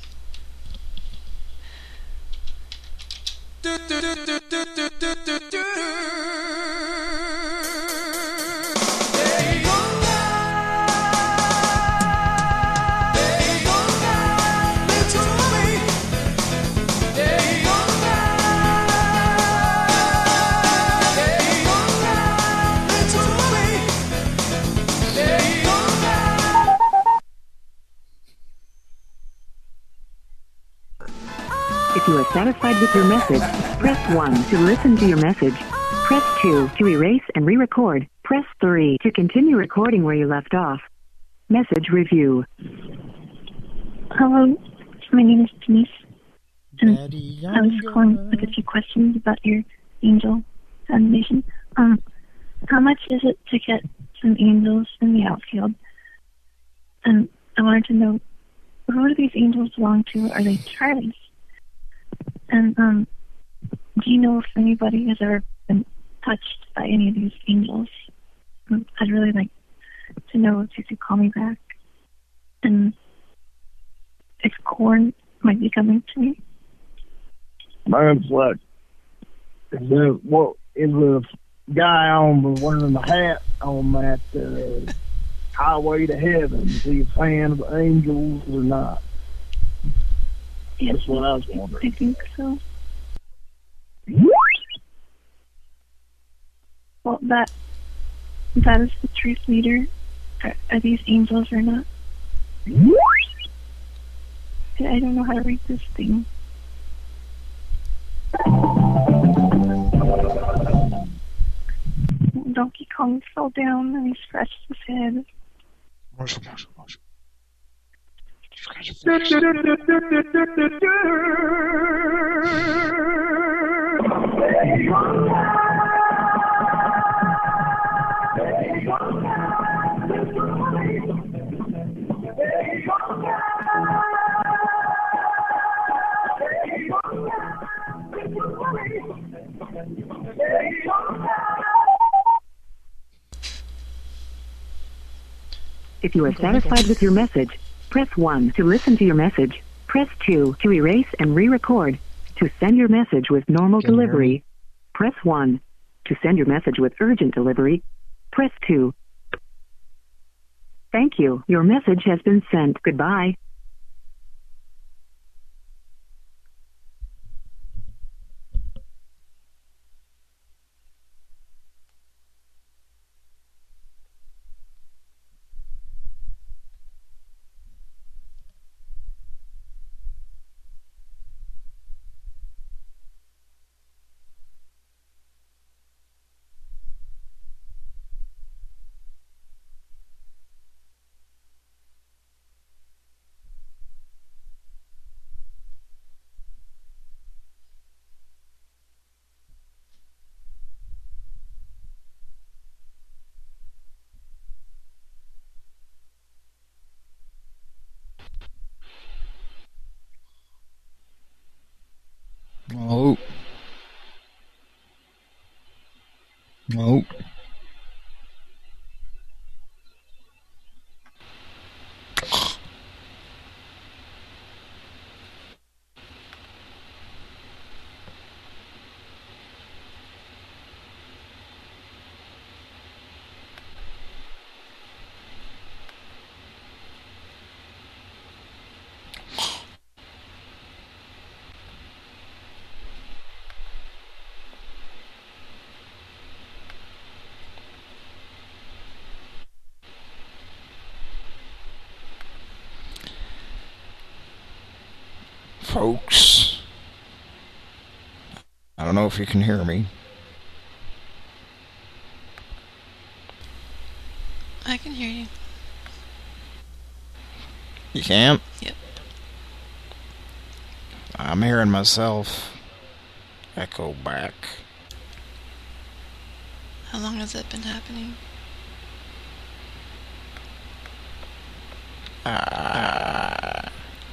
If you are satisfied with your message, press one to listen to your message. Press two to erase and re-record. Press three to continue recording where you left off. Message review. Hello, my name is Denise. And I was calling with a few questions about your angel foundation. Um, how much is it to get some angels in the outfield? And I wanted to know, who do these angels belong to? Are they Charlie's? And um, do you know if anybody has ever been touched by any of these angels? Um, I'd really like to know if you could call me back. And if Korn might be coming to me. Man, it's like, is that, what, is the guy on the, wearing the hat on that, uh, Highway to Heaven, is he a fan of the angels or not? Yes, that's what I was wondering. I think so. Well, that that is the truth meter. Are, are these angels or not? I don't know how to read this thing. Donkey Kong fell down and he scratched his head. Marshall, Marshall, Marshall. If you are satisfied with your message, press one to listen to your message. Press two to erase and re-record. To send your message with normal Can you hear delivery, me? press one. To send your message with urgent delivery, press two. Thank you. Your message has been sent. Goodbye. Oh. Oh. folks. I don't know if you can hear me. I can hear you. You can't? Yep. I'm hearing myself echo back. How long has that been happening? Uh,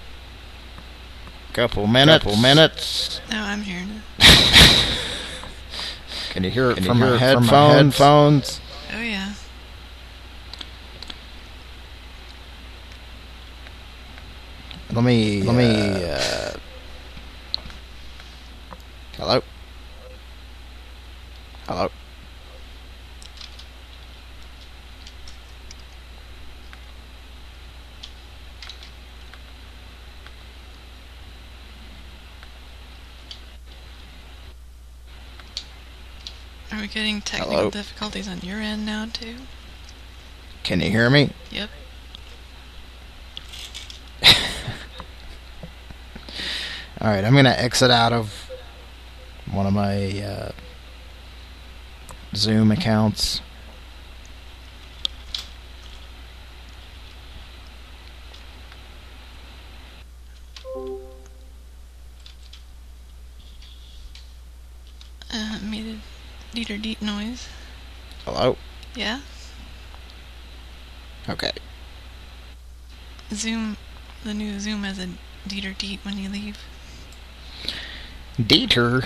couple minutes. Couple minutes. No, I'm hearing it. Can you hear it Can from you hear my it headphones? from my headphones? Oh, yeah. Let me. Let uh, me. Uh, hello. Hello. Are we getting technical Hello? difficulties on your end now, too? Can you hear me? Yep. Alright, I'm gonna exit out of one of my uh, Zoom accounts. Uh, made a Dieter Deet noise. Hello? Yeah? Okay. Zoom, the new Zoom has a Dieter Deet when you leave. Dieter?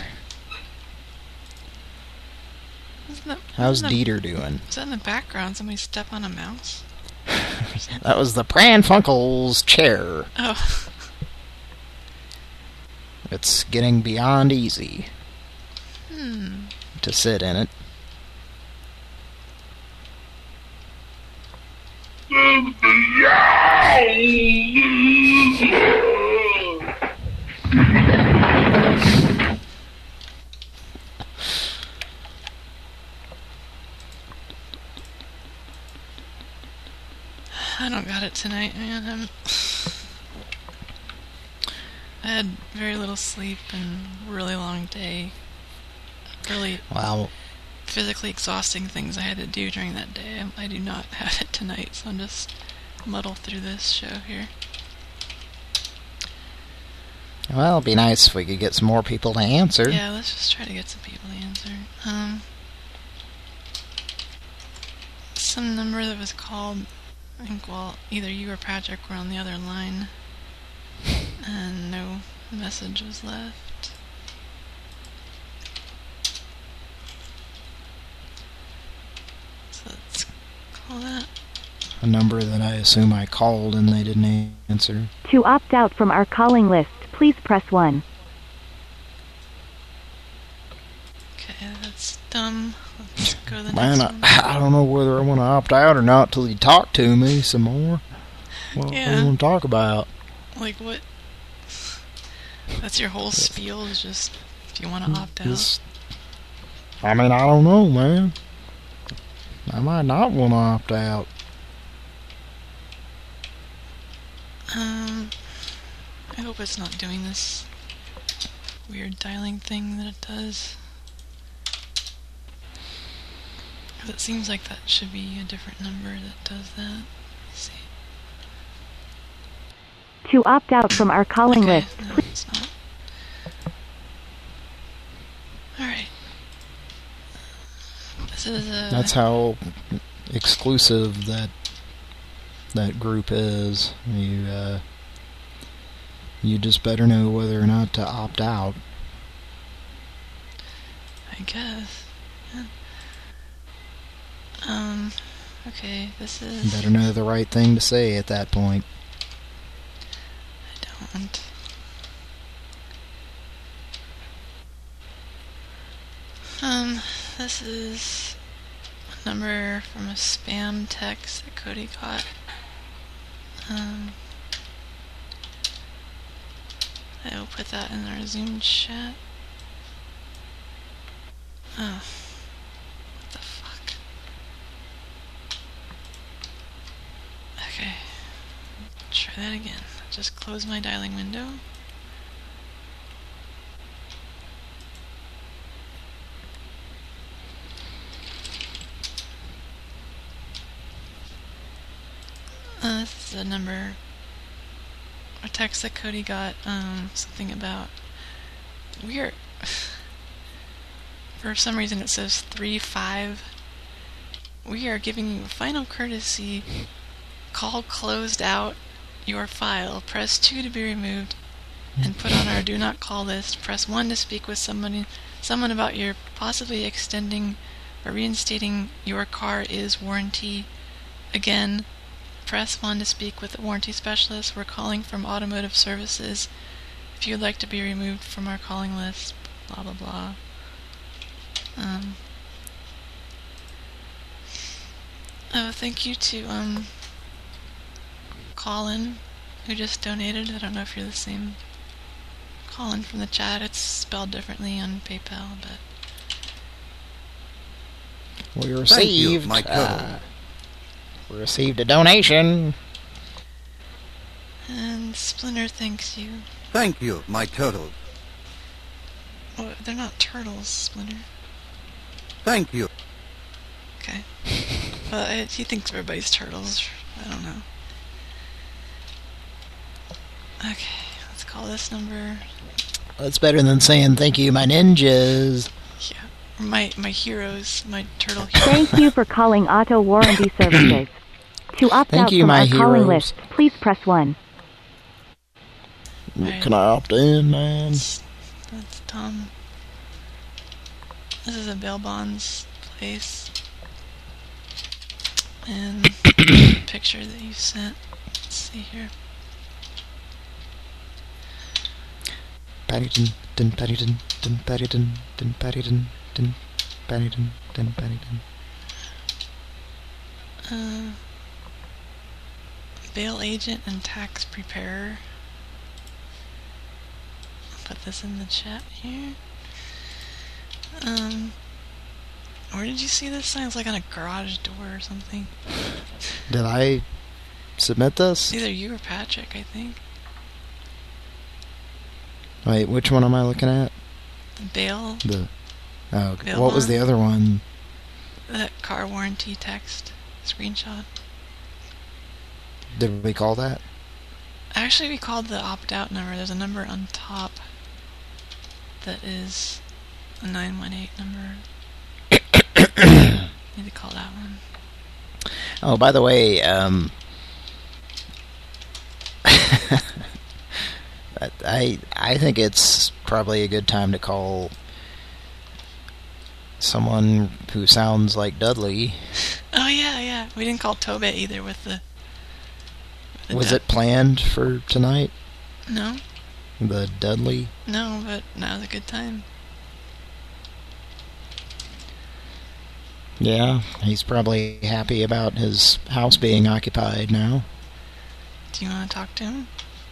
Isn't that, How's isn't that- Dieter doing? Is that in the background? Somebody step on a mouse? That was the Pran Funkels chair. Oh. It's getting beyond easy Hmm. to sit in it. I don't got it tonight, man. I'm I had very little sleep and really long day. Really Wow. physically exhausting things I had to do during that day. I, I do not have it tonight, so I'm just muddle through this show here. Well, it'd be nice if we could get some more people to answer. Yeah, let's just try to get some people to answer. Um, some number that was called, I think, well, either you or Patrick were on the other line, and no message was left. So let's call that. A number that I assume I called and they didn't answer. To opt out from our calling list, please press one. Okay, that's dumb. Let's go to the Man, next I, one. I don't know whether I want to opt out or not till you talk to me some more. What, what do Yeah. you want to talk about? Like, what? That's your whole spiel, is just if you want to opt out. Just- I mean, I don't know, man. I might not want to opt out. Um, I hope it's not doing this weird dialing thing that it does. 'Cause it seems like that should be a different number that does that. Let's see. To opt out from our calling Okay, list, no, it's not. Alright. This is a... That's how exclusive that that group is. You uh, you just better know whether or not to opt out. I guess. Yeah. Um, okay, this You is... better know the right thing to say at that point. I don't. Um, this is a number from a spam text that Cody got. Um, I will put that in our Zoom chat. Oh. What the fuck? Okay. Try that again. Just close my dialing window. Uh, this is a number, a text that Cody got, um, something about, we are, for some reason it says three five. We are giving you a final courtesy. Call closed out your file. Press two to be removed and put on our do not call list. Press one to speak with somebody, someone about your possibly extending or reinstating your car is warranty. Again, press one to speak with the warranty specialist. We're calling from automotive services. If you'd like to be removed from our calling list, blah blah blah. Um, oh, thank you to um, Colin, who just donated. I don't know if you're the same Colin from the chat. It's spelled differently on PayPal, but we Thank received. you, my uh, we received a donation. And Splinter thanks you. Thank you, my turtle. Oh, they're not turtles, Splinter. Thank you. Okay. Well, it, he thinks everybody's turtles. I don't know. Okay, let's call this number. That's better than saying thank you, my ninjas. Yeah, my my heroes, my turtle heroes. Thank you for calling Auto Warranty Services. To opt Thank out you, from my our calling heroes. list, please press one. Can I opt in, man? That's Tom. This is a bail bonds place. And picture that you sent. Let's see here. Paddington, dun Paddington, dun Paddington, dun Paddington, dun Paddington, dun Paddington. Uh, bail agent and tax preparer. I'll put this in the chat here. Um, where did you see this sign? It's like on a garage door or something. Did I submit this? Either you or Patrick, I think. Wait, which one am I looking at? Bail. The oh, Bail what was bond? the other one? That car warranty text screenshot. Did we call that? Actually, we called the opt-out number. There's a number on top that is a nine one eight number. Need to call that one. Oh, by the way, um, I I think it's probably a good time to call someone who sounds like Dudley. Oh yeah, yeah. We didn't call Tobe either with the. With the Was Dud- it planned for tonight? No, The Dudley? no, but now's a good time. Yeah, he's probably happy about his house being occupied now. Do you want to talk to him?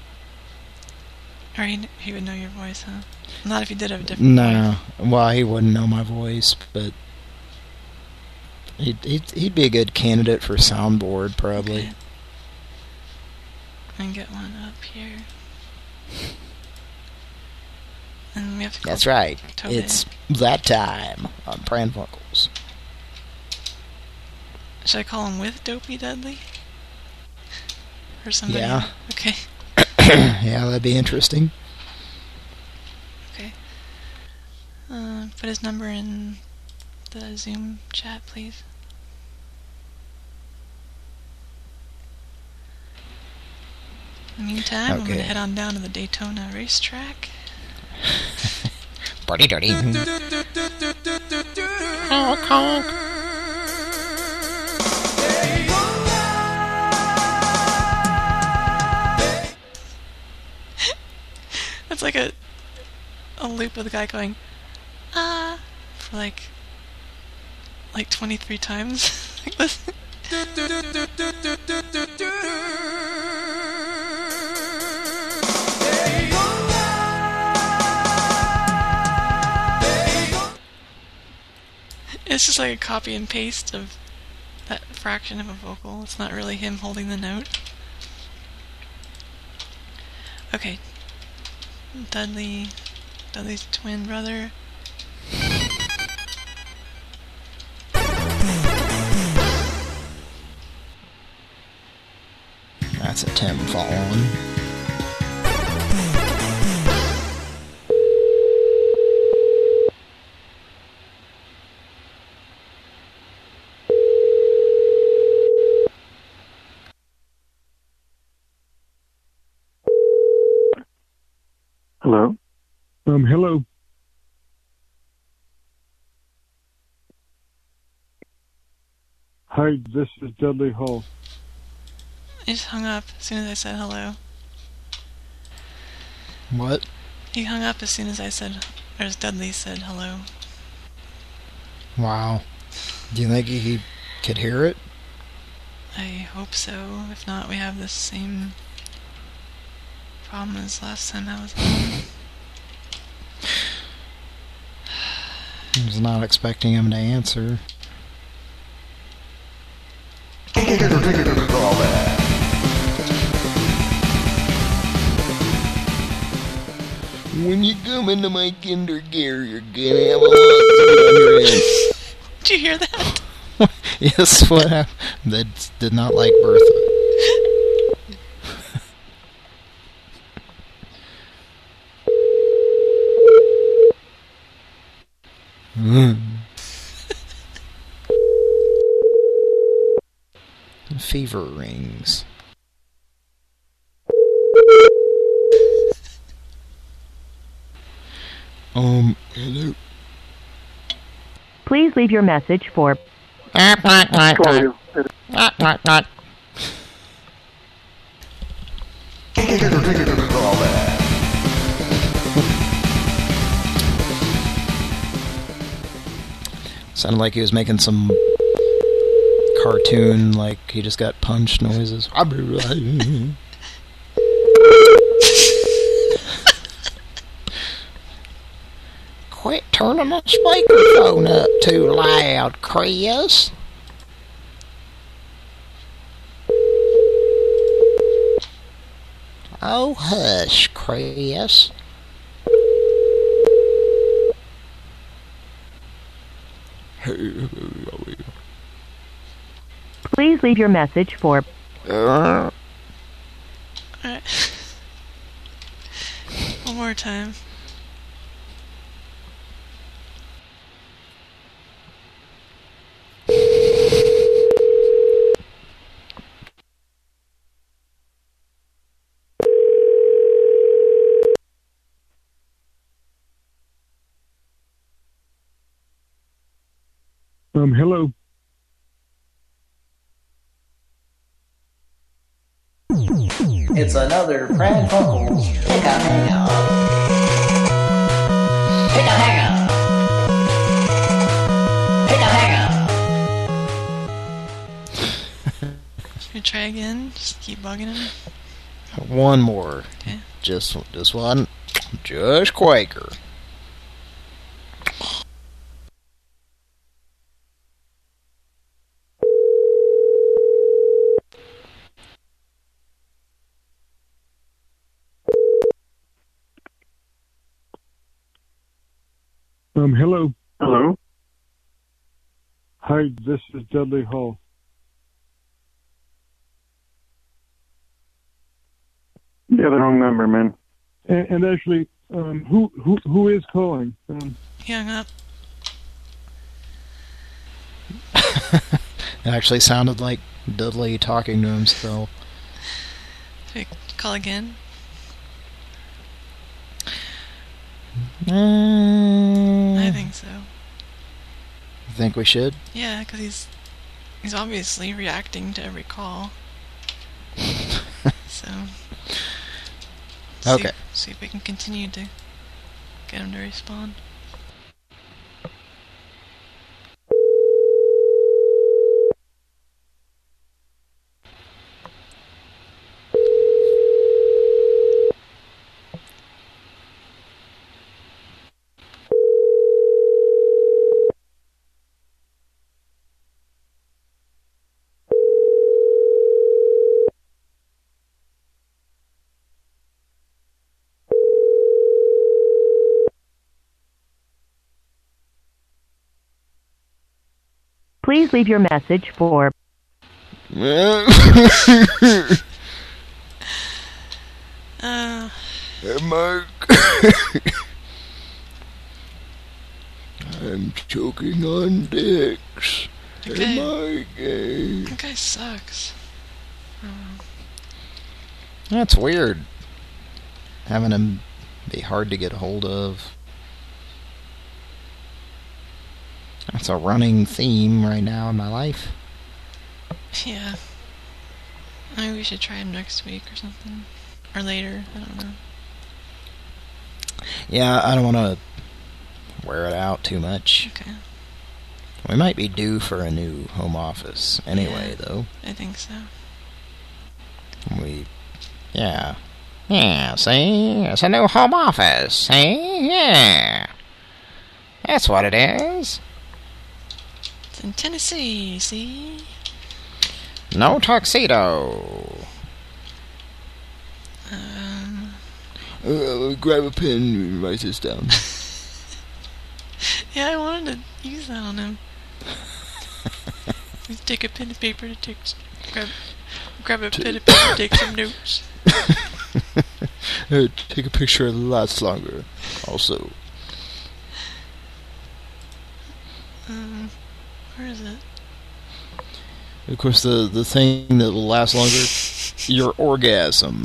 Or he, he would know your voice, huh? Not if you did have a different No, well, he wouldn't know my voice, but he'd he'd, he'd be a good candidate for soundboard, probably. Okay. And get one up here. And we have to call That's right. Tobe. It's that time on Pran Funkels. Should I call him with Dopey Dudley? Or somebody? Yeah. Okay. Yeah, that'd be interesting. Okay. Uh, put his number in the Zoom chat, please. In the meantime, I'm going Okay. to head on down to the Daytona racetrack. Party dirty. Honk, honk. It's like a a loop of the guy going, ah, for like, like twenty-three times. Like, listen. It's just like a copy and paste of that fraction of a vocal. It's not really him holding the note. Okay. Dudley, Dudley's twin brother. That's a Tim Fallon. Hello? Um, hello. Hi, this is Dudley Hall. He just hung up as soon as I said hello. What? He hung up as soon as I said, or as Dudley said hello. Wow. Do you think he could hear it? I hope so. If not, we have the same problem as last time I was on. I was not expecting him to answer. When you come into my kinder gear, you're gonna have a lot on your head. Did you hear that? Yes, what happened? That did not like Bertha. mm. Fever rings. Um, hello. Please leave your message for... Sounded like he was making some cartoon, like he just got punched noises. Quit turning the speakerphone up too loud, Chris. Oh, hush, Chris. Please leave your message for... Alright. One more time. Um, hello. It's another Pran Funkels Pick a Hang-Up. Pick a Hang-Up. Pick a Hang-Up. Should we try again? Just keep bugging him? One more. Okay. Just, just one. Just Quaker. Um, hello. Hello. Hi, this is Dudley Hall. You have the wrong number, man. And, and actually, um, who who who is calling? Um, He hung up. It actually sounded like Dudley talking to himself. Should we call again? Uh, I think so. You think we should? Yeah, because he's he's obviously reacting to every call. So. Okay. See, see if we can continue to get him to respond. Please leave your message for... Uh. Hey, Mike. I'm choking on dicks. That Hey, guy, Mike. Hey. that guy sucks. Oh. That's weird. Having him be hard to get a hold of. That's a running theme right now in my life. Yeah. Maybe we should try him next week or something. Or later. I don't know. Yeah, I don't want to wear it out too much. Okay. We might be due for a new home office anyway, Yeah, though. I think so. We, yeah. Yeah, see? It's a new home office, see? Yeah. That's what it is. It's in Tennessee, see? No tuxedo. Um... Uh, grab a pen and write this down. Yeah, I wanted to use that on him. Let's take a pen and paper to take... Grab, grab a pen and paper to take some notes. uh, take a picture of lots longer, also. Um, where is it? Of course, the, the thing that will last longer, your orgasm.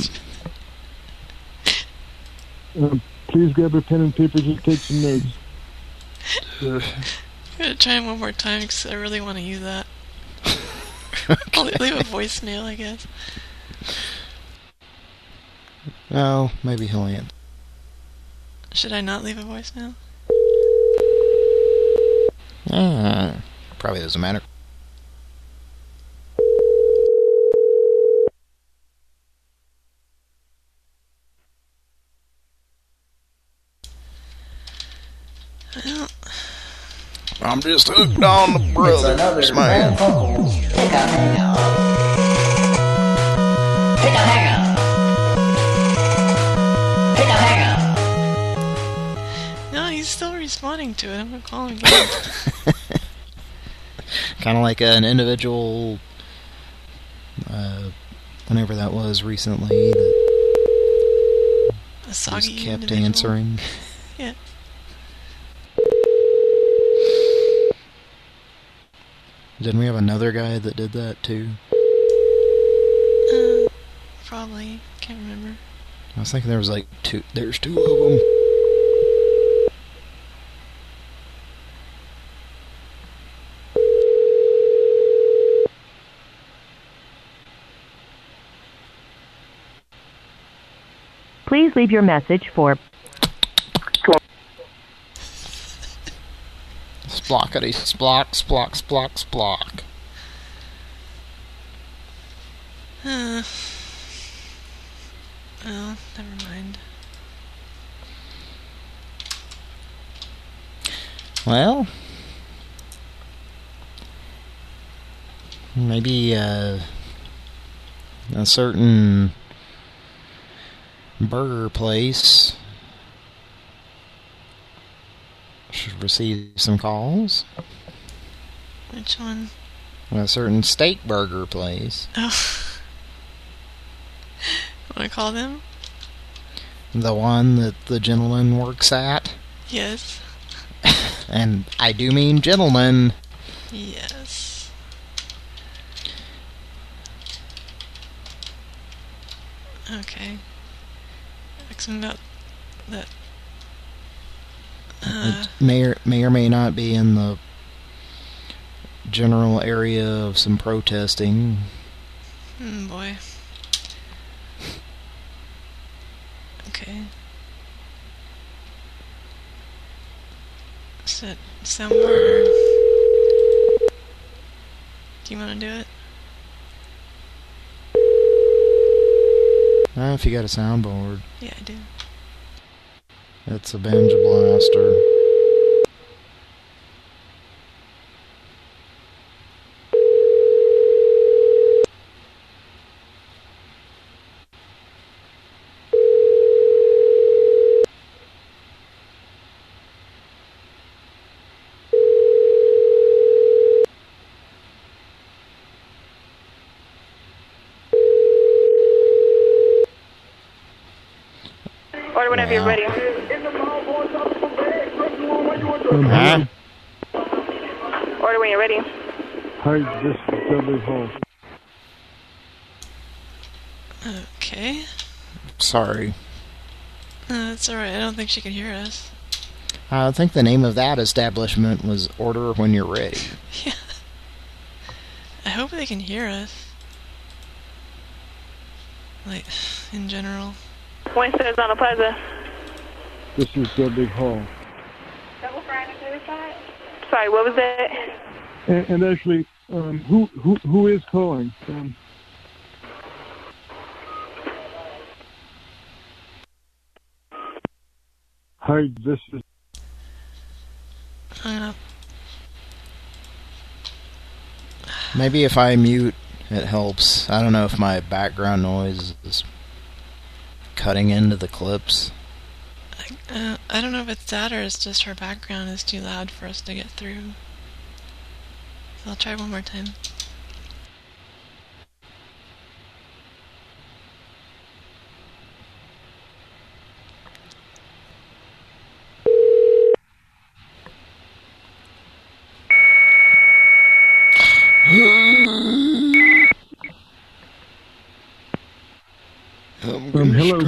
Um, please grab a pen and paper to take some notes. I'm gonna try it one more time because I really want to use that. I'll leave a voicemail, I guess. Oh, maybe he'll answer. Should I not leave a voicemail? Uh, probably doesn't matter. Well, I'm just hooked on the brothers, It's another man. Pran Funkels Pick a Hangout. Pick a Hangout. Pick a Hangout. no, he's still responding to it. I'm gonna call him again. Kind of like an individual, uh, whenever that was recently, that A soggy just kept individual. answering. Yeah. Didn't we have another guy that did that too? Uh, probably. Can't remember. I was thinking there was like two. There's two of them. Please leave your message for Splockety splock, splock, splock, splock. Uh, well, never mind. Well, maybe uh, a certain burger place should receive some calls. Which one? A certain steak burger place. Oh. Want to call them? The one that the gentleman works at. Yes. And I do mean gentleman. Yes. Okay. Ask him about that. Uh, It may or, may or may not be in the general area of some protesting. hmm, boy. Okay. Set soundboard. Do you want to do it? Uh, if you got a soundboard. Yeah, I do. It's a Banjo Blaster. Order whenever Wow. you're ready. Um, Huh? Order when you're ready. Hi, this is Dudley Hall. Okay. Sorry. No, it's alright. I don't think she can hear us. I think the name of that establishment was Order When You're Ready. Yeah. I hope they can hear us. Like, in general. Winston's on the plaza. This is Dudley Hall. Double frying on the other side? Sorry, what was that? And, and actually, um, who who who is calling? Um, Hi, this is. Hung up. Maybe if I mute, it helps. I don't know if my background noise is cutting into the clips. Uh, I don't know if it's that or it's just her background is too loud for us to get through. So I'll try one more time. Um, hello.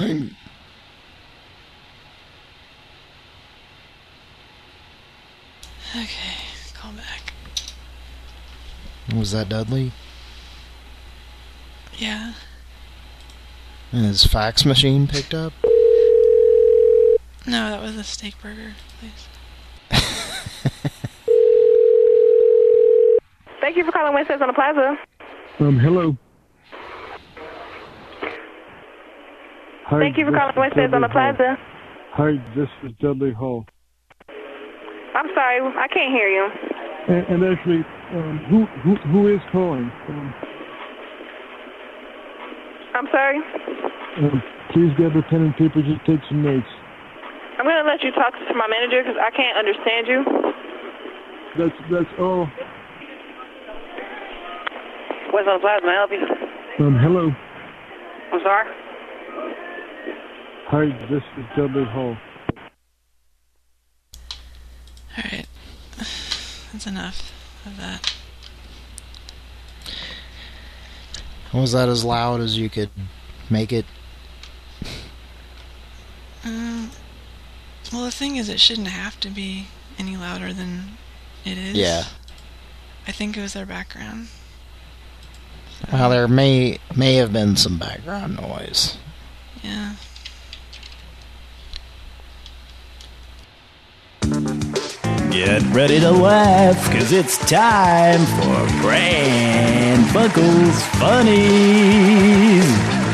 Okay, call back. Was that Dudley? Yeah. And his fax machine picked up? No, that was a steak burger place. Thank you for calling Winston's on the plaza. Um, hello. Hi, Thank you for this calling is Winston's on the Dudley Hall. plaza. Hi, this is Dudley Hall. I'm sorry, I can't hear you. And, and actually, um, who who who is calling? Um, I'm sorry. um, please grab a pen and paper. Just take some notes. I'm going to let you talk to my manager because I can't understand you. That's that's all. What's on the plaza? May I help you? Um, hello. I'm sorry. Hi, this is Dudley Hall. Alright. That's enough of that. Was that as loud as you could make it? Um, well, the thing is, it shouldn't have to be any louder than it is. Yeah. I think it was their background. Well, there may may have been some background noise. Yeah. Get ready to laugh, cause it's time for Pran Funkels Funnies.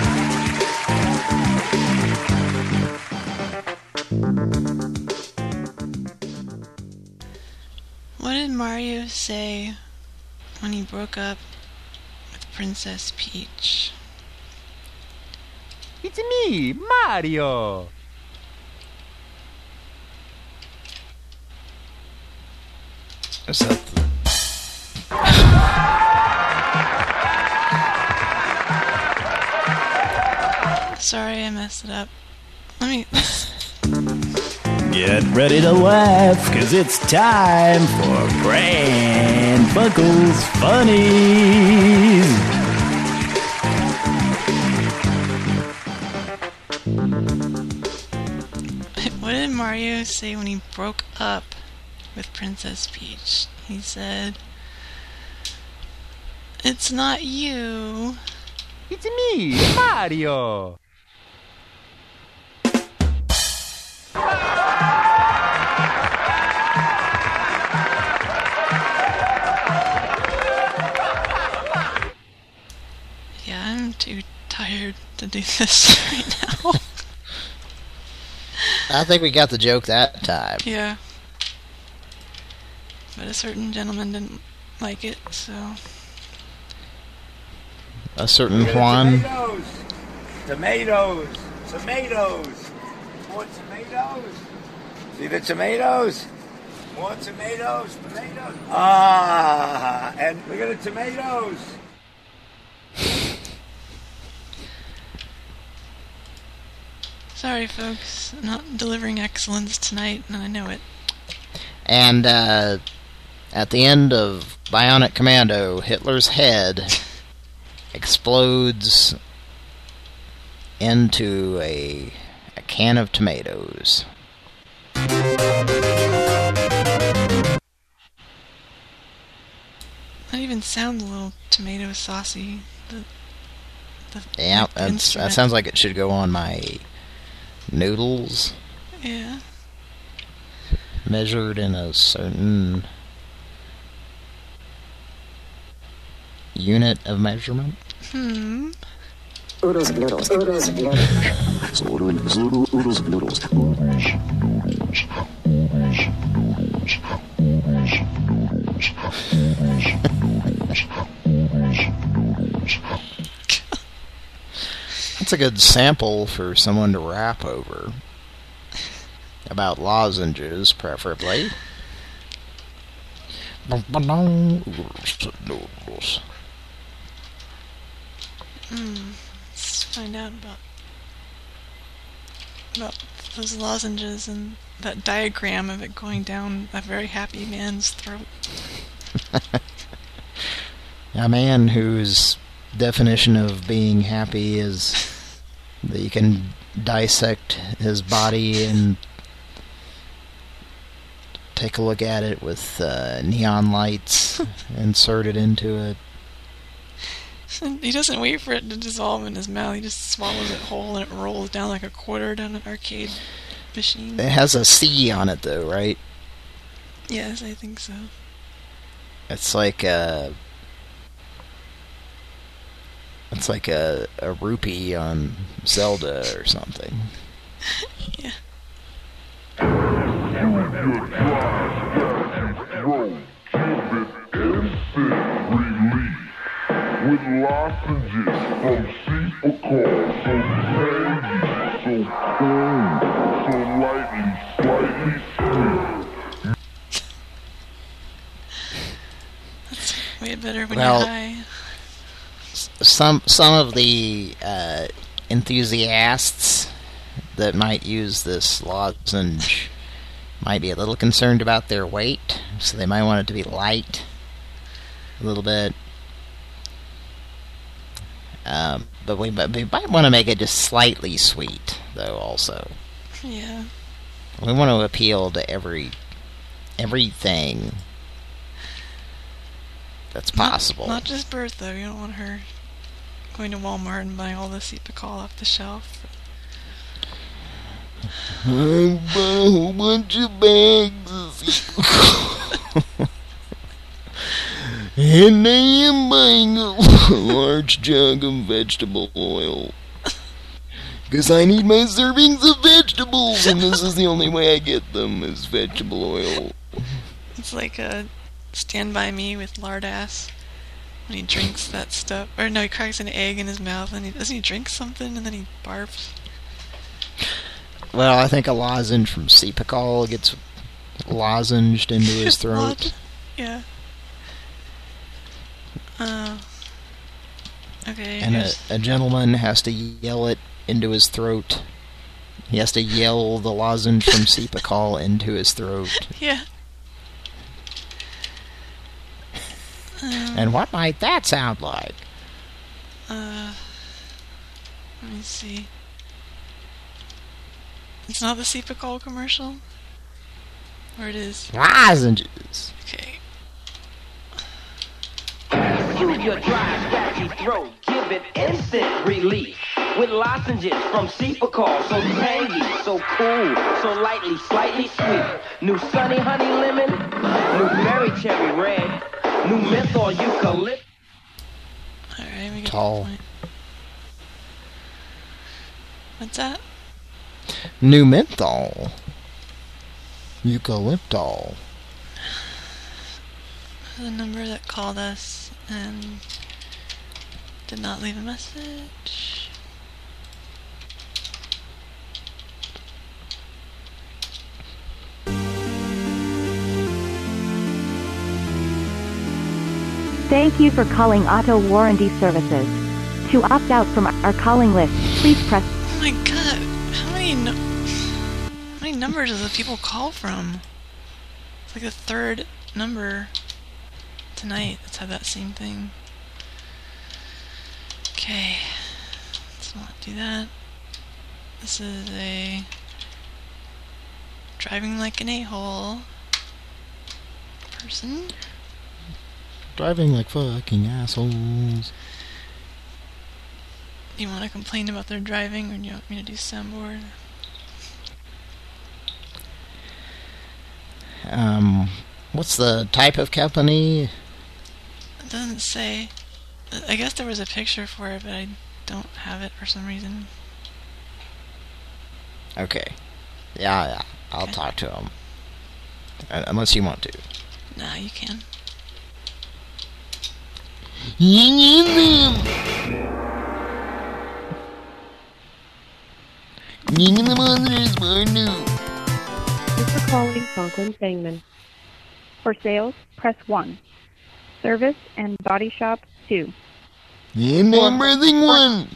What did Mario say when he broke up with Princess Peach? It's me, Mario. Is that the... Sorry, I messed it up. Let me... Get ready to laugh, cause it's time for Pran Funkels Funnies. What did Mario say when he broke up with Princess Peach? He said, "It's not you. It's me, Mario. Yeah, I'm too tired to do this right now." I think we got the joke that time. Yeah. But a certain gentleman didn't like it, so... A certain Juan. Tomatoes, tomatoes, tomatoes. More tomatoes. See the tomatoes? More tomatoes, tomatoes. Ah, and look at the tomatoes. Sorry, folks. Not delivering excellence tonight, and I know it. And uh, at the end of Bionic Commando, Hitler's head explodes into a, a can of tomatoes. That even sounds a little tomato saucy. The, the yeah, that's, that sounds like it should go on my noodles. Yeah. Measured in a certain unit of measurement. Hmm. Oodles of noodles. Oodles of noodles. Oodles, oodles, oodles of noodles. Oodles, noodles. Oodles, noodles. Oodles, noodles. Oodles, noodles. Oodles, noodles. That's a good sample for someone to rap over. About lozenges, preferably. Noodles. Hmm. Let's find out about about those lozenges and that diagram of it going down a very happy man's throat. A man whose definition of being happy is that you can dissect his body and take a look at it with uh, neon lights inserted into it. He doesn't wait for it to dissolve in his mouth. He just swallows it whole and it rolls down like a quarter down an arcade machine. It has a C on it, though, right? Yes, I think so. It's like a... It's like a, a rupee on Zelda or something. Yeah. With lozenges from Cepacol, so tangy, so cool, so lightly, slightly sweet. That's way better when well, you're high. Some some of the uh, enthusiasts that might use this lozenge might be a little concerned about their weight, so they might want it to be light a little bit. Um, but we, but we might want to make it just slightly sweet, though, also. Yeah. We want to appeal to every everything that's possible. Not, not just Bert, though. You don't want her going to Walmart and buying all the Cepacol off the shelf. I bought a whole bunch of bags of Cepacol. And I am buying a large jug of vegetable oil. Because I need my servings of vegetables, and this is the only way I get them, is vegetable oil. It's like a Stand By Me with lard ass. When he drinks that stuff. Or no, he cracks an egg in his mouth, and he doesn't he drink something, and then he barfs? Well, I think a lozenge from Cepacol gets lozenged into his throat. Yeah. Uh, okay. And a, a gentleman has to yell it into his throat. He has to yell the lozenge from Cepacol into his throat. Yeah. Um, and what might that sound like? Uh, let me see. It's not the Cepacol commercial? Or it is? Lozenges. Okay. Soothe your dry, scratchy throat. Give it instant relief. With lozenges from Cepacol. So tangy, so cool, so lightly, slightly sweet. New sunny honey lemon. New berry cherry red. New menthol eucalyptus. Alright, we get Tall. the point. What's that? New menthol. Eucalyptol. The number that called us and did not leave a message. Thank you for calling Auto Warranty Services. To opt out from our calling list, please press... Oh my god, how many many no how many numbers does the people call from? It's like the third number tonight that's had that same thing. Okay, let's not do that. This is a driving like an a-hole person. Driving like fucking assholes. You want to complain about their driving, or do you want me to do soundboard? Um, what's the type of company? It doesn't say. I guess there was a picture for it, but I don't have it for some reason. Okay. Yeah, yeah. I'll okay. talk to him. Uh, unless you want to. Nah, you can. Thanks for calling Conklin Sangman. For sales, press one. Service and body shop, two. And number thing one.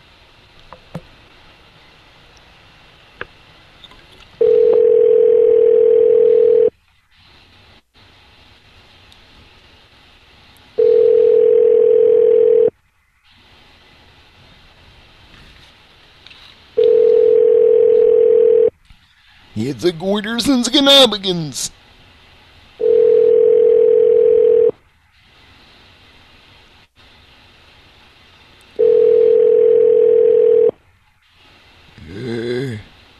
It's the Goiters and Skenobigans. Uh.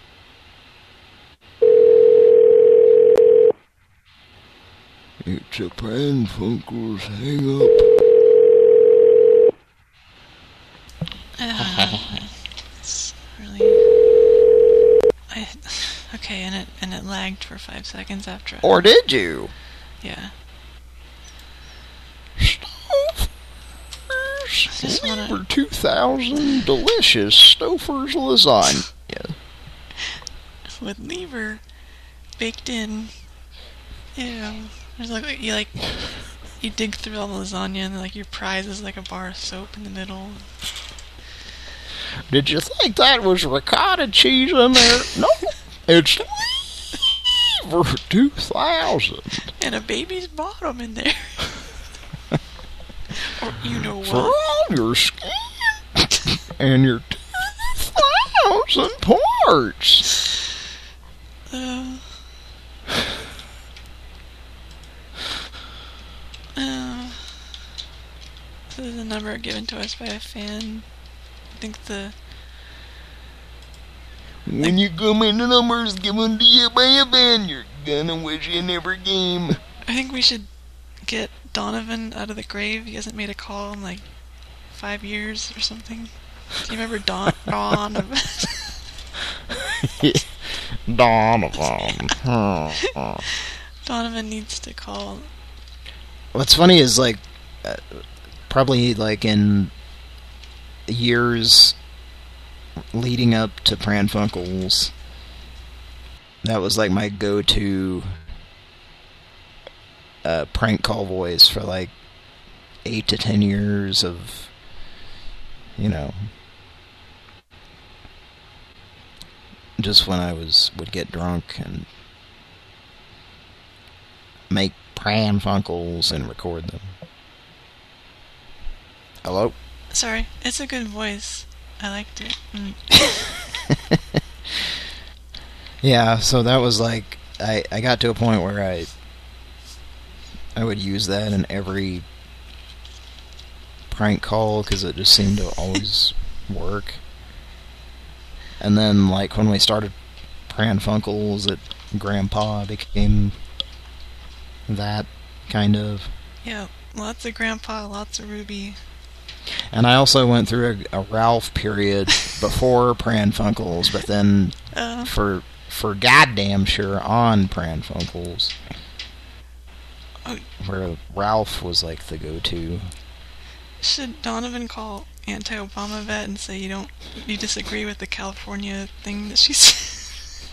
It's a Pran Funkels hang up. Uh, it's really... I... Okay, and it and it lagged for five seconds after. I... Or did you? Yeah. Stouffer's Lever two thousand delicious Stouffer's lasagna. With lever baked in. Ew. There's like you like you dig through all the lasagna and like your prize is like a bar of soap in the middle. Did you think that was ricotta cheese in there? No. It's Lever two thousand. And a baby's bottom in there. Or you know what? For all your skin and your two thousand parts. Uh, uh, this is a number given to us by a fan. I think the... When you come in the numbers given to you by a fan, you're gonna wish you never came. I think we should get Donovan out of the grave. He hasn't made a call in like five years or something. Do you remember Don Donovan? Donovan. Donovan needs to call. What's funny is like uh, probably like in years leading up to Pran Funkels, that was like my go-to uh, prank call voice for like eight to ten years of, you know, just when I was would get drunk and make Pran Funkels and record them. Hello? Sorry, it's a good voice. I liked it. Mm. Yeah, so that was like I I got to a point where I I would use that in every prank call because it just seemed to always work. And then like when we started Pran Funkels, it Grandpa became that kind of. Yeah, lots of Grandpa, lots of Ruby. And I also went through a, a Ralph period before Pran Funkels, but then uh, for for goddamn sure on Pran Funkels, oh, where Ralph was like the go-to. Should Donovan call anti-Obama vet and say you don't you disagree with the California thing that she said?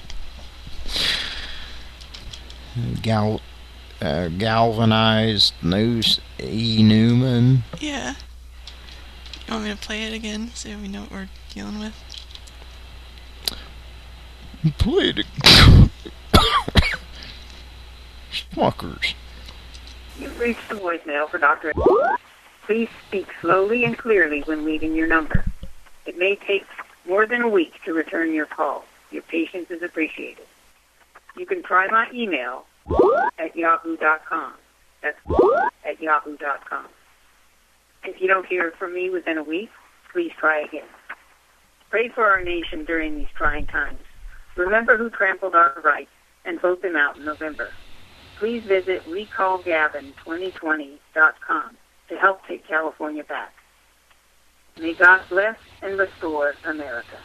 Gal, uh, galvanized news E. Newman. Yeah. You want me to play it again so we know what we're dealing with? Play the Smuckers. You've reached the voicemail for Doctor Please speak slowly and clearly when leaving your number. It may take more than a week to return your call. Your patience is appreciated. You can try my email at yahoo dot com. That's at yahoo dot com. If you don't hear from me within a week, please try again. Pray for our nation during these trying times. Remember who trampled our rights and vote them out in November. Please visit recall gavin twenty twenty dot com to help take California back. May God bless and restore America.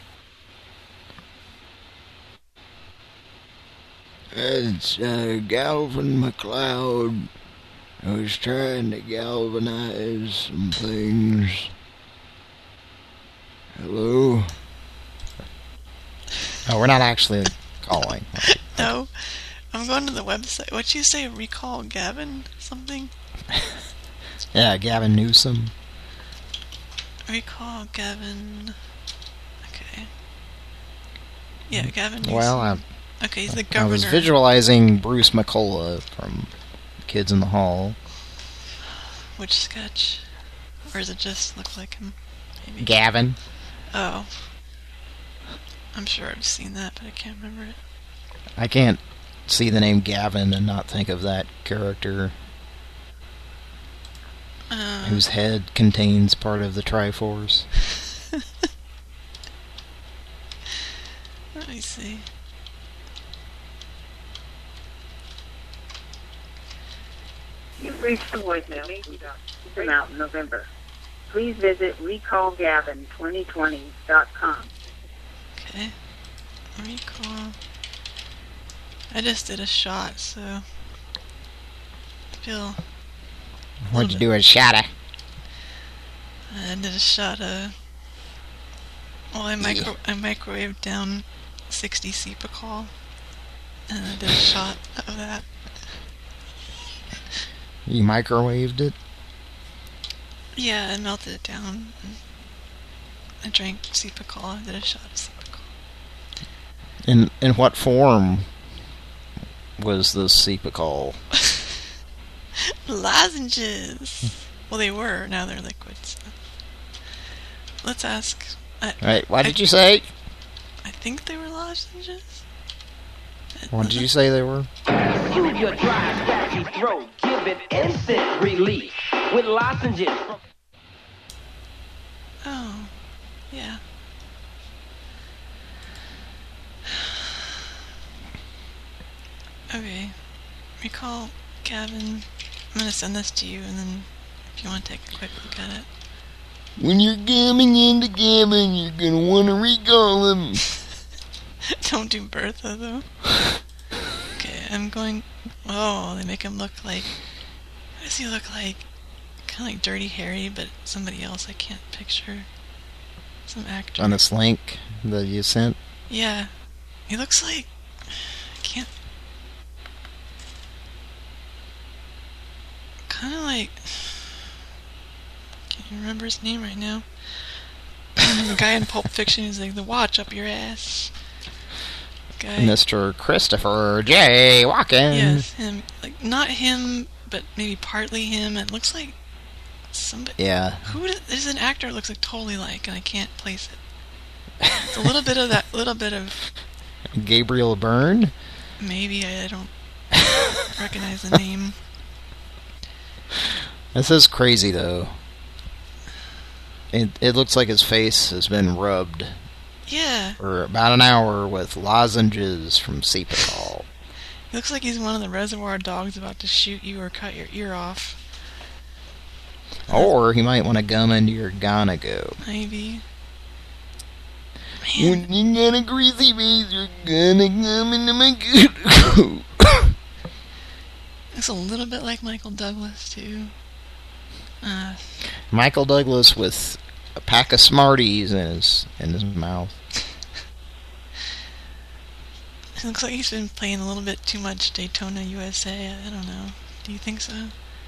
It's uh, Galvin McLeod. I was trying to galvanize some things. Hello? Oh, we're not actually calling. No. I'm going to the website. What'd you say? Recall Gavin something? Yeah, Gavin Newsom. Recall Gavin. Okay. Yeah, Gavin Newsom. Well, I'm, okay, he's the governor. I was visualizing Bruce McCullough from Kids in the Hall. Which sketch? Or does it just look like him? Maybe. Gavin. Oh. I'm sure I've seen that, but I can't remember it. I can't see the name Gavin and not think of that character uh, whose head contains part of the Triforce. Let me see. You've reached the voicemail. Come out in November. Please visit recall gavin twenty twenty dot com. Okay. Recall. I just did a shot, so I feel. What'd you do a shot of? I did a shot of. Well, I micro I microwaved down sixty Cepacol, and I did a shot of that. You microwaved it? Yeah, I melted it down. I drank Cepacol. I did a shot of Cepacol. In in what form was the Cepacol? Lozenges. Well, they were. Now they're liquids. So. Let's ask. I, right. What I, did you say? I think they were lozenges. What did you say they were? Soothe your dry, scratchy throat. Give it instant relief with lozenges. Oh, yeah. Okay. Recall Gavin. I'm gonna send this to you, and then if you want to take a quick look at it. When you're gamming into Gavin, you're gonna want to recall him. Don't do Bertha, though. Okay, I'm going... Oh, they make him look like... What does he look like? Kind of like Dirty Harry, but somebody else I can't picture. Some actor. On this link that you sent? Yeah. He looks like... I can't... Kind of like... Can't even remember his name right now. The guy in Pulp Fiction is like, the watch up your ass. Guy. Mister Christopher J. Walken. Yes, him. Like, not him, but maybe partly him. It looks like somebody... Yeah. Who does, there's an actor it looks like totally like, and I can't place it. It's a little bit of that, little bit of... Gabriel Byrne? Maybe, I, I don't recognize the name. This is crazy, though. It, it looks like his face has been rubbed. Yeah. For about an hour with lozenges from Cepacol. He looks like he's one of the Reservoir Dogs about to shoot you or cut your ear off. Or he might want to gum into your gonago. Maybe. Man. When you got a greasy face, you're gonna gum into my gonago. Looks a little bit like Michael Douglas, too. Uh, Michael Douglas with a pack of Smarties in his in his mouth. It looks like he's been playing a little bit too much Daytona U S A. I don't know. Do you think so?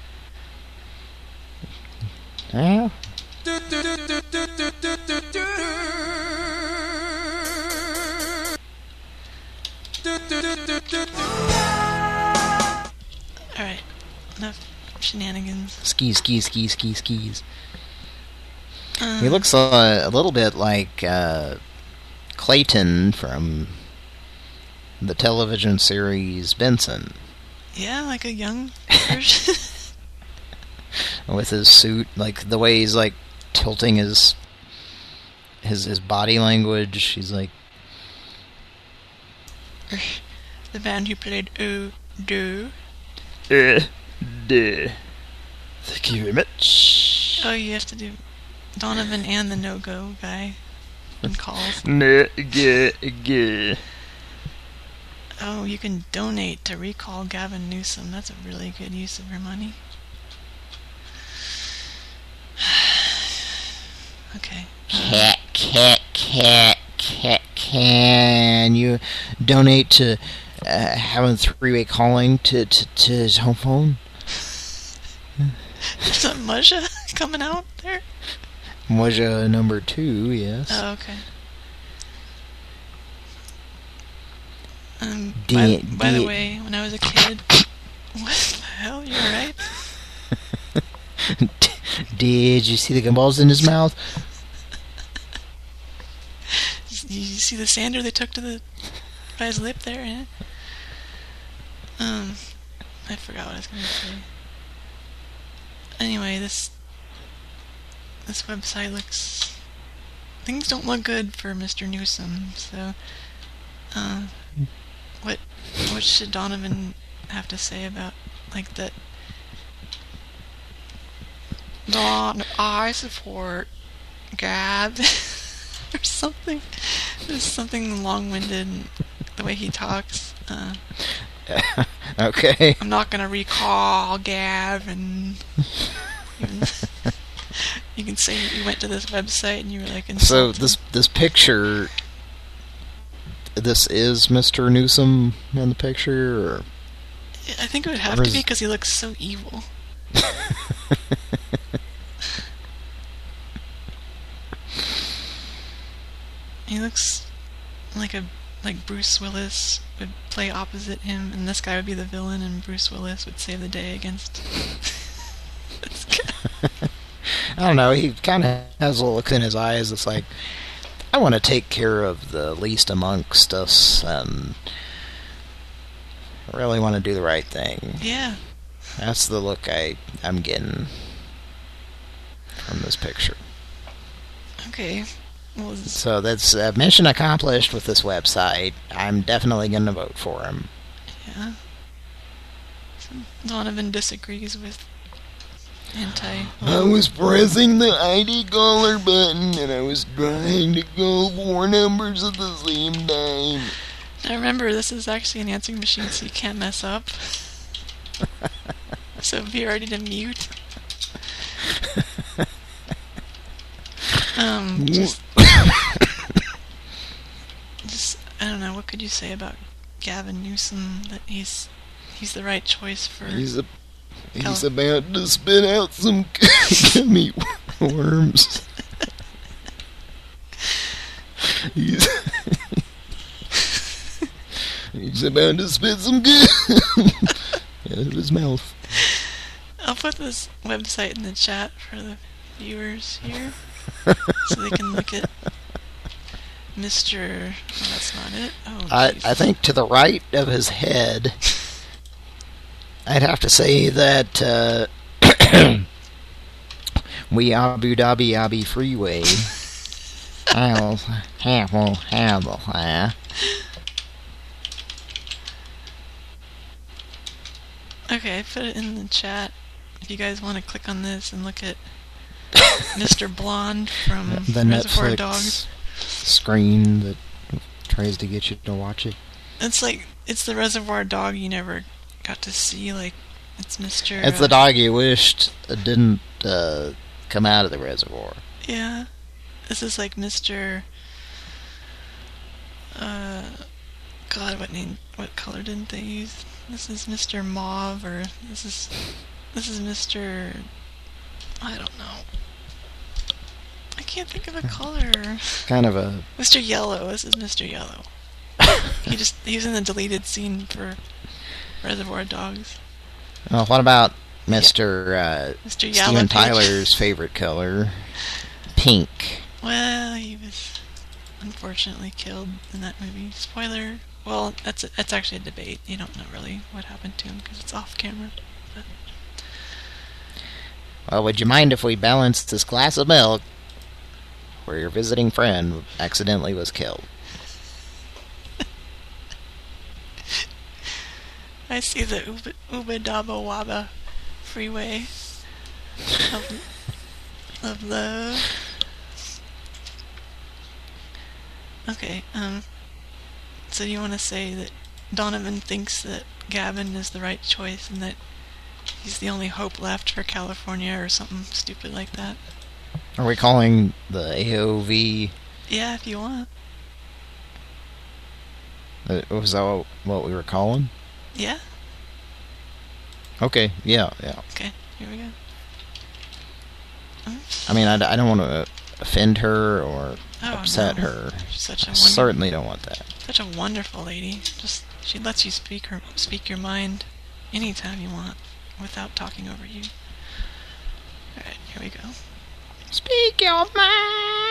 Yeah. Alright, enough shenanigans. Skis, skis, skis, skis, skis. Uh, He looks uh, a little bit like uh, Clayton from the television series Benson. Yeah, like a young version. With his suit, like the way he's like tilting his his his body language. He's like the band who played "Oh Do." Uh, duh. Thank you very much. Oh, you have to do Donovan and the no-go guy in calls. No, yeah, yeah. Oh, you can donate to recall Gavin Newsom. That's a really good use of your money. Okay. Cat, cat, cat, cat, can you donate to uh, having three-way calling to, to, to his home phone? Is that Muzha coming out there? Muzha number two, yes. Oh, okay. Um, D by, by the way, when I was a kid... What the hell? You alright? Did you see the gumballs in his mouth? You see the sander they took to the by his lip there? Yeah? Um, I forgot what I was going to say. Anyway, this this website looks... Things don't look good for Mister Newsom, so... Uh, what what should Donovan have to say about, like, that... Don, I support Gab... or something. There's something long-winded the way he talks. Uh, okay. I'm not gonna recall Gav, and even, you can say you went to this website and you were like insulted. So this this picture, this is Mister Newsom in the picture, or I think it would have to be because he looks so evil. He looks like a like Bruce Willis would play opposite him, and this guy would be the villain, and Bruce Willis would save the day against this guy. I don't know, he kind of has a look in his eyes that's like, I want to take care of the least amongst us, and I really want to do the right thing. Yeah. That's the look I, I'm getting from this picture. Okay. Well, so that's uh, mission accomplished with this website. I'm definitely going to vote for him. Yeah. So Donovan disagrees with anti... I was pressing the I D caller button and I was trying to call four numbers at the same time. Now remember, this is actually an answering machine, so you can't mess up. So be ready to mute. Um, just, just, I don't know, what could you say about Gavin Newsom, that he's, he's the right choice for... He's a, he's about to spit out some gummy worms. he's, he's about to spit some gum out of his mouth. I'll put this website in the chat for the viewers here. So they can look at Mister Oh, that's not it. Oh, I, I think to the right of his head, I'd have to say that uh, we Abu Dhabi Abu Freeway. I will have will handle that. Okay, I put it in the chat. If you guys want to click on this and look at Mister Blonde from the Reservoir Netflix Dogs screen that tries to get you to watch it. It's like, it's the Reservoir Dog you never got to see. Like, it's Mister It's uh, the dog you wished didn't uh, come out of the reservoir. Yeah. This is like Mister Uh, God, what name, what color didn't they use? This is Mister Mauve, or this is, this is Mister I don't know. I can't think of a color. Kind of a... Mister Yellow. This is Mister Yellow. he just he was in the deleted scene for Reservoir Dogs. Well, what about Mister Uh, Mister Steven Yellowpage? Tyler's favorite color, pink? Well, he was unfortunately killed in that movie. Spoiler. Well, that's a, that's actually a debate. You don't know really what happened to him because it's off camera. But. Well, would you mind if we balanced this glass of milk where your visiting friend accidentally was killed? I see the Uba, Uba Daba Waba freeway of, of love. Okay, um, so you want to say that Donovan thinks that Gavin is the right choice and that he's the only hope left for California or something stupid like that? Are we calling the A O V? Yeah, if you want. Uh, was that what we were calling? Yeah. Okay, yeah, yeah. Okay, here we go. Oops. I mean, I, I don't want to offend her or oh, upset no. her. She's such a I certainly don't want that. Such a wonderful lady. Just she lets you speak her speak your mind anytime you want without talking over you. All right, here we go. Speak your mind.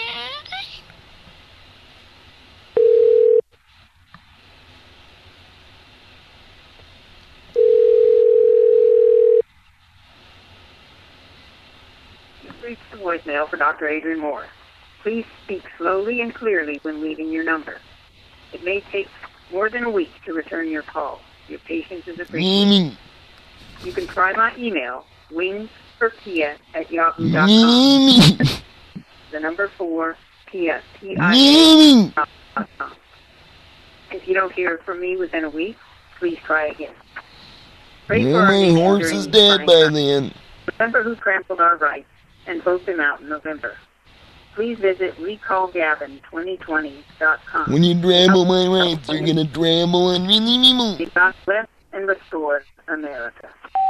You've reached the voicemail for Doctor Adrian Moore. Please speak slowly and clearly when leaving your number. It may take more than a week to return your call. Your patience is appreciated. You can try my email, wingsforpia at yahoo dot com. The number four, Pia, P I A dot com. If you don't hear from me within a week, please try again. Pray for our My nation horse during is these dead trying by times. then. Remember who trampled our rights and vote them out in November. Please visit recall gavin twenty twenty dot com. When you trample my rights, you're gonna trample on many people. We got left and restore America.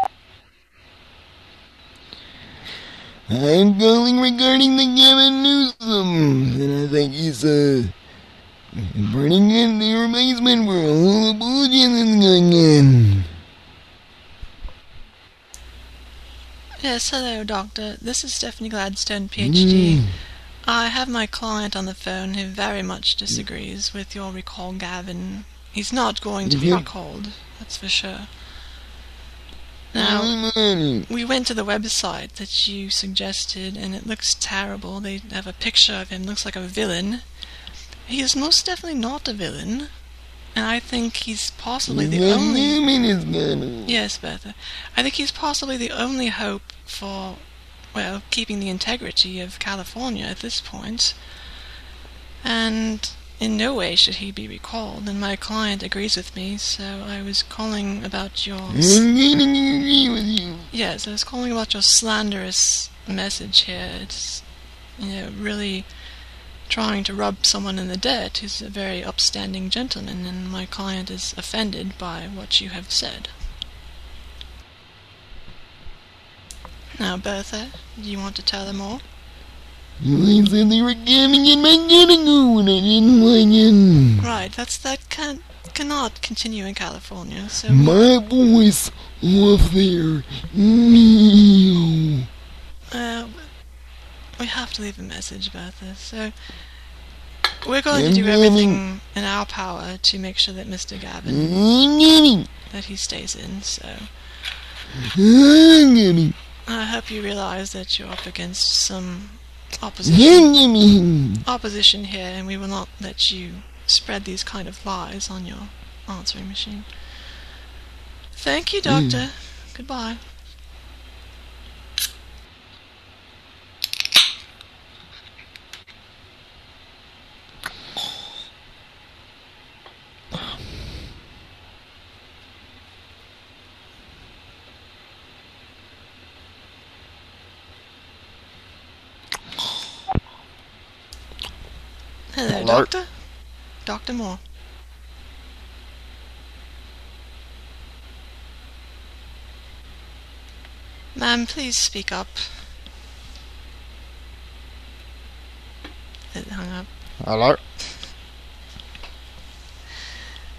I'm calling regarding the Gavin Newsom, and I think he's, uh, burning in the replacement for all the bullshit that's going on. Yes, hello, Doctor. This is Stephanie Gladstone, P H D. Mm. I have my client on the phone who very much disagrees with your recall Gavin. He's not going to be Mhm. recalled, that's for sure. Now, we went to the website that you suggested, and it looks terrible. They have a picture of him, looks like a villain. He is most definitely not a villain, and I think he's possibly the What only... do you mean it's gonna- Yes, Bertha. I think he's possibly the only hope for, well, keeping the integrity of California at this point. And in no way should he be recalled, and my client agrees with me, so I was calling about your... I'm gonna agree with you. Yes, I was calling about your slanderous message here. It's, you know, really trying to rub someone in the dirt who's a very upstanding gentleman, and my client is offended by what you have said. Now, Bertha, do you want to tell them all? They said they were coming in my go, and I didn't like it. Right, that's that can cannot continue in California. So My voice off there. Meow. uh, we have to leave a message about this. So we're going to do everything in our power to make sure that Mister Gavin that he stays in. So I hope you realize that you're up against some opposition opposition here, and we will not let you spread these kind of lies on your answering machine. Thank you, Doctor. Mm. Goodbye. Hello, Alert. Doctor. Doctor Moore. Ma'am, please speak up. It hung up. Alert.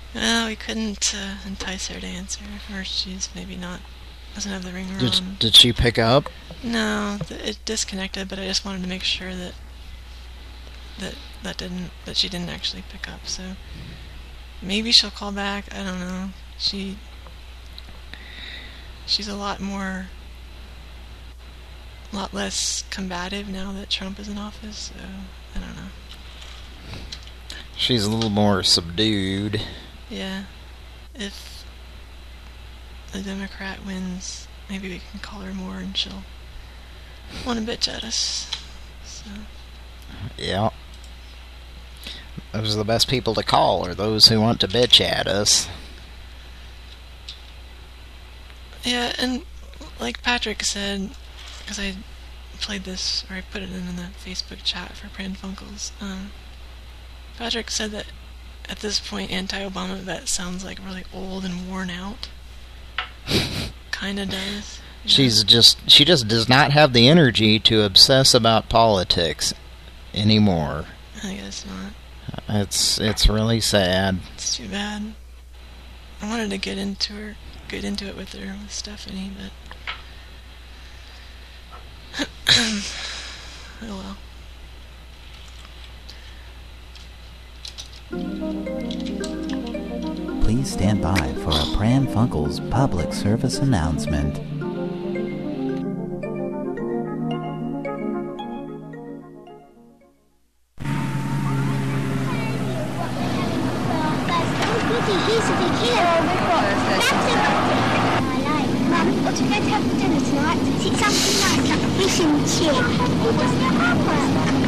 Well, we couldn't uh, entice her to answer, or she's maybe not, doesn't have the ringer Did, on. did she pick up? No, th- it disconnected, but I just wanted to make sure that that that didn't that she didn't actually pick up. So maybe she'll call back. I don't know. She she's a lot more, a lot less combative now that Trump is in office. So I don't know. She's a little more subdued. Yeah. If the Democrat wins, maybe we can call her more and she'll want to bitch at us. So. Yeah. Those are the best people to call, are those who want to bitch at us. Yeah, and like Patrick said, because I played this, or I put it in the Facebook chat for Pran Funkels, um, Patrick said that at this point, anti-Obama vet sounds like really old and worn out. Kinda does. She's just, she just does not have the energy to obsess about politics anymore. I guess not. It's, it's really sad. It's too bad. I wanted to get into her, get into it with her, with Stephanie, but oh well. Please stand by for a Pran Funkels public service announcement. Mum, what are we going to have for dinner tonight? Is it something nice, like a fish and chip? Or what's the homework?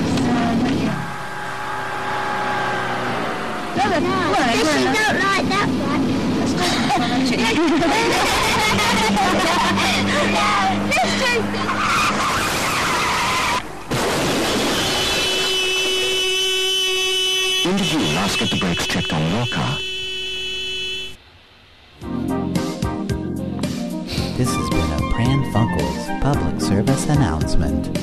No, no, fish and don't like that one. Let's go. No, let's go. When did you last get the brakes checked on your car? This has been a Pran Funkels public service announcement.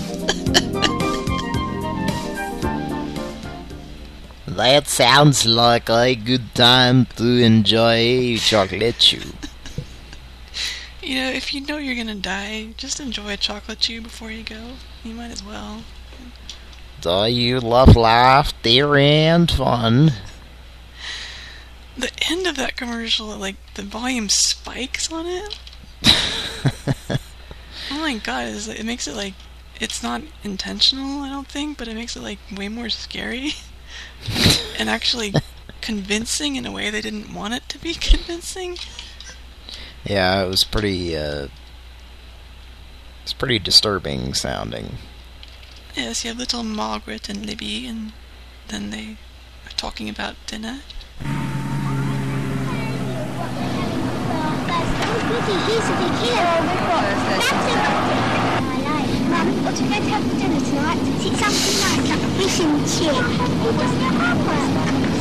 That sounds like a good time to enjoy chocolate chew. You know, if you know you're gonna die, just enjoy a chocolate chew before you go. You might as well. Do you love laughter and fun? The end of that commercial, like, the volume spikes on it. Oh my god, it's, it makes it like, it's not intentional, I don't think, but it makes it like way more scary. And actually convincing in a way they didn't want it to be convincing. Yeah, it was pretty, uh... it's pretty disturbing sounding. Yes, you have little Margaret and Libby, and then they are talking about dinner. Here's a big hill. That's it. Mum, what are we going to have for dinner tonight? Is it something nice, like a fish and chip? Or what's the homework?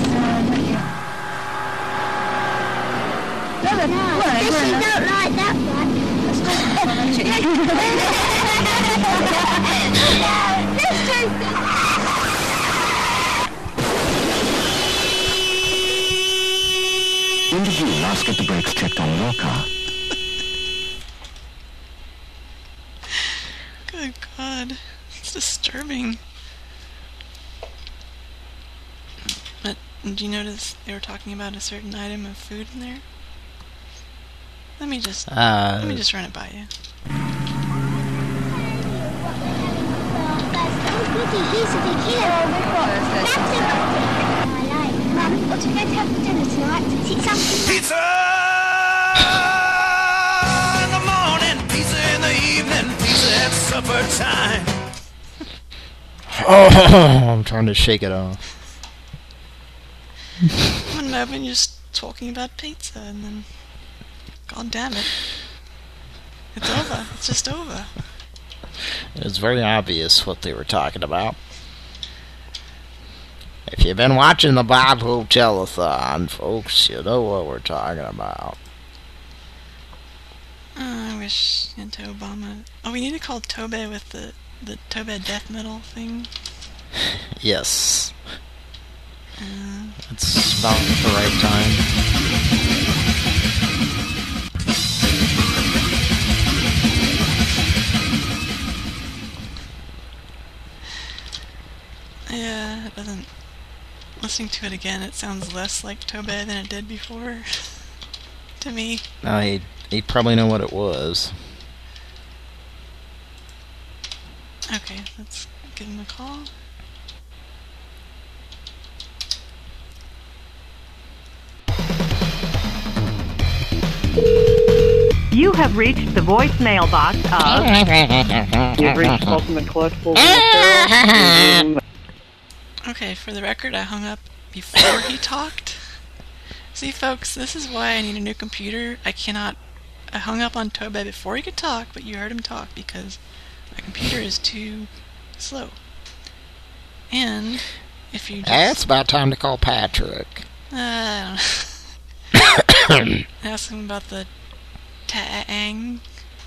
No, no, fish and don't like that one. Let's go. No, let's go. When did you last get the brakes checked on your car? Good God, it's disturbing. But did you notice they were talking about a certain item of food in there? Let me just uh, let me just run it by you. Here's a big hill. That's it. Mum, what are we going to have for dinner tonight? Is it something Pizza in the morning, pizza in the evening, pizza at supper time. Oh, I'm trying to shake it off. One moment you're just talking about pizza, and then, god damn it, it's over. It's just over. It was very obvious what they were talking about. If you've been watching the Bob Hope Telethon, folks, you know what we're talking about. Oh, I wish anti-Obama... Oh, we need to call Tobe with the, the Tobe death metal thing. Yes. Uh, That's about the right time. Yeah, it doesn't... Listening to it again, it sounds less like Tobey than it did before. To me. Uh, he'd, he'd probably know what it was. Okay, let's give him a call. You have reached the voicemail box of... You've reached Ultimate Collectibles. Okay, for the record, I hung up before he talked. See, folks, this is why I need a new computer. I cannot... I hung up on Tobey before he could talk, but you heard him talk because my computer is too slow. And if you just... It's about time to call Patrick. Uh, I don't know. Ask him about the Tang.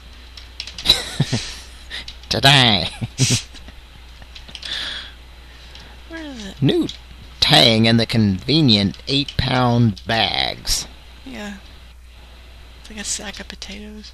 Today. Where is it? New Tang in the convenient eight pound bags. Yeah. It's like a sack of potatoes.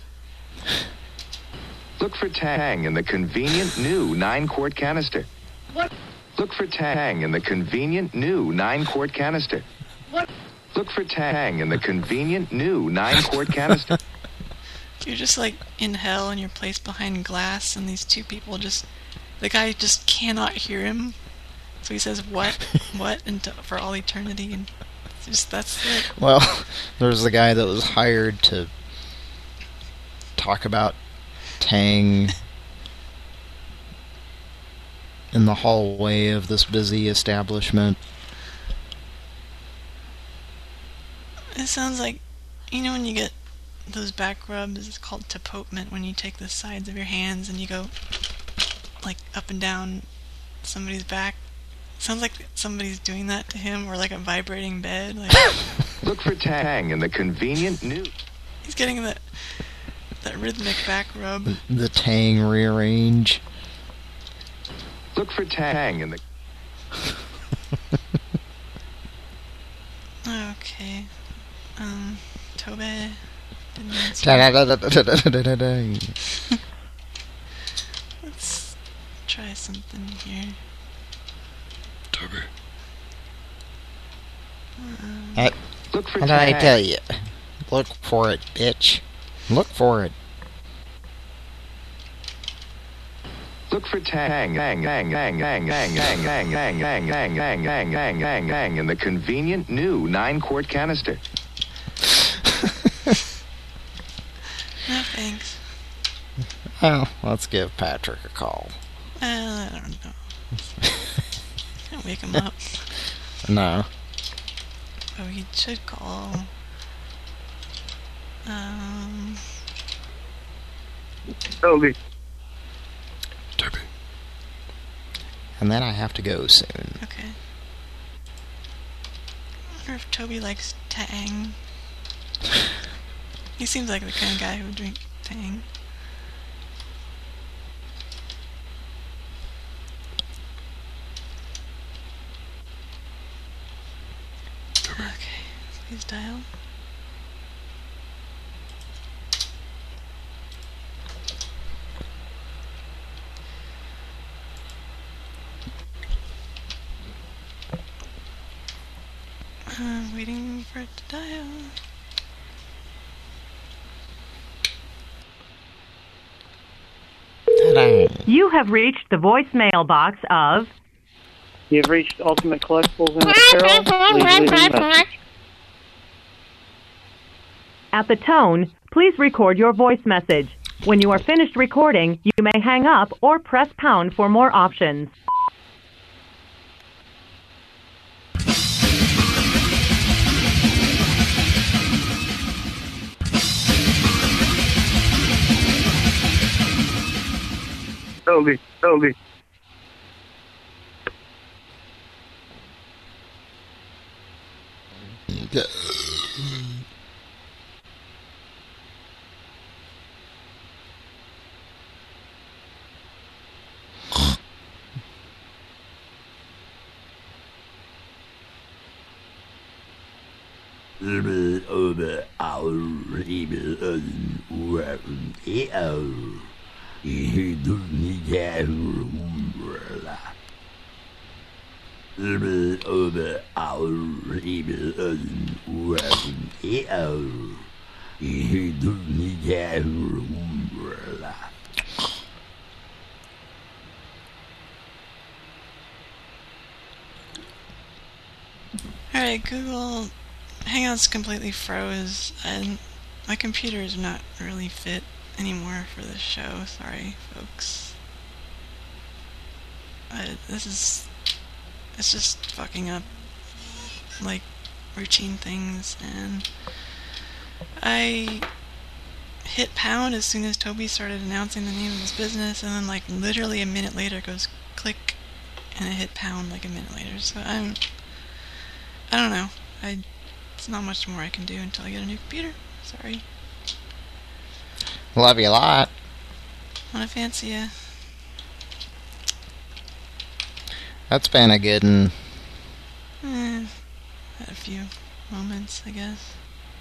Look for Tang in the convenient new nine quart canister. What? Look for Tang in the convenient new nine quart canister. What? Look for Tang in the convenient new nine quart canister. You're just like in hell and you're placed behind glass and these two people just... The guy just cannot hear him. So he says, what? What? And to, for all eternity. And it's just, that's it. Well, there's the guy that was hired to talk about Tang in the hallway of this busy establishment. It sounds like, you know when you get those back rubs, it's called tapotement, when you take the sides of your hands and you go like up and down somebody's back. It sounds like somebody's doing that to him, or like a vibrating bed. Like Look for Tang in the convenient new... He's getting that that rhythmic back rub. The, the Tang rearrange. Look for Tang in the... Okay. Um, Tobey didn't answer. Let's try something here. Tobey. Um, Uh, Look for what did I Tang. tell you? Look for it, bitch. Look for it. Look for Tang, Tang, Tang, Tang, Tang, Tang, Tang, Tang, Tang, Tang, Tang, Tang, Tang, Tang, Tang, Tang, in the convenient new nine quart canister. No thanks. Well, let's give Patrick a call. Uh, I don't know. Can't wake him up. No. Oh, he should call. Um. Toby. Toby. And then I have to go soon. Okay. I wonder if Toby likes Tang. He seems like the kind of guy who would drink Tang. Okay, please dial. I'm waiting for it to dial. You have reached the voicemail box of... You've reached Ultimate Collectibles and Apparel. Please leave a message. At the tone, please record your voice message. When you are finished recording, you may hang up or press pound for more options. Toby, Toby. Alright, Google Hangouts completely froze, and my computer is not really fit anymore for this show. Sorry, folks. I, this is... It's just fucking up, like, routine things, and I hit pound as soon as Toby started announcing the name of his business, and then, like, literally a minute later it goes click, and I hit pound, like, a minute later, so I'm... I don't know. I... It's not much more I can do until I get a new computer. Sorry. Love you a lot. Wanna fancy ya. That's been a good one. Eh, had a few moments, I guess.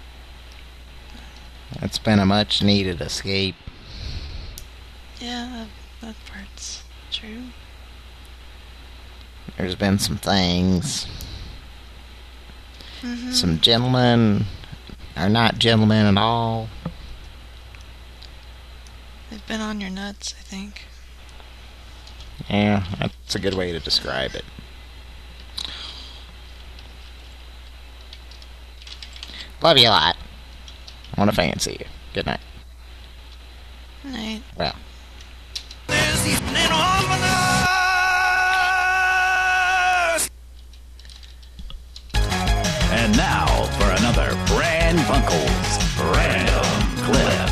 It's been a much needed escape. Yeah, that, that part's true. There's been some things. Mm-hmm. Some gentlemen are not gentlemen at all. They've been on your nuts, I think. Yeah, that's a good way to describe it. Love you a lot. I want to fancy you. Good night. Good night. Well. And now for another Pran Funkels Random Clip.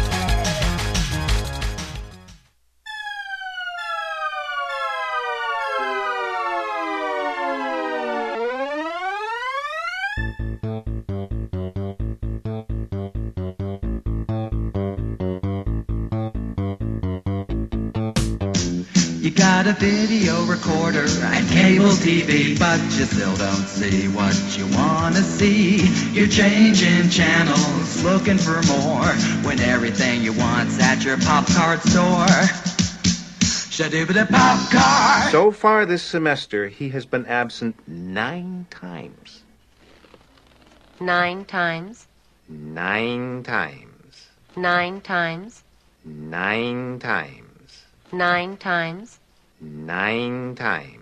You got a video recorder and cable T V, but you still don't see what you wanna see. You're changing channels, looking for more, when everything you want's at your pop card store. Shadooba pop card. So far this semester, he has been absent nine times. Nine times. Nine times. Nine times. Nine times. Nine times. Nine times.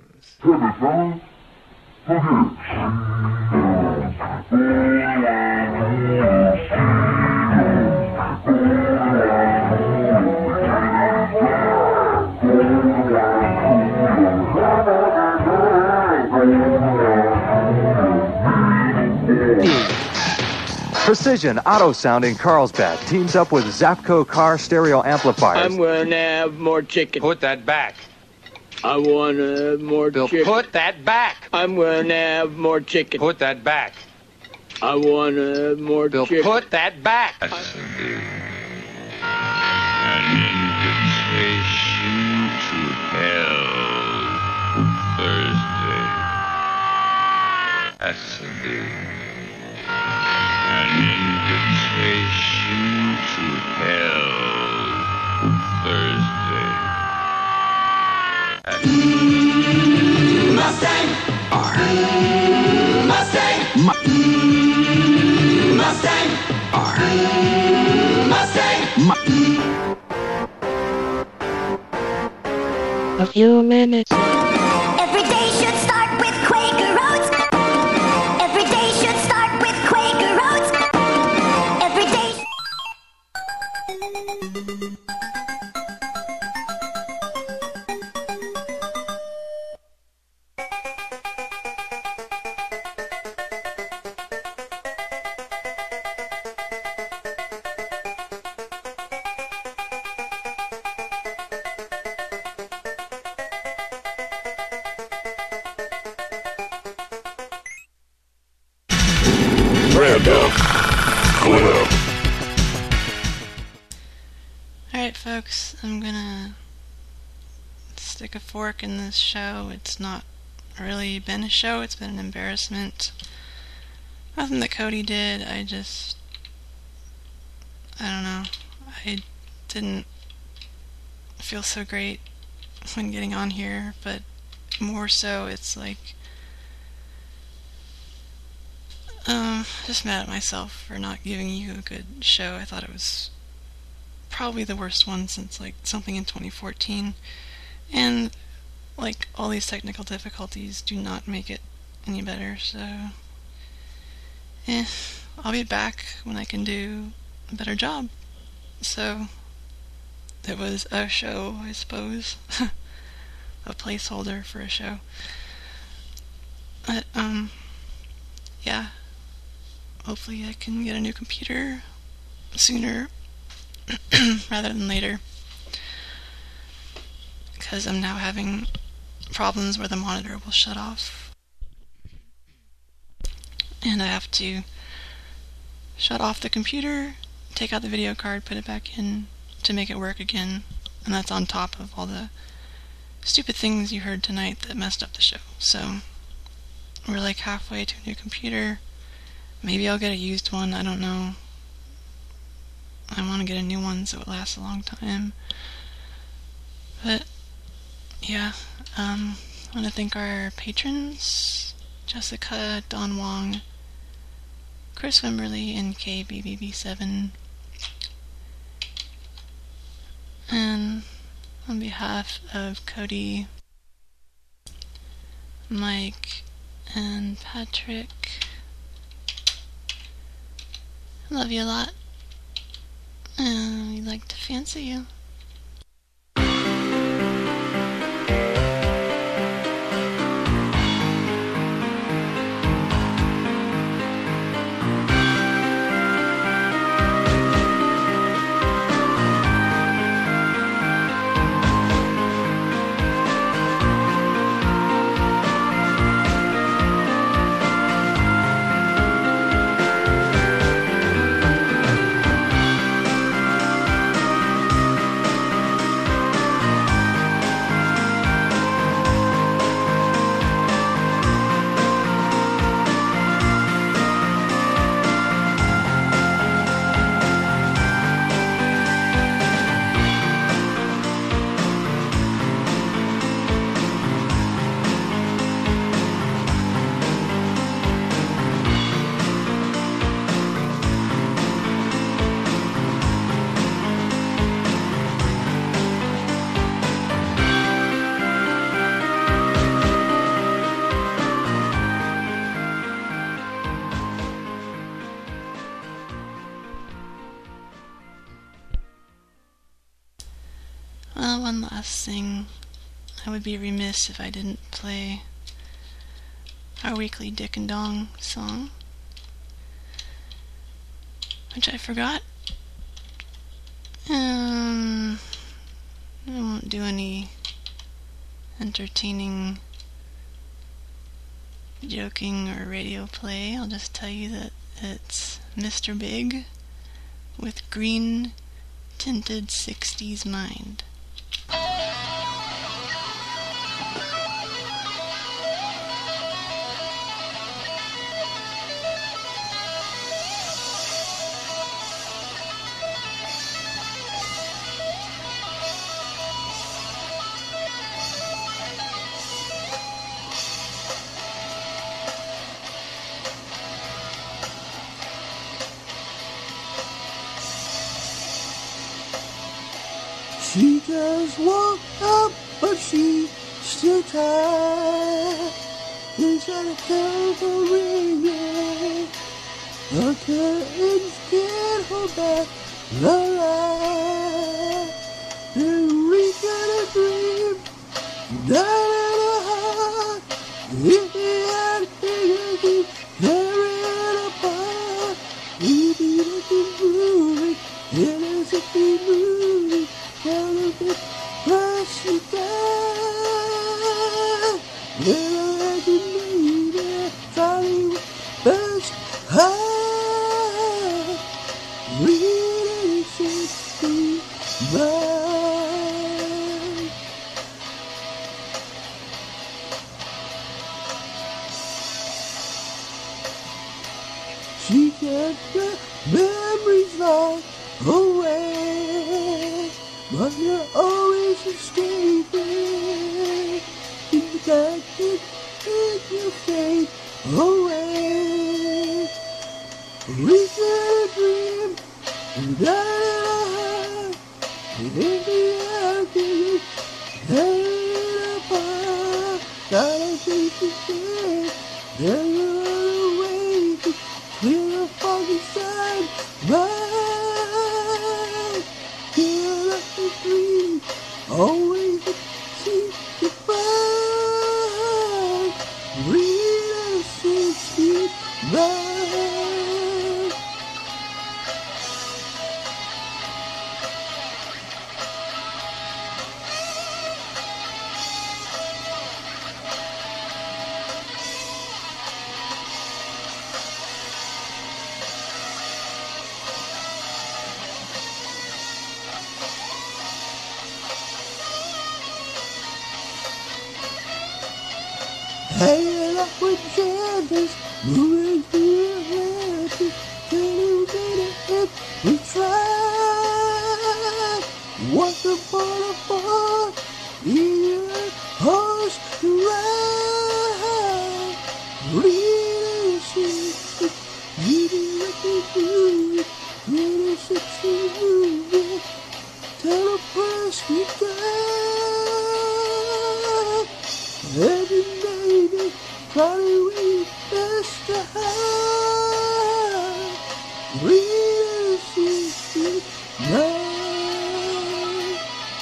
Precision Auto Sound in Carlsbad teams up with Zapco car stereo amplifiers. I'm gonna have more chicken. Put that back. I want to have more Bill, chicken. put that back. I'm gonna have more chicken. Put that back. I want to have more Bill, chicken. put that back. An invitation to hell. Thursday. Saturday. An invitation to hell. Thursday. Mustang. R. Mustang. Mu- Mustang. R. Mustang. Mu- A few minutes. Every day should start with Quaker Oats. Every day should start with Quaker Oats. Every day. Random Clip. Alright, folks, I'm gonna stick a fork in this show. It's not really been a show, it's been an embarrassment. Nothing that Cody did, I just... I don't know. I didn't feel so great when getting on here, but more so it's like... Um, just mad at myself for not giving you a good show. I thought it was probably the worst one since, like, something in twenty fourteen. And, like, all these technical difficulties do not make it any better, so... Eh, I'll be back when I can do a better job. So, it was a show, I suppose. A placeholder for a show. But, um, yeah. Hopefully I can get a new computer sooner rather than later. Because I'm now having problems where the monitor will shut off. And I have to shut off the computer, take out the video card, put it back in to make it work again. And that's on top of all the stupid things you heard tonight that messed up the show. So we're like halfway to a new computer. Maybe I'll get a used one, I don't know. I want to get a new one so it lasts a long time. But yeah, um, I want to thank our patrons, Jessica, Don Wong, Chris Wimberly, and K B B B seven. And on behalf of Cody, Mike, and Patrick, I love you a lot. And we'd like to fancy you. Well, one last thing. I would be remiss if I didn't play our weekly Dick and Dong song, which I forgot. Um, I won't do any entertaining joking or radio play. I'll just tell you that it's Mister Big with Green Tinted sixties Mind. She just woke up, but she's still tired. Inside a telephone ringing, her curtains can't hold back the light. Then we got a dream, down in her heart. If we had a figure, we'd carry it apart. We'd be looking moving in a city movie. Tell her that rush you down. When I had you made it, Hollywood best high. Really sixty miles. She kept the memories locked away, but you're always escaping. You can't take your fate away. We could dream that in the afternoon, held apart. Gotta take the day. There's another way to clear the foggy side. Right, feel like the dream, always the seek to find. Real sixty nine. Hanging up with Janders, moving through the Atlantic, turning better if we try. Once upon a fall, eager horse to ride. Really sexy, really looking good, really sexy movie. Tell a press we got. Every lady, probably we best to hide. Real sixty nine.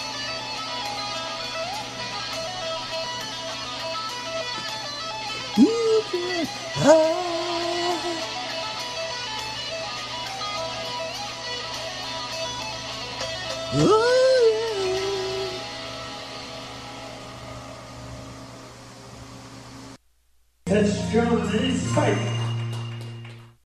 You can hide. Oh yeah. That's John and his fight.